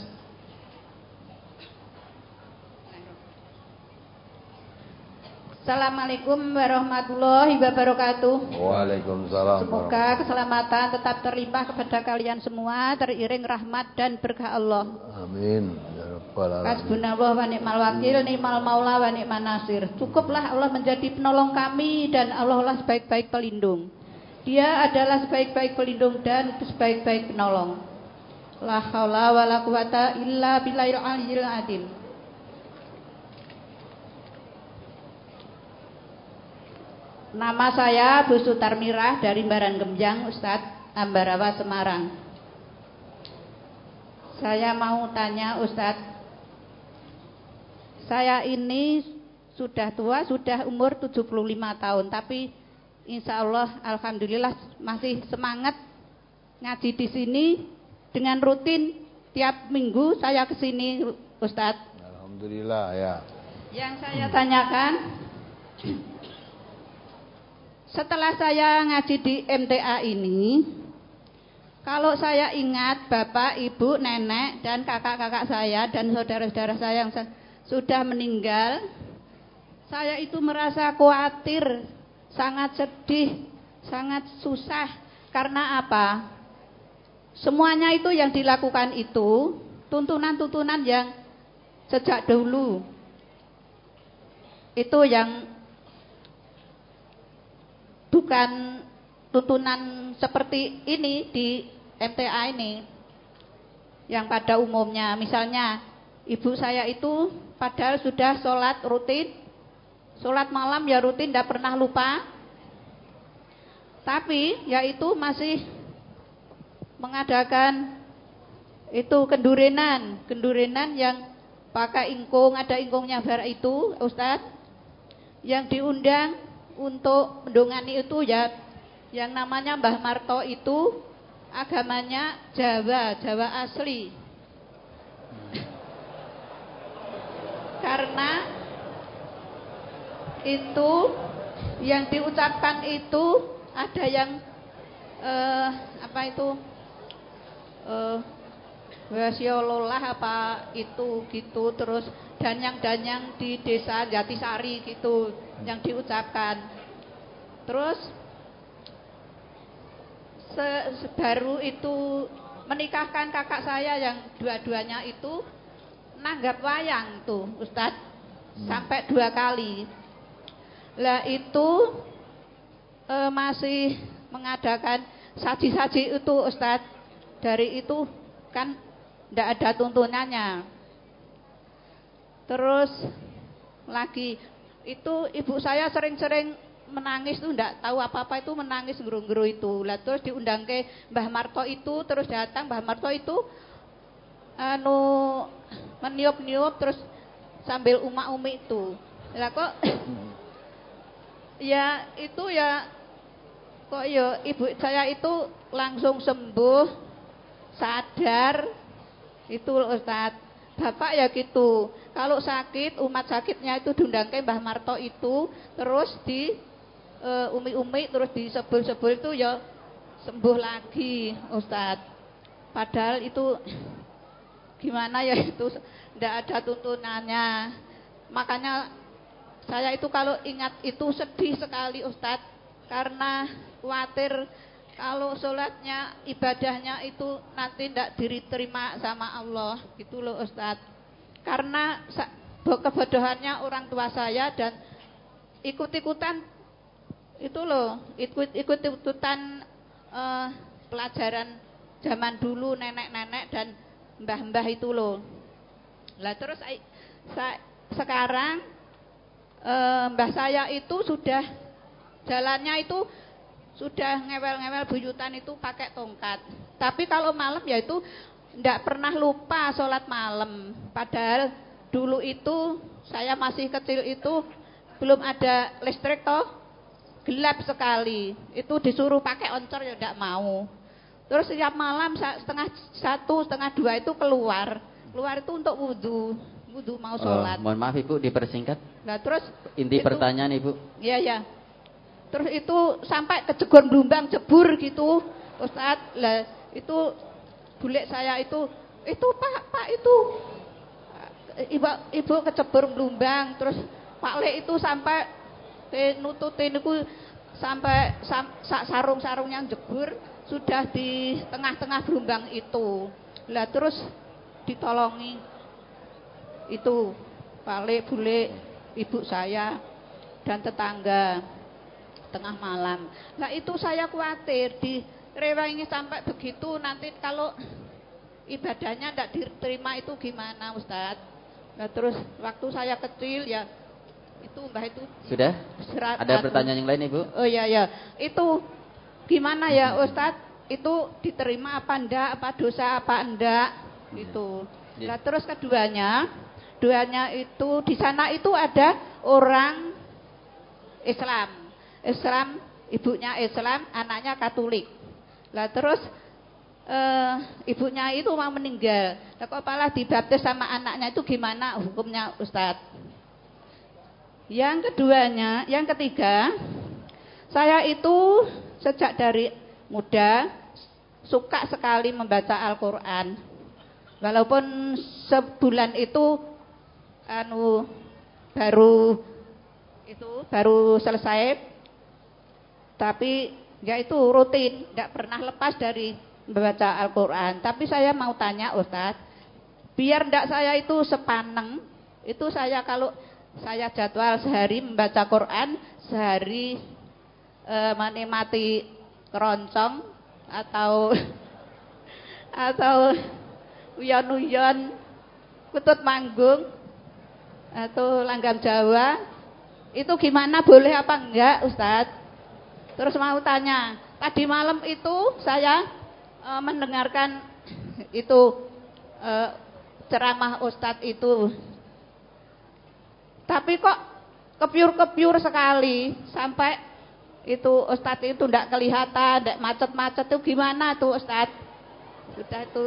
Assalamualaikum warahmatullahi wabarakatuh. Waalaikumsalam. Semoga keselamatan tetap terlimpah kepada kalian semua, teriring rahmat dan berkah Allah. Amin. Ya Rabbal alamin. Hasbunallah wa ni'mal wakil, ni'mal maula wa ni'man nasir. Cukuplah Allah menjadi penolong kami dan Allah lah sebaik-baik pelindung. Dia adalah sebaik-baik pelindung dan sebaik-baik penolong. La haula wa la quwata illa billahil aliyyil azim. Nama saya Bu Sutarmirah dari Baran Gemjang, Ustadz Ambarawa, Semarang. Saya mau tanya Ustadz, saya ini sudah tua, sudah umur tujuh puluh lima tahun, tapi insya Allah alhamdulillah masih semangat ngaji di sini dengan rutin tiap minggu saya ke sini, Ustadz. Alhamdulillah ya. Yang saya tanyakan, setelah saya ngaji di M T A ini, kalau saya ingat bapak, ibu, nenek, dan kakak-kakak saya dan saudara-saudara saya yang sudah meninggal, saya itu merasa khawatir, sangat sedih, sangat susah. Karena apa? Semuanya itu yang dilakukan itu tuntunan-tuntunan yang sejak dulu. Itu yang bukan tuntunan seperti ini di M T A ini. Yang pada umumnya, misalnya ibu saya itu padahal sudah sholat rutin, sholat malam ya rutin, tidak pernah lupa. Tapi yaitu masih mengadakan itu kendurinan, kendurinan yang pakai ingkung, ada ingkungnya bar itu, Ustadz, yang diundang untuk mendongani itu ya yang namanya Mbah Marto itu agamanya Jawa, Jawa asli. Karena itu yang diucapkan itu ada yang eh, apa itu eh, wasiololah apa itu gitu, terus danyang-danyang di desa Jatisari gitu yang diucapkan. Terus se sebaru itu menikahkan kakak saya yang dua-duanya itu nanggap wayang tuh Ustadz, hmm. sampai dua kali. Lah itu e, masih mengadakan saji-saji itu Ustadz. Dari itu kan tidak ada tuntunannya. Terus lagi itu ibu saya sering-sering menangis tuh, tidak tahu apa-apa itu, menangis geru-geru itu. Lah terus diundang ke Mbah Marto itu, terus datang Mbah Marto itu anu meniup-niup terus sambil umak-umi itu. Lah kok ya itu ya kok ya ibu saya itu langsung sembuh, sadar itu Ustadz. Bapak ya gitu. Kalau sakit, umat sakitnya itu diundang ke Mbah Marto itu, terus di e, umi-umi, terus disebul-sebul itu ya sembuh lagi, Ustadz. Padahal itu gimana ya itu tidak ada tuntunannya. Makanya saya itu kalau ingat itu sedih sekali Ustadz, karena khawatir kalau sholatnya, ibadahnya itu nanti tidak diterima sama Allah, gitu loh Ustadz. Karena kebodohannya orang tua saya dan ikut-ikutan itu loh, ikut-ikutan eh, pelajaran zaman dulu nenek-nenek dan mbah-mbah itu loh. Lah terus saya, sekarang eh, mbah saya itu sudah jalannya itu sudah ngewel-ngewel buyutan itu pakai tongkat. Tapi kalau malam ya itu enggak pernah lupa sholat malam. Padahal dulu itu saya masih kecil itu belum ada listrik toh, gelap sekali. Itu disuruh pakai oncor ya enggak mau. Terus setiap malam setengah satu, setengah dua itu keluar. Keluar itu untuk wudhu. Wudhu mau sholat. Oh, mohon maaf Ibu, dipersingkat. Nah terus inti itu, pertanyaan Ibu. Iya ya. Terus itu sampai kejegon blumbang jebur gitu, Ustadz. Lah itu bule saya itu, itu Pak, Pak itu ibu ibu kecebur blumbang. Terus Pak Le itu sampai nututin itu sampai sam, sarung-sarung yang jebur sudah di tengah-tengah blumbang itu. Lah terus ditolongi itu Pak Le, bule, ibu saya dan tetangga. Tengah malam. Nah itu saya khawatir direwangi sampai begitu nanti kalau ibadahnya tidak diterima itu gimana Ustadz? Nah terus waktu saya kecil ya itu mbah itu sudah serat, ada pertanyaan yang lain Ibu? Oh iya ya itu gimana ya Ustadz? Itu diterima apa enggak? Apa dosa apa enggak? Itu. Nah terus keduanya, duanya itu di sana itu ada orang Islam. Islam, ibunya Islam, anaknya Katolik. Lah terus eh, ibunya itu mau meninggal. Lah kok malah dibaptis sama anaknya itu gimana hukumnya Ustadz? Yang keduanya, yang ketiga, saya itu sejak dari muda suka sekali membaca Al-Qur'an. Walaupun sebulan itu anu baru itu baru selesai. Tapi ya itu rutin, tidak pernah lepas dari membaca Al-Quran. Tapi saya mau tanya Ustadz, biar tidak saya itu sepaneng, itu saya kalau saya jadwal sehari membaca Quran, sehari e, menikmati keroncong atau atau uyon-uyon, kutut manggung atau langgam Jawa, itu gimana, boleh apa enggak Ustadz? Terus mau tanya, tadi malam itu saya e, mendengarkan itu e, ceramah Ustadz itu. Tapi kok kepiur-kepiur sekali sampai itu Ustadz itu tidak kelihatan, tidak macet-macet itu gimana tuh Ustadz? Sudah itu.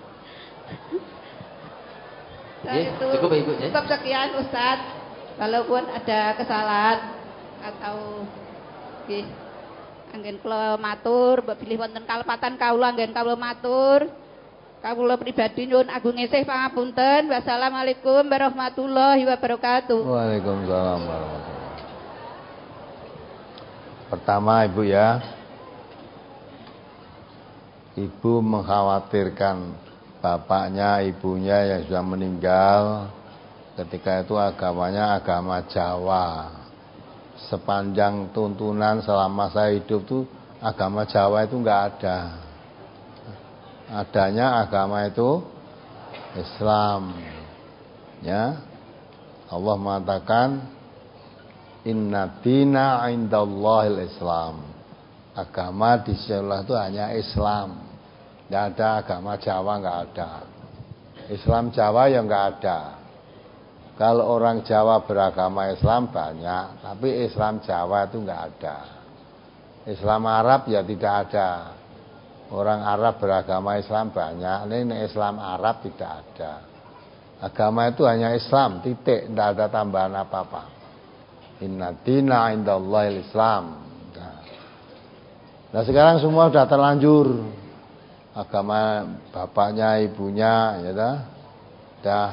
Ya, itu cukup Ibu ya. Cukup sekian Ustadz. Walaupun ada kesalahan atau nggih anggen kula matur, mbok bilih wonten kalepatan kawula anggen kawula matur. Kawula pribadi nyuwun agung esih pangapunten. Wassalamualaikum warahmatullahi wabarakatuh. Waalaikumsalam warahmatullahi wabarakatuh. Pertama Ibu ya, Ibu mengkhawatirkan bapaknya, ibunya yang sudah meninggal. Ketika itu agamanya agama Jawa. Sepanjang tuntunan selama saya hidup tuh agama Jawa itu enggak ada. Adanya agama itu Islam. Ya. Allah mengatakan inna dina indallahil Islam. Agama di sisi Allah itu hanya Islam. Enggak ada agama Jawa, enggak ada. Islam Jawa ya enggak ada. Kalau orang Jawa beragama Islam banyak, tapi Islam Jawa itu enggak ada. Islam Arab ya tidak ada. Orang Arab beragama Islam banyak, ini Islam Arab tidak ada. Agama itu hanya Islam, titik, tidak ada tambahan apa-apa. Inna dina indallahil Islam. Nah, nah sekarang semua sudah terlanjur. Agama bapaknya, ibunya, ya dah, dah.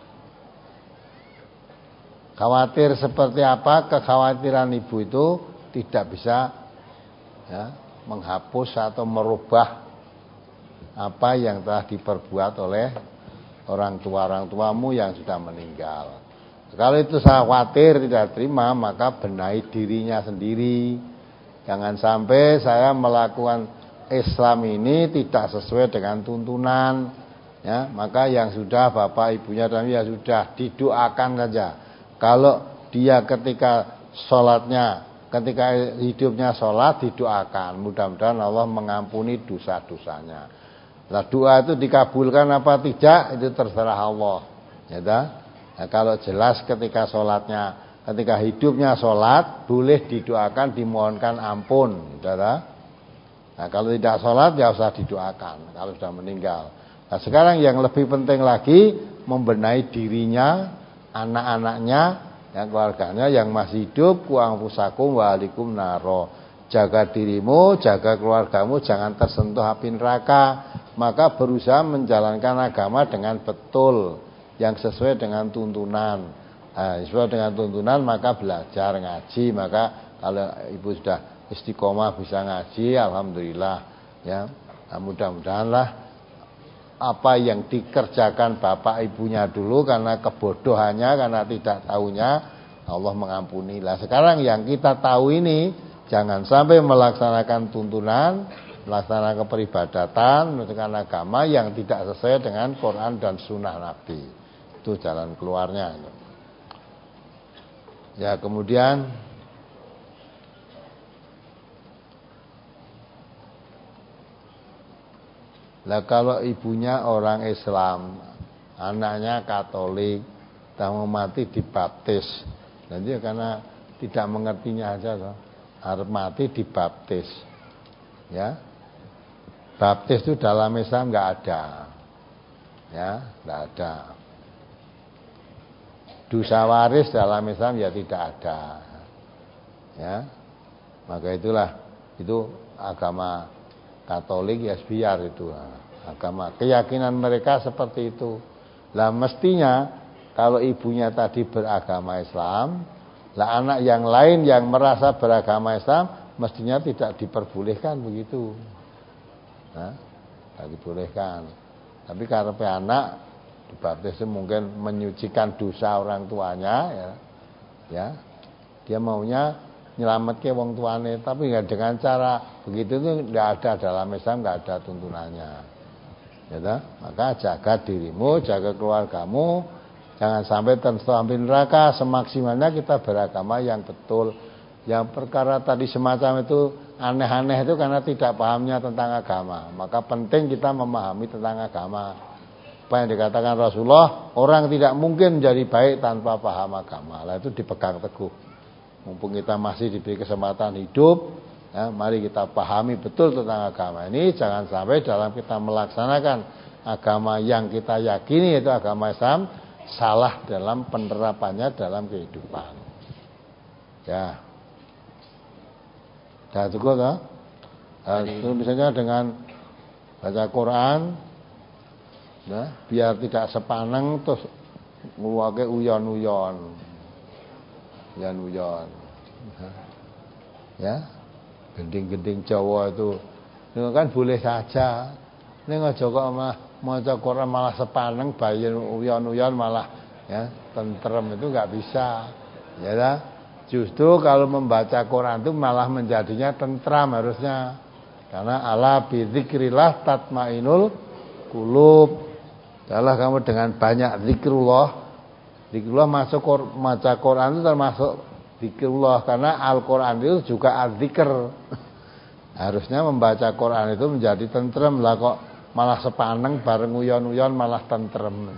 Khawatir seperti apa, kekhawatiran ibu itu tidak bisa ya, menghapus atau merubah apa yang telah diperbuat oleh orang tua-orang tuamu yang sudah meninggal. Kalau itu saya khawatir tidak terima, maka benahi dirinya sendiri. Jangan sampai saya melakukan Islam ini tidak sesuai dengan tuntunan. Ya, maka yang sudah bapak ibunya dan ya sudah didoakan saja. Kalau dia ketika sholatnya, ketika hidupnya sholat didoakan, mudah-mudahan Allah mengampuni dosa-dosanya. Lah doa itu dikabulkan apa tidak itu terserah Allah. Ya dah. Nah, kalau jelas ketika sholatnya, ketika hidupnya sholat boleh didoakan, dimohonkan ampun, ya dah. Nah, kalau tidak sholat ya usah didoakan kalau sudah meninggal. Nah, sekarang yang lebih penting lagi membenahi dirinya, anak-anaknya, yang keluarganya yang masih hidup, ku anfusakum wa alikum naro. Jaga dirimu, jaga keluargamu, jangan tersentuh api neraka. Maka berusaha menjalankan agama dengan betul, yang sesuai dengan tuntunan. Nah, sesuai dengan tuntunan maka belajar ngaji. Maka kalau ibu sudah istiqomah bisa ngaji, alhamdulillah. Ya, nah, mudah-mudahanlah apa yang dikerjakan bapak ibunya dulu karena kebodohannya, karena tidak tahunya, Allah mengampuni. Lah sekarang yang kita tahu ini jangan sampai melaksanakan tuntunan, melaksanakan peribadatan, melaksanakan agama yang tidak sesuai dengan Quran dan Sunnah Nabi. Itu jalan keluarnya. Ya, kemudian lah kalau ibunya orang Islam, anaknya Katolik, tak mau mati dibaptis. Dan dia karena tidak mengertinya aja loh. Harus mati dibaptis. Ya. Baptis itu dalam Islam enggak ada. Ya, enggak ada. Dosa waris dalam Islam ya tidak ada. Ya. Maka itulah itu agama Katolik ya biar itu agama, keyakinan mereka seperti itu. Lah mestinya kalau ibunya tadi beragama Islam, lah anak yang lain yang merasa beragama Islam mestinya tidak diperbolehkan begitu. Nah, tidak dibolehkan. Tapi karena anak dibaptis mungkin menyucikan dosa orang tuanya, ya, ya, dia maunya nyelametke wong tuane, tapi enggak dengan cara begitu itu enggak ada dalam Islam, enggak ada tuntunannya. Ya toh? Maka jaga dirimu, jaga keluargamu, jangan sampai tersentuh api neraka. Semaksimalnya kita beragama yang betul. Yang perkara tadi semacam itu aneh-aneh itu karena tidak pahamnya tentang agama. Maka penting kita memahami tentang agama. Apa yang dikatakan Rasulullah, orang tidak mungkin jadi baik tanpa paham agama. Lah itu dipegang teguh. Mumpung kita masih diberi kesempatan hidup, ya, mari kita pahami betul tentang agama ini. Jangan sampai dalam kita melaksanakan agama yang kita yakini itu agama Islam, salah dalam penerapannya dalam kehidupan. Ya, dah cukup toh? Nah, itu misalnya dengan baca Quran, ya, biar tidak sepaneng terus ngeluake uyon-uyon. Yan uyon, ya, gending-gending Jawa itu, itu kan boleh saja. Ini aja kok mah maca Quran malah sepaneng, bayi uyon-uyon malah, ya, tentrem, itu nggak bisa, ya dah. Justru kalau membaca Quran itu malah menjadinya tentram harusnya, karena ala bidzikrillah tatmainul qulub. Adalah kamu dengan banyak zikrullah. Zikrullah masuk maca Quran itu termasuk zikrullah, karena Al-Quran itu juga az-zikr. Harusnya membaca Quran itu menjadi tentrem, lah kok malah sepaneng bareng uyon-uyon malah tentrem.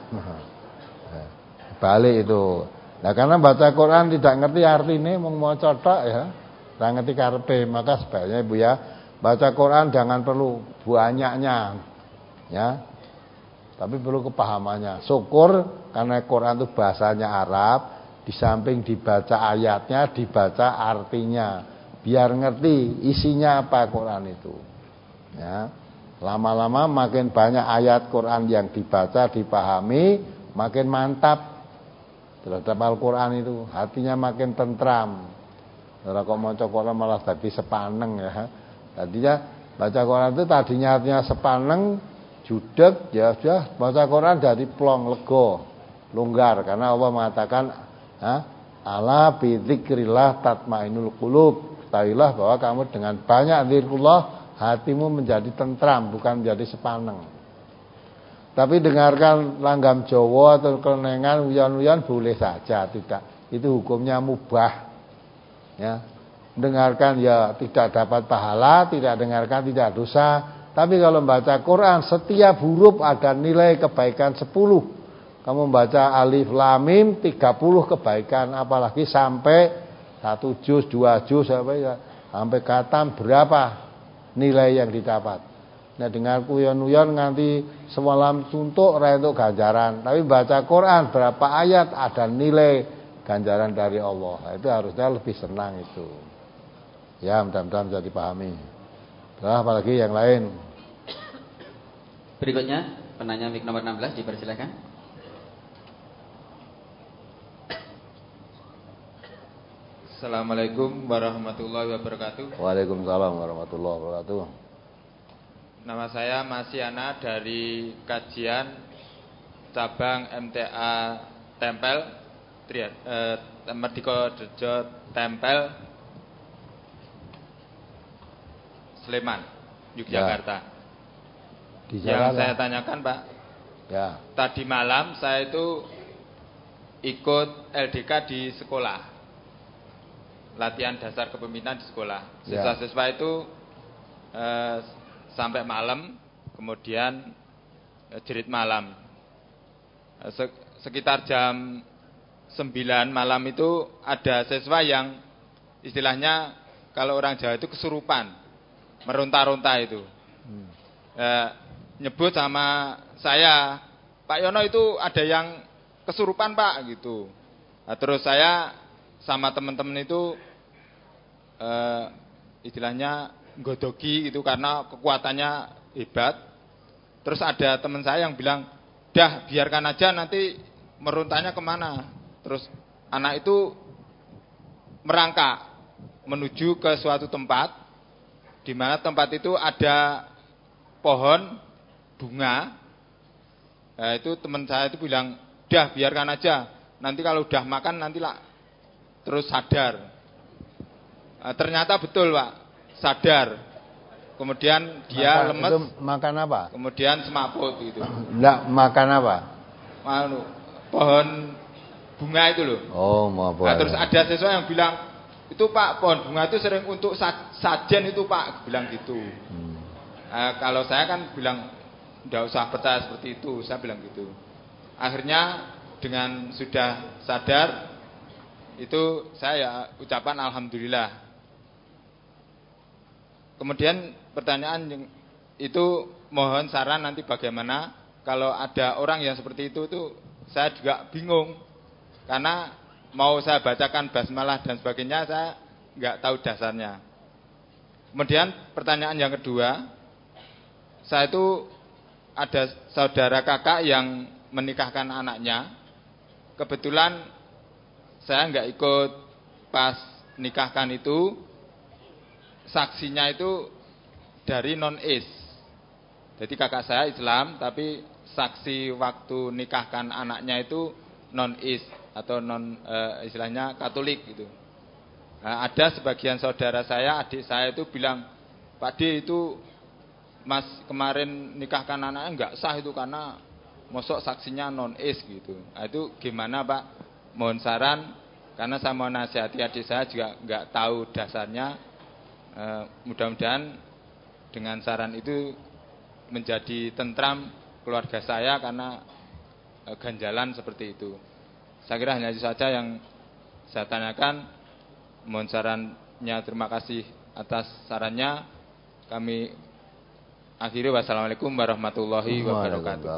Balik itu. Nah, karena baca Quran tidak ngerti artinya, mau maca tok ya, tidak ngerti karepe, maka sebaiknya Ibu ya baca Quran jangan perlu banyaknya, ya. Tapi perlu kepahamannya. Syukur karena Quran itu bahasanya Arab, di samping dibaca ayatnya, dibaca artinya, biar ngerti isinya apa Quran itu. Ya, lama-lama makin banyak ayat Quran yang dibaca, dipahami, makin mantap terhadap Al-Quran itu, hatinya makin tentram. Ora kok maca Quran malah jadi sepaneng ya. Tadinya baca Quran itu tadinya artinya sepaneng, judek, ya sudah baca Quran dari plong, lego, longgar, karena Allah mengatakan, ala bidzikrillah tatmainul qulub. Ketahuilah bahwa kamu dengan banyak zikrullah hatimu menjadi tentram, bukan menjadi sepaneng. Tapi dengarkan langgam Jawa atau kelenengan uyan-uyan boleh saja, tidak. Itu hukumnya mubah. Ya. Dengarkan ya tidak dapat pahala, tidak dengarkan tidak dosa. Tapi kalau membaca Quran, setiap huruf ada nilai kebaikan sepuluh. Kamu membaca alif lam mim, tiga puluh kebaikan. Apalagi sampai satu juz, dua juz, sampai, sampai khatam, berapa nilai yang didapat. Nah dengan kuyon-kuyon nganti semalam suntuk ora entuk ganjaran. Tapi baca Quran berapa ayat ada nilai ganjaran dari Allah. Nah, itu harusnya lebih senang itu. Ya mudah-mudahan bisa dipahami. Nah, apalagi yang lain. Berikutnya penanya mic nomor enam belas dipersilakan. Assalamualaikum warahmatullahi wabarakatuh. Waalaikumsalam warahmatullahi wabarakatuh. Nama saya Masyana dari kajian cabang M T A Tempel, Triad, eh, Merdiko Derjo Tempel, Sleman, Yogyakarta. Ya. Di Yang saya tanyakan Pak, ya. Tadi malam saya itu ikut L D K di sekolah, latihan dasar kepemimpinan di sekolah. Siswa-siswa itu eh, sampai malam, kemudian eh, jerit malam. Eh, sekitar jam sembilan malam itu ada siswa yang istilahnya kalau orang Jawa itu kesurupan, meronta-ronta itu. Hmm. Eh, nyebut sama saya, Pak Yono itu ada yang kesurupan Pak gitu. Nah, terus saya sama teman-teman itu eh, istilahnya godogi gitu karena kekuatannya hebat. Terus ada teman saya yang bilang, dah biarkan aja nanti merontanya kemana. Terus anak itu merangkak menuju ke suatu tempat, di mana tempat itu ada pohon bunga. Nah, itu teman saya itu bilang, dah biarkan aja, nanti kalau udah makan nanti lah terus sadar. Nah, ternyata betul Pak, sadar. Kemudian dia makan, lemes. Itu makan apa? Kemudian semaput gitu. Enggak, makan apa? Anu, pohon bunga itu loh. Oh, mau apa? Nah, terus ada siswa yang bilang, itu Pak, pohon bunga itu sering untuk sajen itu Pak, bilang gitu. Hmm. Nah, kalau saya kan bilang enggak usah percaya seperti itu, saya bilang gitu. Akhirnya dengan sudah sadar itu saya ucapan alhamdulillah. Kemudian pertanyaan yang itu mohon saran nanti bagaimana kalau ada orang yang seperti itu tuh saya juga bingung. Karena mau saya bacakan basmalah dan sebagainya saya enggak tahu dasarnya. Kemudian pertanyaan yang kedua, saya itu ada saudara kakak yang menikahkan anaknya. Kebetulan saya enggak ikut pas nikahkan itu. Saksinya itu dari non-is. Jadi kakak saya Islam, tapi saksi waktu nikahkan anaknya itu non-is atau non e, istilahnya Katolik gitu. Nah, ada sebagian saudara saya, adik saya itu bilang, Pak D itu Mas kemarin nikahkan anaknya enggak sah itu karena mosok saksinya non-is gitu. Nah, itu gimana Pak? Mohon saran, karena saya mau nasihati adik saya juga enggak tahu dasarnya. E, mudah-mudahan dengan saran itu menjadi tentram keluarga saya karena e, ganjalan seperti itu. Saya kira hanya itu saja yang saya tanyakan. Mohon sarannya, terima kasih atas sarannya. Kami akhiri, wassalamualaikum warahmatullahi wabarakatuh.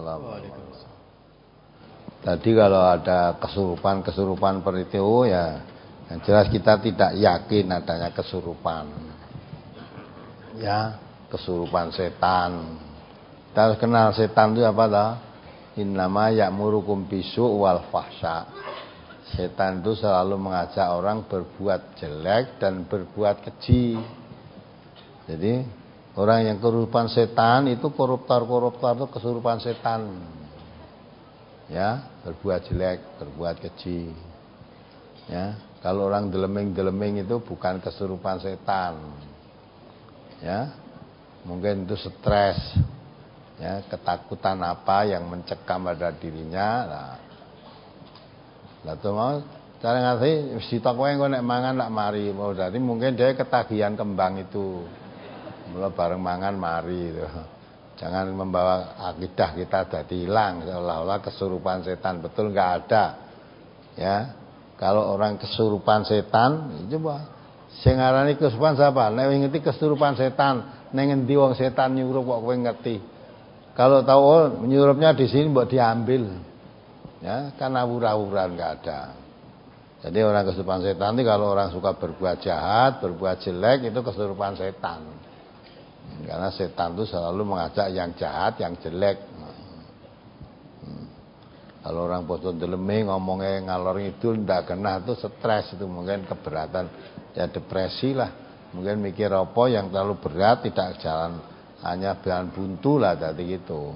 Tadi kalau ada kesurupan-kesurupan seperti itu ya, yang jelas kita tidak yakin adanya kesurupan. Ya, kesurupan setan. Kita harus kenal setan itu apa dah? Innama ya'murukum bisu' wal fahsya. Setan itu selalu mengajak orang berbuat jelek dan berbuat keji. Jadi orang yang kesurupan setan itu koruptor-koruptor itu kesurupan setan. Ya, berbuat jelek, berbuat keji. Ya, kalau orang deleming-deleming itu bukan kesurupan setan. Ya, mungkin itu stres. Ya, ketakutan apa yang mencekam pada dirinya. Nah, lah tuh mau cara ngerti si tokoe engko nek mangan lak mari mau, jadi mungkin dia ketagihan kembang itu. Mula bareng mangan mari itu. Jangan membawa akidah kita jadi hilang seolah-olah kesurupan setan. Betul nggak ada. Ya. Kalau orang kesurupan setan, coba sing ngarani kesurupan siapa? Nek ngerti kesurupan setan, ning endi wong setan nyurup kok kowe ngerti. Kalau tahu oh, nyurupnya di sini mbok diambil. Ya, kan awur-awuran nggak ada. Jadi orang kesurupan setan itu kalau orang suka berbuat jahat, berbuat jelek itu kesurupan setan. Karena setan itu selalu mengajak yang jahat, yang jelek. Hmm. Kalau orang bosan deleme ngomongnya ngalor ngidul ndak kena itu stres, itu mungkin keberatan, ya depresi lah. Mungkin mikir apa yang terlalu berat tidak jalan, hanya bahan buntu lah tadi gitu.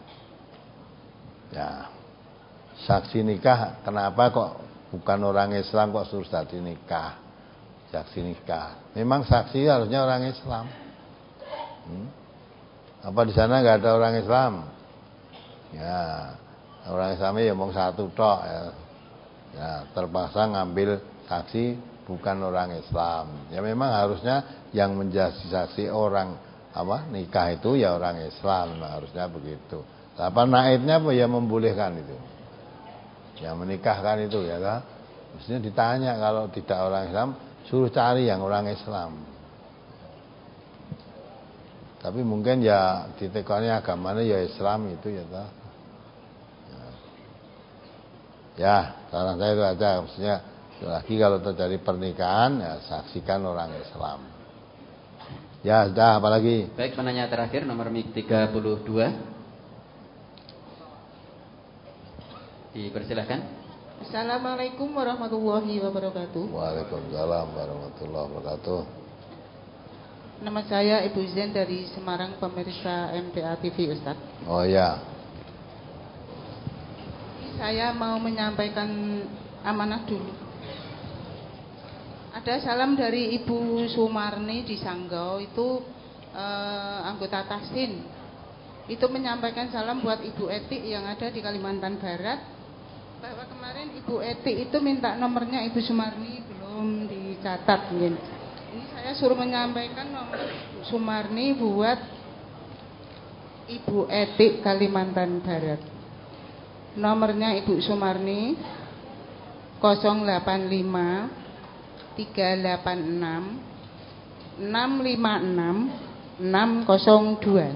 Ya. Saksi nikah kenapa kok bukan orang Islam kok suruh saksi nikah? Saksi nikah. Memang saksi harusnya orang Islam. Hmm? Apa di sana nggak ada orang Islam? Ya, orang Islamnya ya mau satu tok ya. Ya, terpaksa ngambil saksi bukan orang Islam. Ya memang harusnya yang menjadi saksi orang apa nikah itu ya orang Islam, harusnya begitu. Apa naibnya apa ya membolehkan itu. Yang menikahkan itu ya kan. Mestinya ditanya kalau tidak orang Islam suruh cari yang orang Islam. Tapi mungkin ya ditekannya agamanya ya Islam itu ya toh. Ya, saran saya itu aja. Maksudnya lagi kalau terjadi pernikahan ya saksikan orang Islam. Ya, sudah apalagi? Baik, penanya terakhir nomor mic tiga puluh dua. Dipersilahkan. Assalamualaikum warahmatullahi wabarakatuh. Waalaikumsalam warahmatullahi wabarakatuh. Nama saya Ibu Zen dari Semarang, pemirsa M T A T V, Ustaz. Oh ya. Saya mau menyampaikan amanah dulu. Ada salam dari Ibu Sumarni di Sanggau, itu eh, anggota Tahsin. Itu menyampaikan salam buat Ibu Etik yang ada di Kalimantan Barat. Bahwa kemarin Ibu Etik itu minta nomornya Ibu Sumarni belum dicatat mungkin. Ini saya suruh menyampaikan nomor Ibu Sumarni buat Ibu Etik Kalimantan Barat. Nomornya Ibu Sumarni nol delapan lima tiga delapan enam enam lima enam enam nol dua.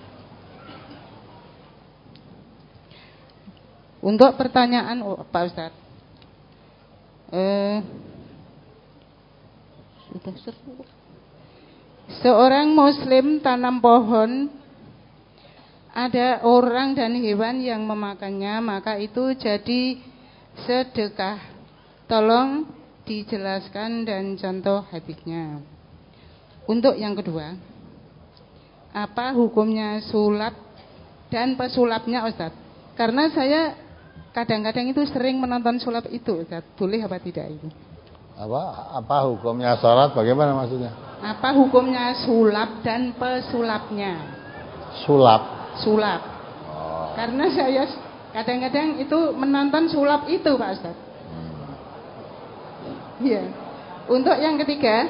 Untuk pertanyaan oh, Pak Ustadz, eh, sudah seru. Seorang Muslim tanam pohon, ada orang dan hewan yang memakannya, maka itu jadi sedekah. Tolong dijelaskan dan contoh hadisnya. Untuk yang kedua, apa hukumnya sulap dan pesulapnya, Ustadz? Karena saya kadang-kadang itu sering menonton sulap itu, Ustaz. Boleh apa tidak itu? Apa apa hukumnya salat? Bagaimana maksudnya? Apa hukumnya sulap dan pesulapnya? Sulap. Sulap. Oh. Karena saya kadang-kadang itu menonton sulap itu, Pak Ustaz. Iya. Hmm. Untuk yang ketiga,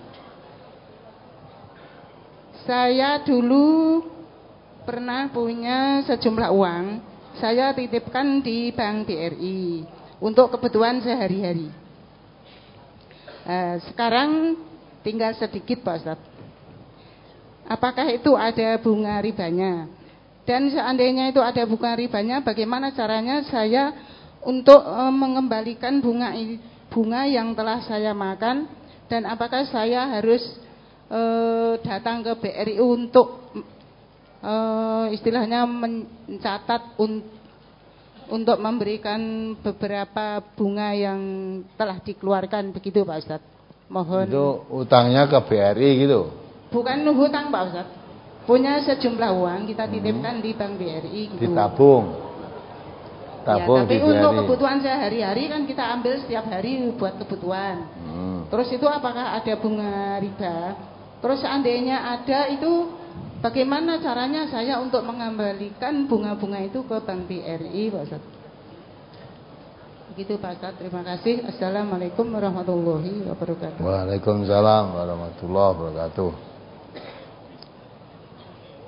saya dulu pernah punya sejumlah uang. Saya titipkan di Bank B R I untuk kebutuhan sehari-hari. Nah, sekarang tinggal sedikit, Pak Ustadz. Apakah itu ada bunga ribanya? Dan seandainya itu ada bunga ribanya, bagaimana caranya saya untuk e, mengembalikan bunga bunga yang telah saya makan? Dan apakah saya harus e, datang ke B R I untuk Uh, istilahnya mencatat un, untuk memberikan beberapa bunga yang telah dikeluarkan begitu, Pak Ustadz? Mohon. Itu utangnya ke B R I gitu? Bukan hutang, Pak Ustadz. Punya sejumlah uang kita titipkan hmm. di Bank B R I gitu. Ditabung. Tabung ya, tapi di B R I. Untuk kebutuhan sehari-hari kan kita ambil setiap hari buat kebutuhan. Hmm. Terus itu apakah ada bunga riba? Terus seandainya ada, itu bagaimana caranya saya untuk mengembalikan bunga-bunga itu ke Bank B R I, Pak Ustaz? Begitu, Pak Ustaz. Terima kasih. Assalamualaikum warahmatullahi wabarakatuh. Waalaikumsalam warahmatullahi wabarakatuh.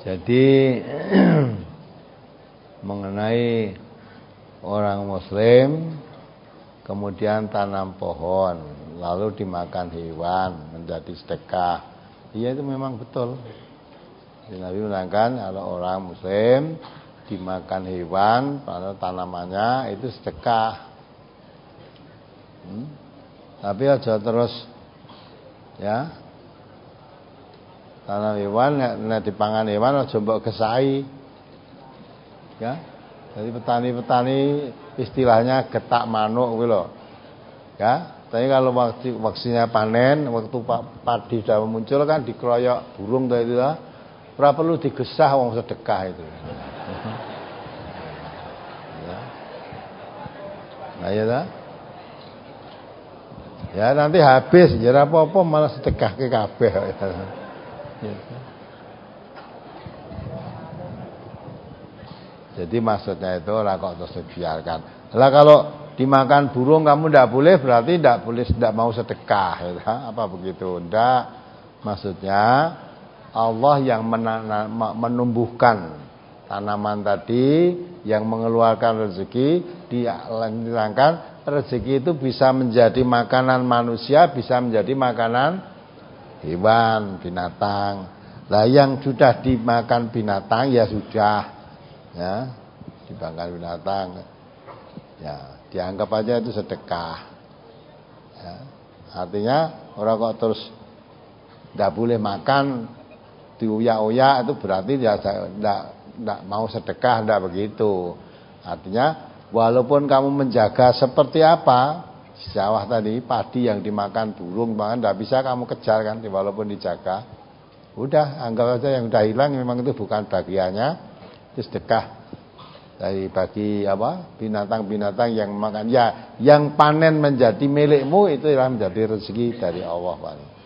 Jadi mengenai orang muslim kemudian tanam pohon lalu dimakan hewan menjadi sedekah, iya itu memang betul. Jadi Nabi menerangkan kalau orang muslim dimakan hewan lalu tanamannya itu sedekah. hmm? Tapi aja terus ya tanam hewan nek dipangan hewan aja mbok gesai ya. Jadi petani-petani istilahnya getak manuk gitu loh. Ya, tapi kalau waktu waktunya panen, waktu padi sudah muncul kan dikeroyok burung tadi itu lah. Ora perlu digesah wong sedekah itu. Ya. Nah ya dah. Ya nanti habis, ya apa-apa malah sedekah ke kabeh. Ya. Jadi maksudnya itu lah kok terus dibiarkan. Lah kalau dimakan burung kamu tidak boleh, berarti tidak boleh, tidak mau sedekah, ya? Apa begitu? Tidak. Maksudnya Allah yang menumbuhkan tanaman tadi, yang mengeluarkan rezeki, dihilangkan rezeki itu bisa menjadi makanan manusia, bisa menjadi makanan hewan, binatang. Lah yang sudah dimakan binatang ya sudah. Ya, dibangkan binatang, ya dianggap aja itu sedekah. Ya, artinya orang kok terus tidak boleh makan diuyak-uyak itu berarti dia tidak mau sedekah, tidak begitu. Artinya walaupun kamu menjaga seperti apa sawah tadi, padi yang dimakan burung, bahkan tidak bisa kamu kejar kan, walaupun dijaga. Udah anggap aja yang sudah hilang memang itu bukan bagiannya. Itu sedekah dari bagi apa binatang-binatang yang makan. Ya, yang panen menjadi milikmu itu adalah menjadi rezeki dari Allah.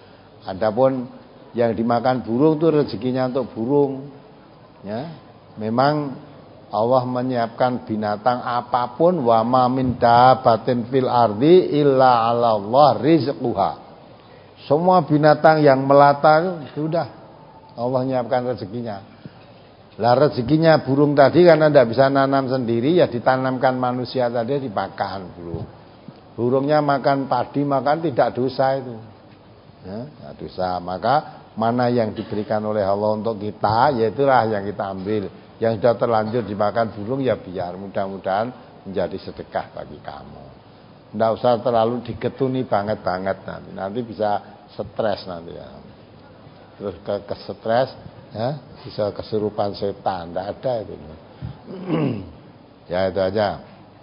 Adapun yang dimakan burung itu rezekinya untuk burung. Ya, memang Allah menyiapkan binatang apapun, wa ma min dabbatin fil ardi illa 'ala Allah rizquha. Semua binatang yang melata itu sudah Allah menyiapkan rezekinya. Lah rezekinya burung tadi karena tidak bisa nanam sendiri, ya ditanamkan manusia tadi, dimakan burung. Burungnya makan padi, makan tidak dosa itu, ya, tidak dosa. Maka mana yang diberikan oleh Allah untuk kita, ya itulah yang kita ambil. Yang sudah terlanjur dimakan burung, ya biar mudah-mudahan menjadi sedekah bagi kamu. Tidak usah terlalu digetuni banget-banget nanti, nanti bisa stres nanti ya. Terus ke, ke stres. Ya, bisa kesurupan setan, tidak ada itu. Ya itu aja.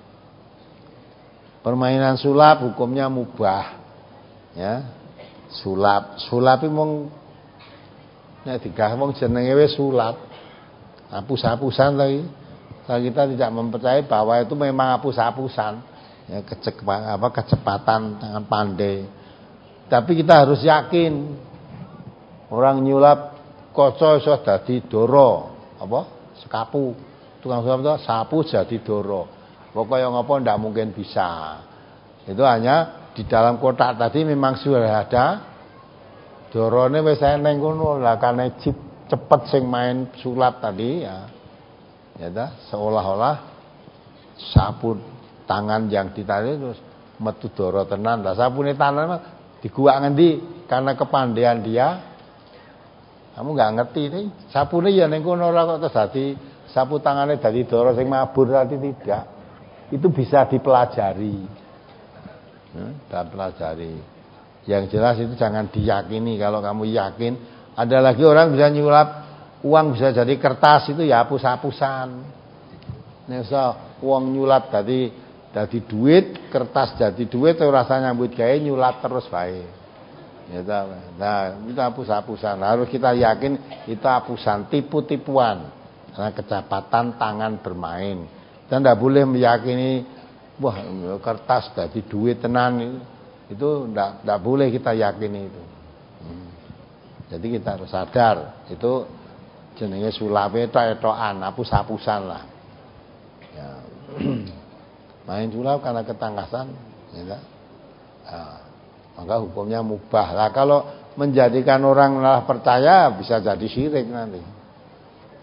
Permainan sulap hukumnya mubah. Ya, sulap, sulap itu mung nek digah wong jenenge wis sulap. Hapus-hapusan lagi. Kita tidak mempercayai bahwa itu memang hapus-hapusan. Ya, kecek, apa, kecepatan tangan pandai. Tapi kita harus yakin orang nyulap kaca iso dadi doro, apa? Sekapu. Tukang sulap itu sapu jadi doro. Pokoknya ngopo ndak mungkin bisa. Itu hanya di dalam kotak tadi memang sudah ada dorone wis eneng ngono. Lah karena cepet sing main sulap tadi ya. Ya dah, seolah-olah sapu tangan yang ditarik terus metu doro tenan. Lah sapune tangan diguak ngendi? Karena kepandaian dia. Kamu nggak ngerti nih, sapune ya ning kono ora kok terus dadi sapu tangane dadi doro sing mabur tadi, tidak. Itu bisa dipelajari. Hmm, dan pelajari. Yang jelas itu jangan diyakini. Kalau kamu yakin, ada lagi orang bisa nyulap uang bisa jadi kertas, itu ya hapus-hapusan. Nek so uang nyulap tadi dadi duit, kertas jadi duit, rasanya nyambut gawe nyulap terus bae. Ya, nah, itu hapus-hapusan. Harus kita yakin itu hapusan, tipu-tipuan. Karena kecepatan tangan bermain. Kita tidak boleh meyakini, wah kertas jadi duit tenan. Itu tidak, tidak boleh kita yakini itu. Hmm. Jadi kita harus sadar, itu jenenge sulape tok-tokan, hapus-hapusan lah. Ya. Main sulap karena ketangkasan, ya. Nah, maka hukumnya mubah. Lah kalau menjadikan orang malah percaya bisa jadi syirik nanti.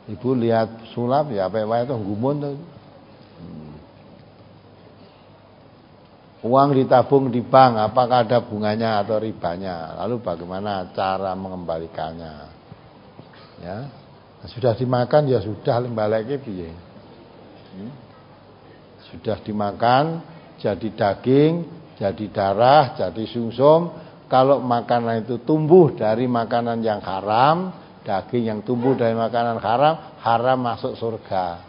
Ibu lihat sulap ya apa wae itu gumun tuh. Hmm. Uang ditabung di bank, apakah ada bunganya atau ribanya? Lalu bagaimana cara mengembalikannya? Ya. Sudah dimakan ya sudah lembaleke piye. Hmm? Sudah dimakan jadi daging, jadi darah, jadi sumsum. Kalau makanan itu tumbuh dari makanan yang haram, daging yang tumbuh dari makanan haram, haram masuk surga.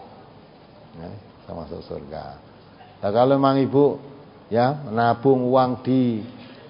Ya, masuk surga. Nah, kalau memang ibu ya menabung uang di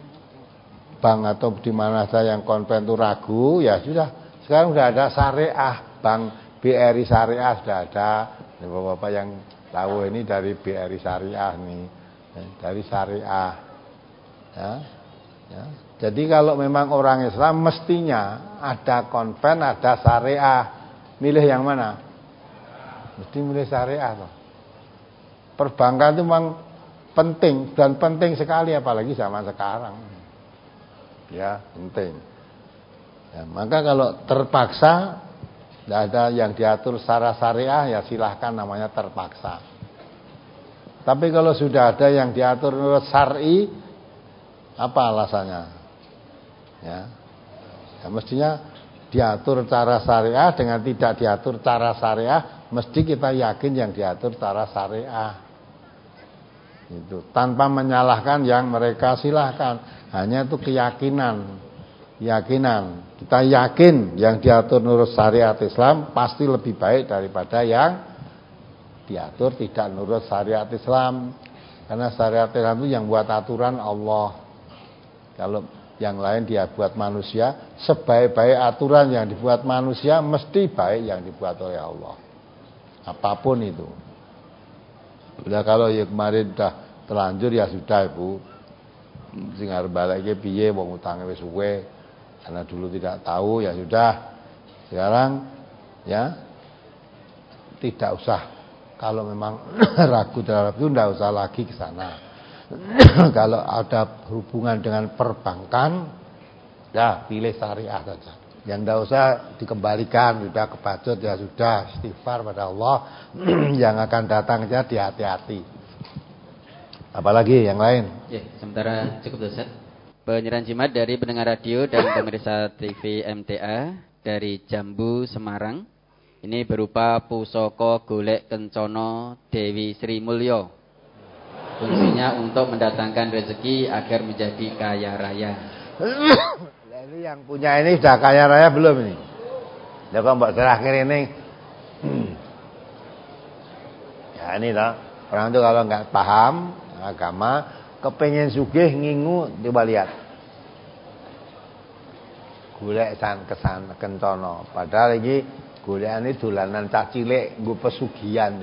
bank atau di mana saja yang konven itu ragu, ya sudah. Sekarang sudah ada syariah, Bank B R I Syariah sudah ada. Bapak-bapak yang tahu ini dari B R I Syariah nih, dari syariah. Ya, ya. Jadi kalau memang orang Islam mestinya ada konven, ada syariah. Milih yang mana? Mesti milih syariah toh. Perbankan itu memang penting dan penting sekali apalagi zaman sekarang. Ya, penting. Ya, maka kalau terpaksa tidak ada yang diatur secara syariah ya silahkan namanya terpaksa. Tapi kalau sudah ada yang diatur menurut syar'i, apa alasannya? Ya, ya mestinya diatur cara syariah dengan tidak diatur cara syariah, mesti kita yakin yang diatur cara syariah. Itu tanpa menyalahkan yang mereka silahkan, hanya itu keyakinan. Keyakinan, kita yakin yang diatur menurut syariat Islam pasti lebih baik daripada yang diatur tidak menurut syariat Islam. Karena syariat Islam itu yang buat aturan Allah. Kalau yang lain dia buat manusia, sebaik-baik aturan yang dibuat manusia mesti baik yang dibuat oleh Allah. Apapun itu. Udah kalau ya kemarin sudah terlanjur ya sudah Ibu. Sing arep baleke piye wong utange wis suwe. Karena dulu tidak tahu ya sudah. Sekarang ya tidak usah. Kalau memang ragu terhadap itu tidak usah lagi ke sana. Kalau ada hubungan dengan perbankan, ya pilih syariah saja. Yang tidak usah dikembalikan, sudah kebacut ya sudah, istighfar pada Allah. Yang akan datang saja hati-hati. Apalagi yang lain? Ya, sementara cukup Ustaz. Penyerahan jimat dari pendengar radio dan pemirsa T V M T A dari Jambu, Semarang. Ini berupa pusaka golek kencono Dewi Sri Mulyo. Fungsinya untuk mendatangkan rezeki agar menjadi kaya raya. Nah, ini yang punya ini sudah kaya raya belum ini? Ya kok mbak terakhir ini. Ya ini loh. Orang itu kalau nggak paham agama, kepengen sugih ngingu coba lihat. Golek san kesan kencono. Padahal iki golekane dolanan cah cilik nggo pesugihan.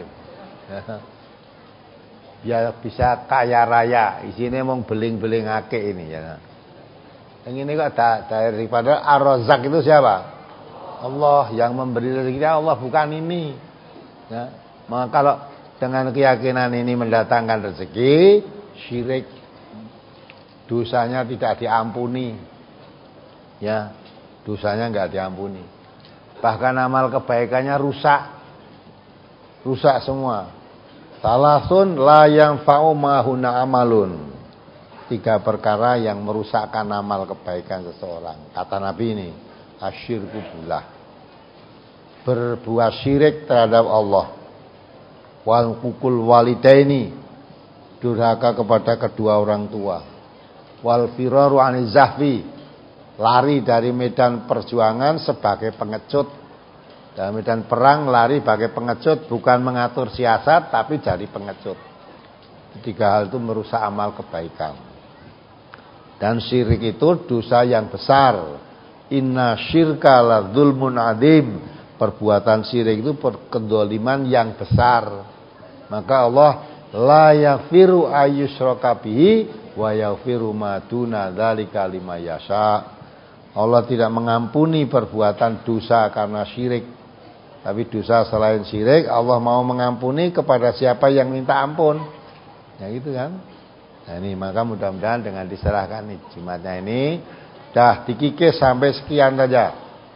Biar bisa kaya raya, isine mung beling-beling akeh ini ya. Yang ini kok daripada Ar-Razzaq itu siapa? Allah yang memberi rezeki, Allah bukan ini. Ya. Maka kalau dengan keyakinan ini mendatangkan rezeki, syirik, dosanya tidak diampuni. Ya, dosanya enggak diampuni. Bahkan amal kebaikannya rusak. Rusak semua. Salasun la yanfa'u ma huna amalun. Tiga perkara yang merusakkan amal kebaikan seseorang. Kata Nabi ini, asyirku billah. Berbuat syirik terhadap Allah. Wal kukul walidaini, durhaka kepada kedua orang tua. Wal firaru anil zahfi, lari dari medan perjuangan sebagai pengecut. Dalam medan perang lari sebagai pengecut, bukan mengatur siasat tapi jadi pengecut. Tiga hal itu merusak amal kebaikan. Dan syirik itu dosa yang besar. Inna syirka la dzulmun adzim. Perbuatan syirik itu kedoliman yang besar. Maka Allah la yaghfiru ayyusyraka bihi wa yaghfiru ma duna dzalika liman yasha. Allah tidak mengampuni perbuatan dosa karena syirik. Tapi dosa selain syirik Allah mau mengampuni kepada siapa yang minta ampun. Ya gitu kan. Nah ini maka mudah-mudahan dengan diserahkan nih jimatnya ini dah dikikis sampai sekian saja.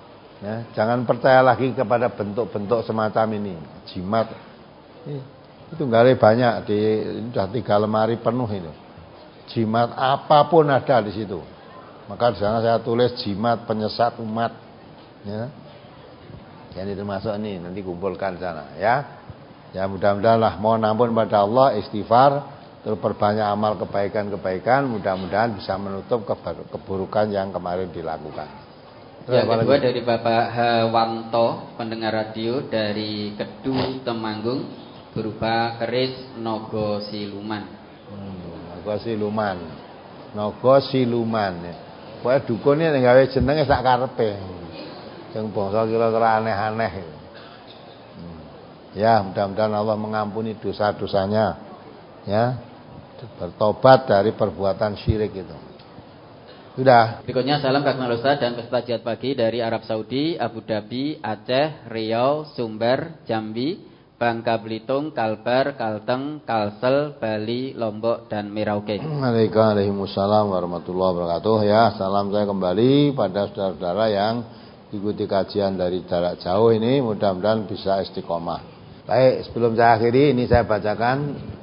Ya, jangan percaya lagi kepada bentuk-bentuk semacam ini. Jimat itu nggak banyak di sudah tiga lemari penuh itu. Jimat apapun ada di situ. Maka di sana saya tulis jimat penyesat umat. Ya. Jadi termasuk ini nanti kumpulkan di sana ya. Ya mudah-mudahan lah mohon ampun pada Allah, istighfar, terus perbanyak amal kebaikan-kebaikan, mudah-mudahan bisa menutup keburukan yang kemarin dilakukan. Yang kedua dari Bapak Hawanto, pendengar radio dari Kedu Temanggung, berupa keris Nogo Siluman. Hmm, Nogo Siluman, Nogo Siluman. Pokoknya dukunnya nggawe jenenge sak karepe. Yang bangsa kira-kira aneh-aneh. Hmm. Ya, mudah-mudahan Allah mengampuni dosa-dosanya. Ya, bertobat dari perbuatan syirik itu. Sudah. Berikutnya salam Kakang Ustaz dan peserta jihad pagi dari Arab Saudi, Abu Dhabi, Aceh, Riau, Sumber, Jambi, Bangka Belitung, Kalbar, Kalteng, Kalsel, Bali, Lombok dan Merauke. Waalaikumsalam warahmatullahi wabarakatuh. Ya, salam saya kembali pada saudara-saudara yang ikuti kajian dari jarak jauh ini, mudah-mudahan bisa istiqomah. Baik, sebelum saya akhiri ini saya bacakan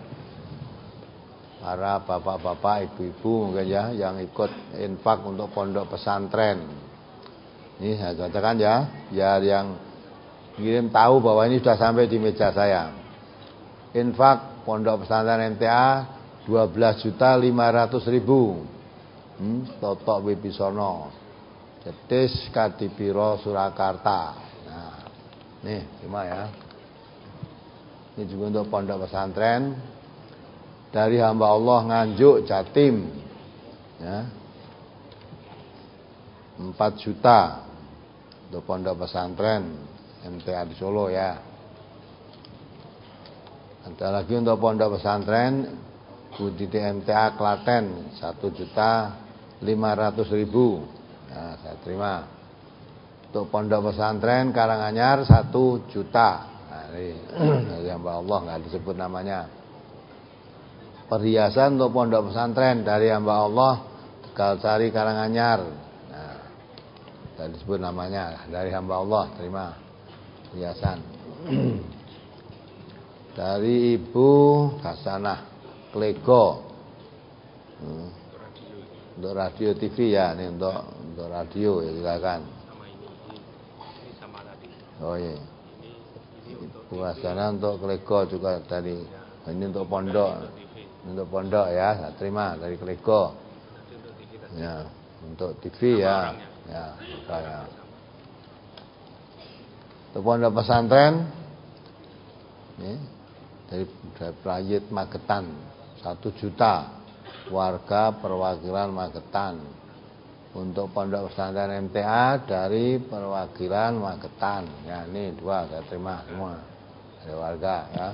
para bapak-bapak, ibu-ibu mungkin ya yang ikut infak untuk pondok pesantren. Ini saya bacakan ya, biar yang kirim tahu bahwa ini sudah sampai di meja saya. Infak pondok pesantren M T A dua belas juta lima ratus ribu. Hmm, Totok Wibisono, Jedis Kadipiro Surakarta. Nah, nih terima ya. Ini juga untuk pondok pesantren dari hamba Allah Nganjuk Jatim ya, empat juta untuk pondok pesantren M T A di Solo ya. Ada lagi untuk pondok pesantren Buditi M T A Klaten satu juta lima ratus ribu ya, saya terima. Untuk pondok pesantren Karanganyar satu juta. Nah, ini dari hamba Allah nggak disebut namanya. Perhiasan untuk pondok pesantren dari hamba Allah Tegalsari Karanganyar. Nah, tadi disebut namanya dari hamba Allah, terima perhiasan. Dari Ibu Hasanah Klego. Hmm. Untuk radio T V ya, ini untuk untuk radio ya silakan. Oh iya. Ibu Hasanah untuk Klego juga tadi. Ini untuk pondok. Untuk pondok ya, saya terima dari Klego. Ya, untuk T V ya. Ya, ya. Untuk pondok pesantren ini dari dari Prayit Magetan satu juta warga perwakilan Magetan. Untuk pondok pesantren M T A dari perwakilan Magetan. Ya, ini dua saya terima semua dari warga ya.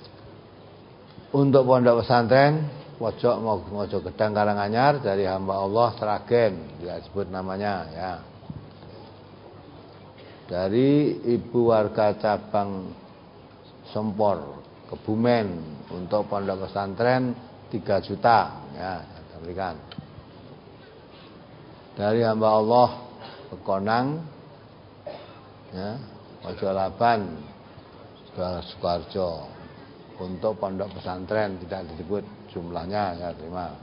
Untuk pondok pesantren Pojok Mojo Gedang Karanganyar dari hamba Allah Seragen, tidak sebut namanya ya. Dari ibu warga cabang Sempor Kebumen untuk pondok pesantren tiga juta ya, saya berikan. Dari hamba Allah Pekonang ya, Mojo Laban Sukoharjo untuk pondok pesantren tidak disebut jumlahnya, ya terima.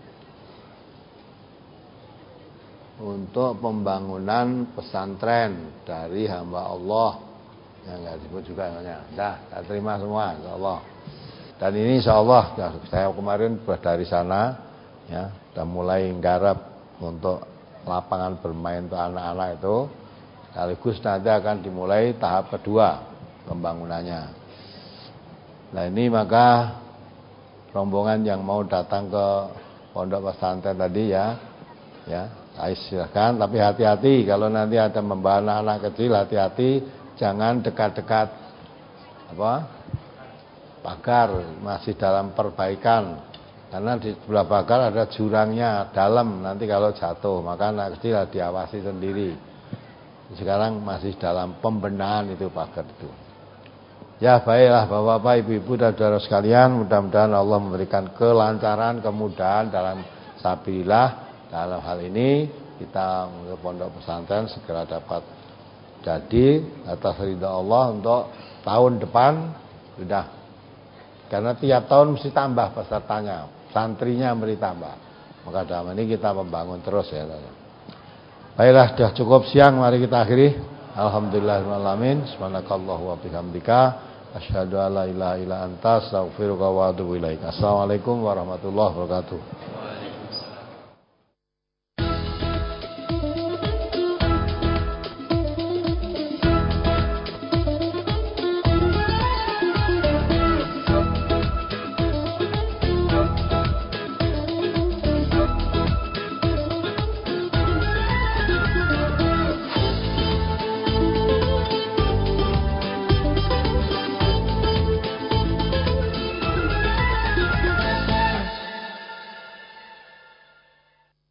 Untuk pembangunan pesantren dari hamba Allah yang nggak disebut juga namanya, dah saya terima semua, insyaallah. Dan ini insyaallah ya, saya kemarin dari sana ya, sudah mulai nggarap untuk lapangan bermain untuk anak-anak itu, sekaligus nanti akan dimulai tahap kedua pembangunannya. Nah ini maka rombongan yang mau datang ke pondok pesantren tadi ya, ya, saya silakan. Tapi hati-hati kalau nanti ada membawa anak-anak kecil, hati-hati jangan dekat-dekat apa pagar, masih dalam perbaikan. Karena di sebelah pagar ada jurangnya dalam, nanti kalau jatuh maka anak kecil diawasi sendiri. Sekarang masih dalam pembenahan itu pagar itu. Ya baiklah bapak-bapak, ibu-ibu dan saudara sekalian, mudah-mudahan Allah memberikan kelancaran, kemudahan dalam sabilillah. Dalam hal ini kita untuk pondok pesantren segera dapat Jadi atas ridha Allah untuk tahun depan sudah. Karena tiap tahun mesti tambah pesertanya, santrinya mesti tambah. Maka dalam ini kita membangun terus ya. Baiklah, sudah cukup siang, mari kita akhiri. Alhamdulillahirabbil alamin. Subhanakallahu wa bihamdika asyhadu an la ilaha illa anta astaghfiruka wa atubu ilaik. Assalamualaikum warahmatullahi wabarakatuh.